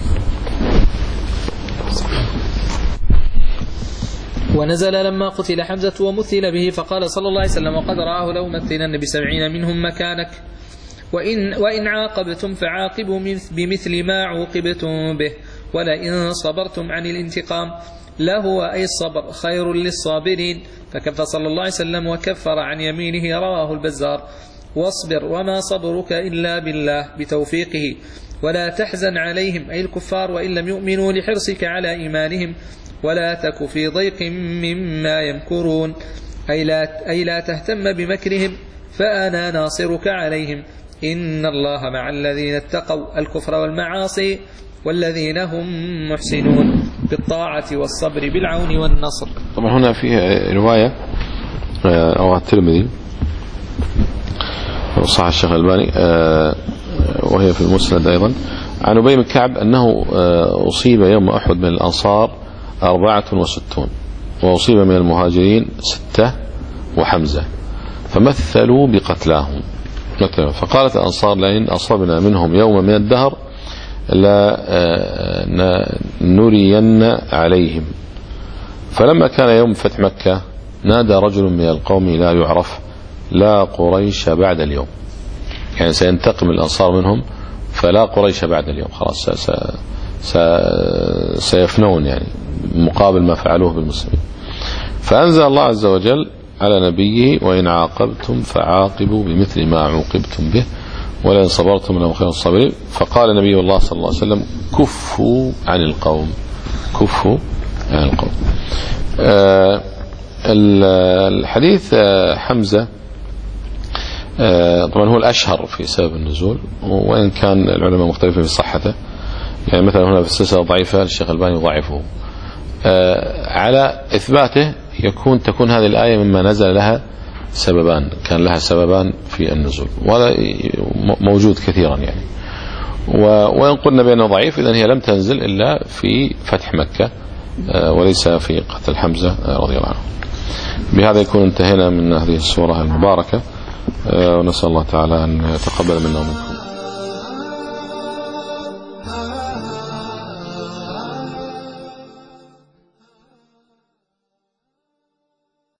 ونزل لما قتل حمزة ومثل به، فقال صلى الله عليه وسلم وقد رآه لأمثلن بسبعين منهم مكانك، وإن, وإن عاقبتم فعاقبوا بمثل ما عوقبتم به، ولئن صبرتم عن الانتقام لهو أي الصبر خير للصابرين. فكف صلى الله عليه وسلم وكفر عن يمينه، رواه البزار. واصبر وما صبرك إلا بالله بتوفيقه، ولا تحزن عليهم أي الكفار وإن لم يؤمنوا لحرصك على إيمانهم، ولا تك في ضيق مما يمكرون، أي لا, أي لا تهتم بمكرهم فأنا ناصرك عليهم. إن الله مع الذين اتقوا الكفر والمعاصي والذين هم محسنون بالطاعة والصبر بالعون والنصر. طبعا هنا فيها رواية أو الترمذي صحيح الشيخ الألباني وهي في المسند أيضا عن أبي بن كعب أنه أصيب يوم أحد من الأنصار أربعة وستون، وأصيب من المهاجرين ستة وحمزة، فمثلوا بقتلاهم. فقالت الأنصار لئن أصبنا منهم يوم من الدهر لا نرين عليهم. فلما كان يوم فتح مكة نادى رجل من القوم لا يعرف لا قريش بعد اليوم، يعني سينتقم الأنصار منهم، فلا قريش بعد اليوم، خلاص سيفنون يعني مقابل ما فعلوه بالمسلمين. فأنزل الله عز وجل على نبيه وإن عاقبتم فعاقبوا بمثل ما عوقبتم به ولئن صبرتم لهم خير الصابرين. فقال نبي الله صلى الله عليه وسلم كفوا عن القوم، كفوا عن القوم. آه الحديث آه حمزة آه طبعا هو الأشهر في سبب النزول، وإن كان العلماء مختلفين في صحته. يعني مثلا هنا في السلسلة ضعيفة الشيخ الباني ضعفه. آه على إثباته يكون تكون هذه الآية مما نزل لها سببان، كان لها سببان في النزول، وهذا موجود كثيرا يعني. وإن قلنا بأنه ضعيف إذن هي لم تنزل إلا في فتح مكة وليس في قتل حمزة رضي الله عنه. بهذا يكون انتهينا من هذه السورة المباركة، ونسأل الله تعالى أن يتقبل منا ومنكم.